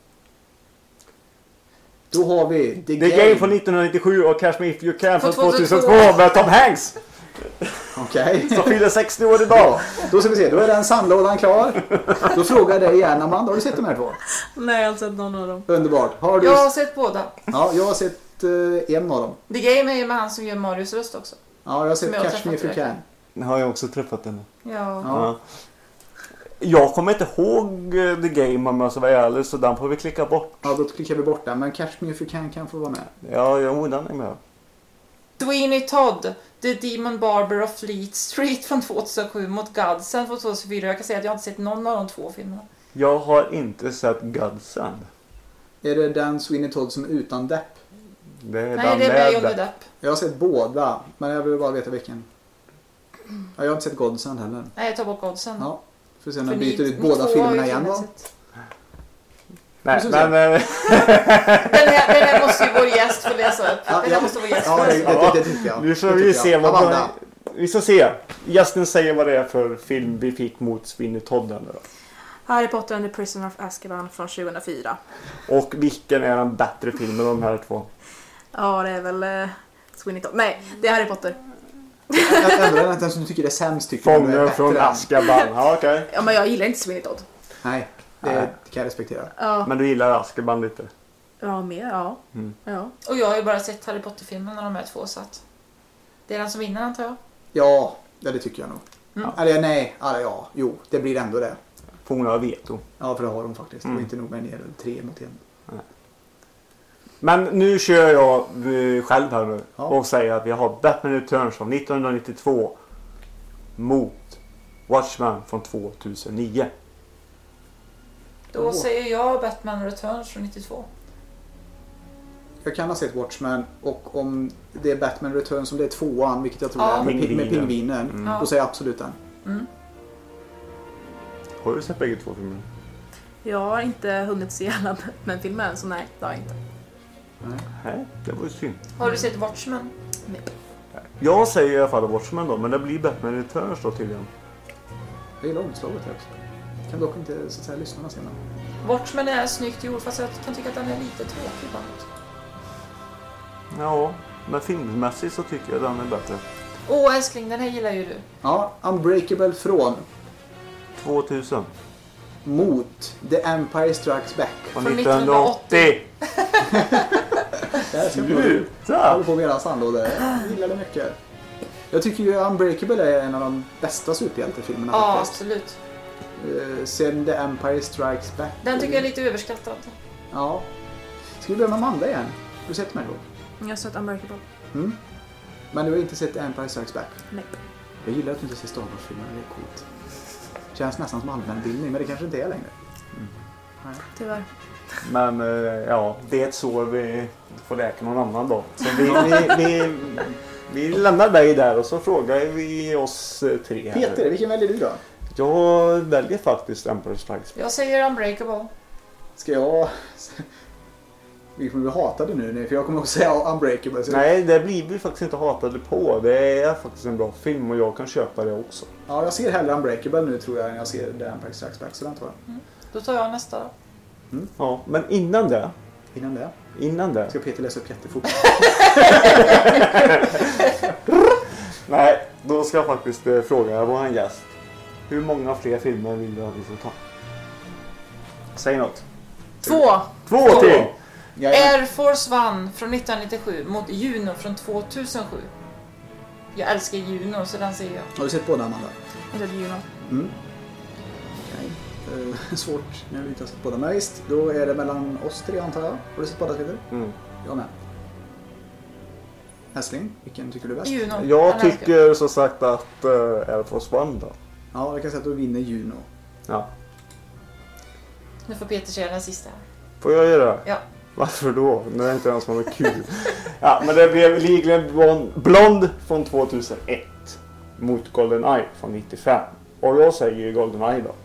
Då har vi The Game från 1997 och Catch Me If You Can från 2002 med Tom Hanks. Okej. Som fyller 60 år idag. Då ska vi se, då är den sandlådan klar. Då frågar jag dig igen, Amanda, har du sett de här två? Nej, jag har inte sett någon av dem. Underbart. Har du... Jag har sett båda. Ja, jag har sett en av dem. The Game är ju med han som gör Marius röst också. Ja, jag har sett Som jag har Catch Me If You träffat Can. Det har jag också träffat henne. Ja. Ja. Jag kommer inte ihåg The Game om jag ska vara ärlig, så den får vi klicka bort. Ja, då klickar vi bort den. Men Catch Me If You Can få vara med. Ja, den är med. Sweeney Todd, The Demon Barber of Fleet Street från 2007 mot Godsend från 2004. Jag kan säga att jag inte sett någon av de 2 filmerna. Jag har inte sett Godsend. Är det den Sweeney Todd som är utan Depp? Nej, det är Johnny Depp. Jag har sett båda, men jag vill bara veta vilken. Ja, jag har inte sett Godsend heller. Nej, jag tar bort Godsend. Ja, för sen byter ut båda filmerna igen då. Nej, men... den här måste ju vår gäst få läsa upp. Den här måste vår gäst få läsa upp. Det tycker jag. Nu får vi se vad vi ska se. Gästen säger vad det är för film vi fick mot Sweeney Todd då. Harry Potter and the Prisoner of Azkaban från 2004. Och vilken är den bättre filmen av de här två? Ja, det är väl Sweeney Todd. Nej, det är Harry Potter. Ändå den som du tycker är sämst tycker Fången från Azkaban. Ja, okej. Ja, men jag gillar inte Sweeney Todd. Nej, det kan jag respektera. Ja. Men du gillar Azkaban lite? Ja, mer, ja. Mm. Ja. Och jag har ju bara sett Harry Potter-filmerna de här två, så att det är den som vinner, antar jag. Ja, det tycker jag nog. Mm. Eller nej, jo, det blir ändå det. Får hon ha veto? Ja, för det har de faktiskt. Det var inte nog med ner 3 mot 1. Men nu kör jag själv här nu och säger att vi har Batman Returns från 1992 mot Watchmen från 2009. Då säger jag Batman Returns från 92. Jag kan ha sett Watchmen, och om det är Batman Returns som det är 2an, vilket jag tror är med pingvinen, då säger jag absolut den. Mm. Har du sett bägge två filmer? Jag har inte hunnit se alla Batman-filmer än, så nej, det har jag inte. Nej, det var ju synd. Har du sett Watchmen? Nej. Jag säger i alla fall Watchmen då, men det blir Batman Returns då tydligen. Jag gillar omslaget här också. Kan dock inte så att säga lyssna senare. Watchmen är snyggt gjord, fast jag kan tycka att den är lite tråkig ibland. Ja, men filmmässigt så tycker jag den är bättre. Åh älskling, den här gillar ju du. Ja, Unbreakable från 2000 mot The Empire Strikes Back från 1980. Jag håller på med era sandlådor. Jag gillar det mycket. Jag tycker ju Unbreakable är en av de bästa superhjältefilmerna. Ja, absolut. Sen The Empire Strikes Back. Den tycker jag är lite överskattad. Ja. Ska vi börja med Amanda igen? Har du sett mig då? Jag har sett Unbreakable. Mm. Men du har inte sett The Empire Strikes Back? Nej. Jag gillar att du inte ser Star Wars-filmer, det är coolt. Känns nästan som allmänbildning, men det kanske inte är längre. Nej. Tyvärr. Men ja, det är så vi får läka någon annan då. Så vi lämnar dig där och så frågar vi oss 3 här. Peter, vilken väljer du då? Jag väljer faktiskt Empire Strikes Back. Jag säger Unbreakable. Ska jag... Vi kommer bli hatade nu, för jag kommer också säga Unbreakable. Så... Nej, det blir vi faktiskt inte hatade på. Det är faktiskt en bra film och jag kan köpa det också. Ja, jag ser hellre Unbreakable nu tror jag än jag ser The Empire Strikes Back, så den tar jag. Då tar jag nästa då. Mm. Ja, men innan det. Innan det. Ska Peter läsa upp jättefort? Nej, då ska jag faktiskt fråga vår gäst. Hur många fler filmer vill du att vi ska ta? Säg något. 2 till! Air Force One från 1997 mot Juno från 2007. Jag älskar Juno, så den ser jag. Har du sett båda, Amanda? Jag har sett Juno. Mm. Svårt när vi inte har sett båda. Men visst, då är det mellan oss 3 antar jag. Har du sett båda, Peter? Mm. Jag med. Häsling, vilken tycker du är bäst? Juno. Jag tycker så sagt att Air Force One då. Ja, jag kan säga att du vinner Juno. Ja. Nu får Peter köra den sista. Får jag göra det? Ja. Varför då? Det är inte ens något kul. Ja, men det blev Legally Blonde från 2001 mot GoldenEye från 95. Och jag säger ju GoldenEye då.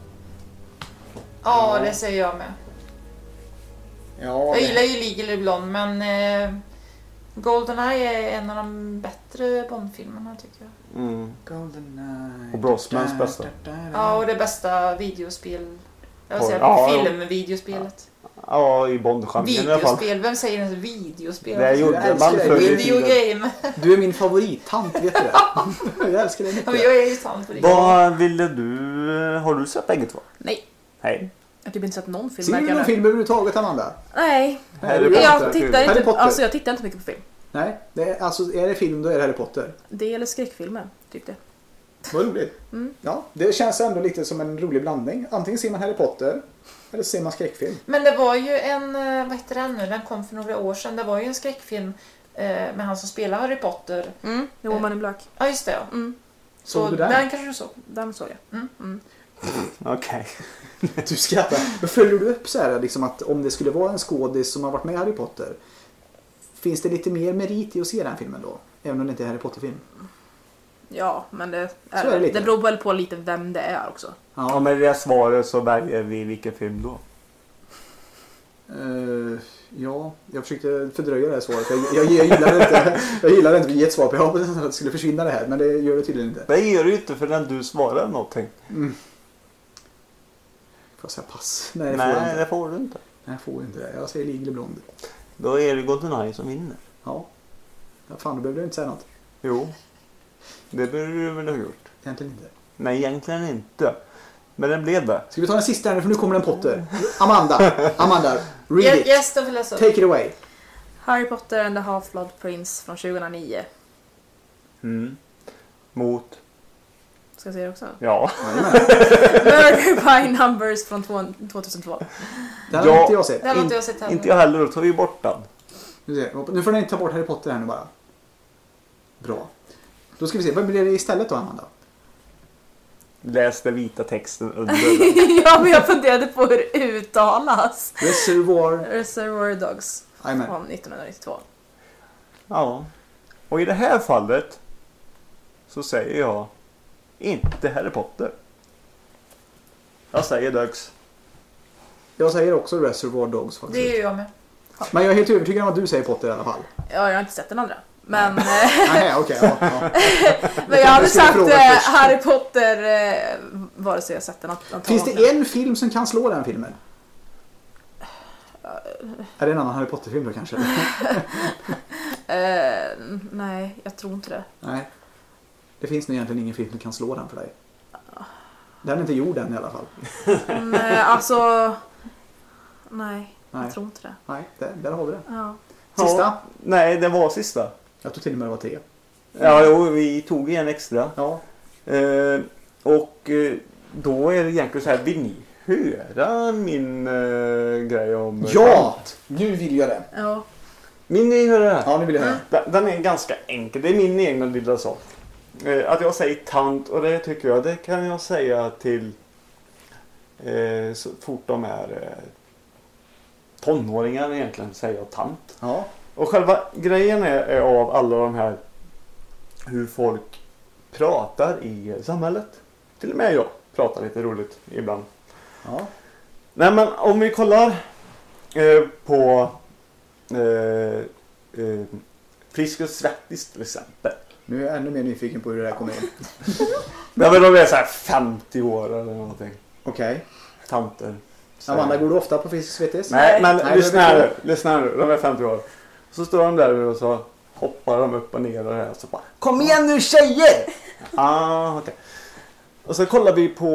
Ja, det säger jag med. Ja, jag gillar ju Legally Blonde, men GoldenEye är en av de bättre Bond-filmerna tycker jag. Mm. GoldenEye. Och Brosmans bästa. Ja, och det bästa videospel. Jag vill säga filmvideospelet. Ja, i Bond-genren i alla fall. Videospel, vem säger ens videospel? Det gjorde man förr i Videogame. Du är min favorittant, vet du det? Jag älskar dig mycket. Ja, jag är ju tant på det. Vad ville du... Har du sett bägge två? Nej. Hej. Jag har typ inte sett någon film. Ser du någon film överhuvudtaget, Amanda? Nej. Jag tittar inte mycket på film. Nej, är det film då är det Harry Potter. Det eller skräckfilmer, typ det. Vad roligt. Mm. Ja, det känns ändå lite som en rolig blandning. Antingen ser man Harry Potter eller ser man skräckfilm. Men det var ju en, vad heter den nu? Den kom för några år sedan. Det var ju en skräckfilm med han som spelar Harry Potter. The Woman in Black. Ja, just det. Ja. Mm. Så såg du den? Den kanske du såg. Den såg jag. Mm. Okej. Du skrattar. Men följer du upp så här liksom att om det skulle vara en skådis som har varit med i Harry Potter, finns det lite mer merit i att se den filmen då? Även om det inte är Harry Potter-film. Ja, men det lite. beror väl på lite vem det är också. Ja, men det svaret så väljer vi vilken film då? Ja, jag försökte fördröja det här svaret. Jag gillade inte att ge ett svar på. Jag hoppades att det skulle försvinna det här, men det gör det tydligen inte. Det gör det ju inte förrän du svarar någonting. Får jag säga pass? Nej, det får du inte. Nej, jag får inte det. Jag säger Legally Blonde. Då är det GoldenEye som vinner. Ja. Fan, då behöver du inte säga något. Jo. Det borde du väl ha gjort. Egentligen inte. Nej, egentligen inte. Men den blev det. Ska vi ta den sista här, för nu kommer en Potter. Amanda, read it. Yes, då vill jag så. Take it away. Harry Potter and the Half-Blood Prince från 2009. Mot? Ska jag säga det också? Ja. Murder by Numbers från 2002. Det har inte jag sett. Det har inte jag sett heller. Inte jag heller, då tar vi bort den. Nu får ni inte ta bort Harry Potter här nu bara. Bra. Då ska vi se, vad blir det istället då, Amanda? Läs den vita texten under. Ja, men jag funderade på hur det uttalas. Reservoir Dogs. Amen. Från 1992. Ja. Och i det här fallet så säger jag inte Harry Potter. Jag säger Dogs. Jag säger också Reservoir Dogs faktiskt. Det är jag med. Men jag är helt övertygad om att du säger Potter i alla fall. Ja, jag har inte sett den andra. Men, nej, okej. Ja. Men jag hade sagt Harry Potter vare sig jag sett den. Finns det en film som kan slå den filmen? Är det en annan Harry Potter-film då kanske? Nej, jag tror inte det. Nej. Det finns nog egentligen ingen film som kan slå den för dig. Den är inte gjord än i alla fall. Nej, alltså... Nej, jag tror inte det. Nej, där har vi det. Ja. Sista? Ja, nej, det var sista. Jag tror till och med det var 3. Ja, jo, vi tog en extra. Ja. Då är det egentligen så här, vill ni höra min grej om... Ja! Nu vill jag det. Ja. Vill ni höra det här? Ja, nu vill jag höra. Den är ganska enkel. Det är min egna lilla sak. Att jag säger tant, och det tycker jag, det kan jag säga till så fort de är tonåringar egentligen, säger jag tant. Ja. Och själva grejen är av alla de här hur folk pratar i samhället. Till och med jag pratar lite roligt ibland. Ja. Nej, men om vi kollar på Frisk och Svettis till exempel. Nu är jag ännu mer nyfiken på hur det här kommer in. Ja, men de är så här 50 år eller någonting. Okej. Tanter. Amanda, går du ofta på Frisk och Svettis? Nej, men lyssna nu. De är 50 år. Så står de där och så hoppar de upp och ner och det här. Så bara, kom igen nu tjejer! Okej. Och så kollar vi på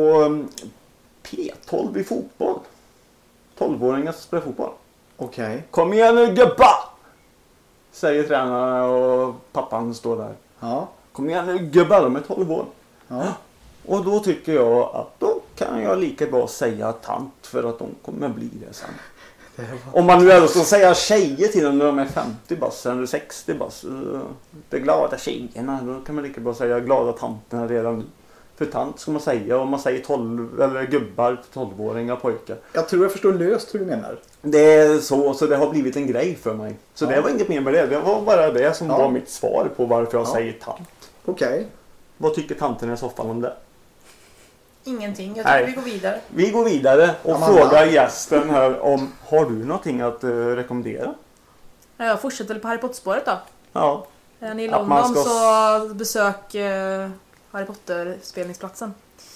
P12 i fotboll. 12-åringar som spelar fotboll. Okej. Kom igen nu gubba! Säger tränarna och pappan står där. Ja. Kom igen nu gubba, de är 12 år. Ja. Och då tycker jag att då kan jag lika bra säga tant, för att de kommer bli det sen. Om man nu är ska säga tjejer till dem när de är 50 bass eller 60 bass. Det glada tjejerna, då kan man lika bra säga glada tanterna redan nu. För tant ska man säga, om man säger 12 eller gubbar för 12-åringar pojkar. Jag tror jag förstår löst hur du menar. Det är så det har blivit en grej för mig. Så det var inget mer med det. Det var bara det som var mitt svar på varför jag säger tant. Okej. Vad tycker tanten i soffan om det? Ingenting, jag tycker vi går vidare. Vi går vidare och frågar gästen här om, har du någonting att rekommendera? Jag fortsätter på Harry Potter-spåret då. Ja. I London så besök Harry Potter-spelningsplatsen.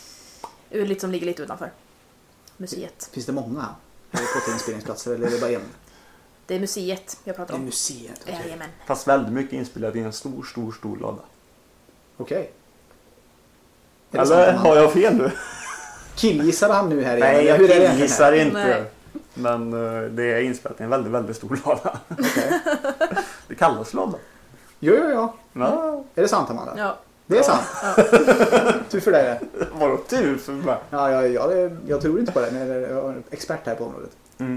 Som ligger lite utanför museet. Finns det många Harry Potter-inspelningsplatser eller är det bara en? Det är museet jag pratar om. Det är museet, okej. Jajamän. Fast väldigt mycket inspelat i en stor lada. Okej. Eller har jag fel nu? Killgissade han nu här igen? Nej, jag killgissar inte. Nej. Men det är inspelat i en väldigt, väldigt stor lada. Okay. Det kallas lada. Ja. Ja. Är det sant, Amanda? Ja. Det är sant. Ja. Tur för dig. Vadå tur för mig? Ja, jag tror inte på det. Jag är expert här på området.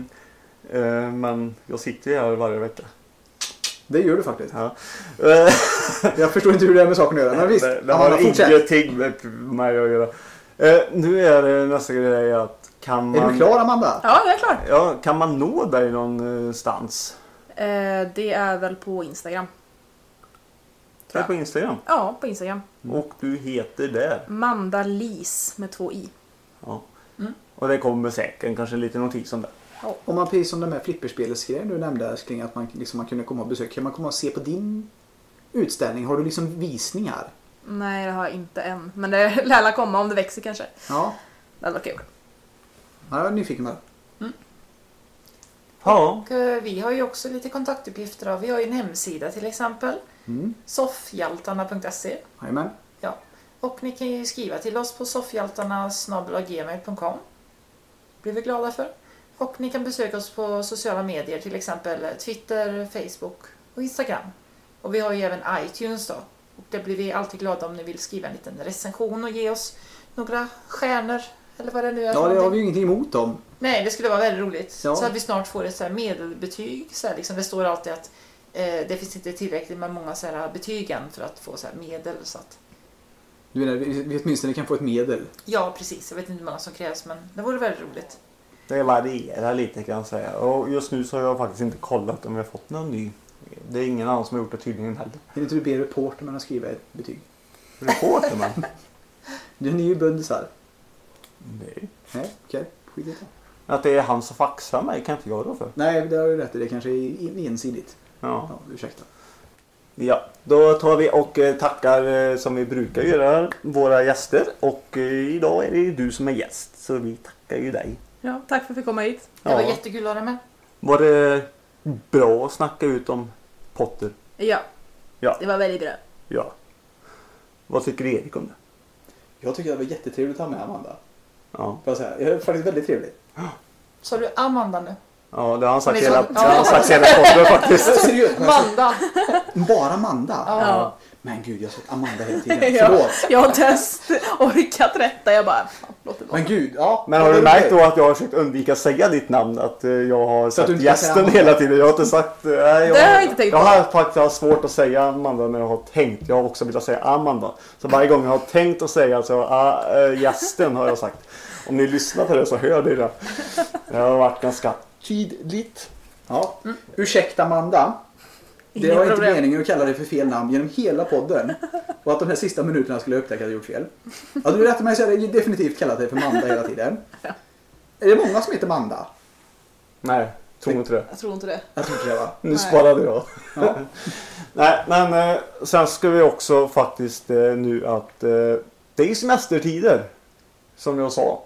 Men jag sitter ju här varje vecka. Det gör du faktiskt. Ja. Jag förstår inte hur det är med saken att göra. Men visst, det har ingenting med mig att göra. Nu är det nästa grej att kan man... Är du klar, Amanda? Ja, jag är klar. Ja, kan man nå dig någonstans? Det är väl på Instagram. Det är på Instagram? Ja, på Instagram. Och du heter där? Manda Lis med 2 i. Ja. Och det kommer säkert kanske lite notis om det. Ja. Om man precis som de här flipperspelsgrejen du nämnde kring att man kunde komma och besöka. Kan man komma och se på din utställning? Har du liksom visningar? Nej, det har jag inte än. Men det lär komma om det växer kanske. Ja. Det var kul. Ja, jag är nyfiken med. Ja. Och vi har ju också lite kontaktuppgifter. Vi har ju en hemsida till exempel. Soffhjaltarna.se. Jajamän. Ja. Och ni kan ju skriva till oss på soffhjaltarna@gmail.com. Blir vi glada för. Och ni kan besöka oss på sociala medier, till exempel Twitter, Facebook och Instagram. Och vi har ju även iTunes då. Och det blir vi alltid glada om ni vill skriva en liten recension och ge oss några stjärnor. Eller vad det nu är. Ja, det har vi ju ingenting emot dem. Nej, det skulle vara väldigt roligt. Ja. Så att vi snart får ett så här medelbetyg. Så här, liksom, det står alltid att det finns inte tillräckligt med många så här betygen för att få så här medel. Så att... Du menar, vi åtminstone kan få ett medel. Ja, precis. Jag vet inte hur många som krävs, men det vore väldigt roligt. Det varierar lite kan jag säga. Och just nu så har jag faktiskt inte kollat om jag har fått någon ny. Det är ingen annan som har gjort det tydligen heller. Kan inte du be reporterman att skriva ett betyg? Reporterman? Du är ju bundisar. Nej. Nej, okej. Skit i det. Att det är han som faxar mig kan inte jag då för. Nej, det har du rätt i. Det kanske är ensidigt. Ja. Ursäkta. Ja, då tar vi och tackar som vi brukar göra våra gäster. Och idag är det ju du som är gäst. Så vi tackar ju dig. Ja, tack för att vi fick komma hit. Det var jättekul att ha med. Var det bra att snacka ut om Potter? Ja. Ja. Det var väldigt bra. Ja. Vad tycker Erik om det? Jag tycker det var jättetrevligt att ha med Amanda. Ja. Jag är faktiskt väldigt trevlig. Så du Amanda nu? Ja, det har han sagt Ni hela, sa- det har han sagt hela podden faktiskt. Seriöst? Manda. Bara Amanda? Ja. Men gud, jag har sagt Amanda hela tiden. Ja, Förlåt. jag har inte ens orkat rätta. Jag bara, låt det vara. Men gud, ja. Men har du märkt då att jag har försökt undvika att säga ditt namn? Att jag har Så att du sagt inte kan säga gästen Amanda? hela tiden. Jag har inte sagt... Nej, Det har jag inte tänkt jag på. har faktiskt haft svårt att säga Amanda när jag har tänkt. Jag har också velat säga Amanda. Så varje gång jag har tänkt att säga så gästen har jag sagt. Om ni lyssnar på det så hör ni det. Det har varit ganska tydligt. Ja. Ursäkta Amanda. Det Inga var inte problem. meningen att kalla dig för fel namn genom hela podden. Och att de här sista minuterna skulle jag upptäcka att jag gjort fel. Ja, du rättar mig så hade jag definitivt kallat dig för Manda hela tiden. Är det många som heter Manda? Nej, tror inte det. Jag tror inte det. Jag tror inte det, va? Nu sparade jag. Ja. Nej, men sen ska vi också faktiskt nu att det är semestertider. Som jag sa.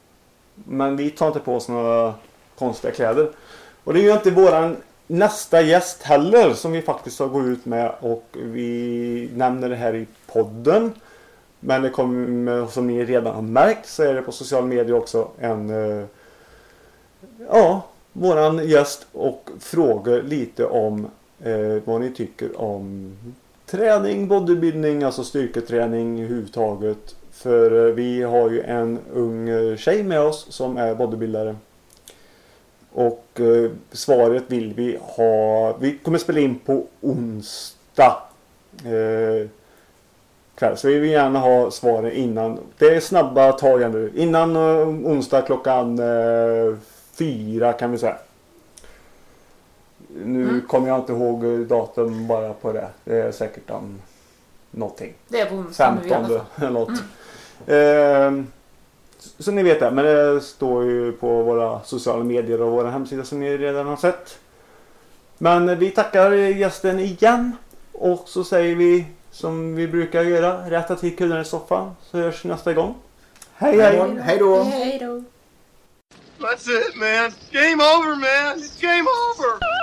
Men vi tar inte på oss några konstiga kläder. Och det är ju inte våran nästa gäst heller som vi faktiskt har gått ut med. Och vi nämner det här i podden. Men det kommer, som ni redan har märkt, så är det på sociala medier också våran gäst och frågar lite om vad ni tycker om träning, bodybuilding, alltså styrketräning överhuvudtaget. För vi har ju en ung tjej med oss som är bodybuildare. Och svaret vill vi ha. Vi kommer spela in på onsdag kväll. Så vi vill gärna ha svaren innan. Det är snabba tag nu. Innan onsdag klockan 4 kan vi säga. Nu kommer jag inte ihåg datum bara på det. Det är säkert någonting. Det är på onsdag nu i alla 15 fall. eller något. Så ni vet det. Men det står ju på våra sociala medier och våra hemsida som ni redan har sett. Men vi tackar gästen igen. Och så säger vi som vi brukar göra. Rätta till kullen i soffan. Så hörs nästa gång. Hej hej! Hej då! Hej då. That's it, man. Game over, man. It's game over.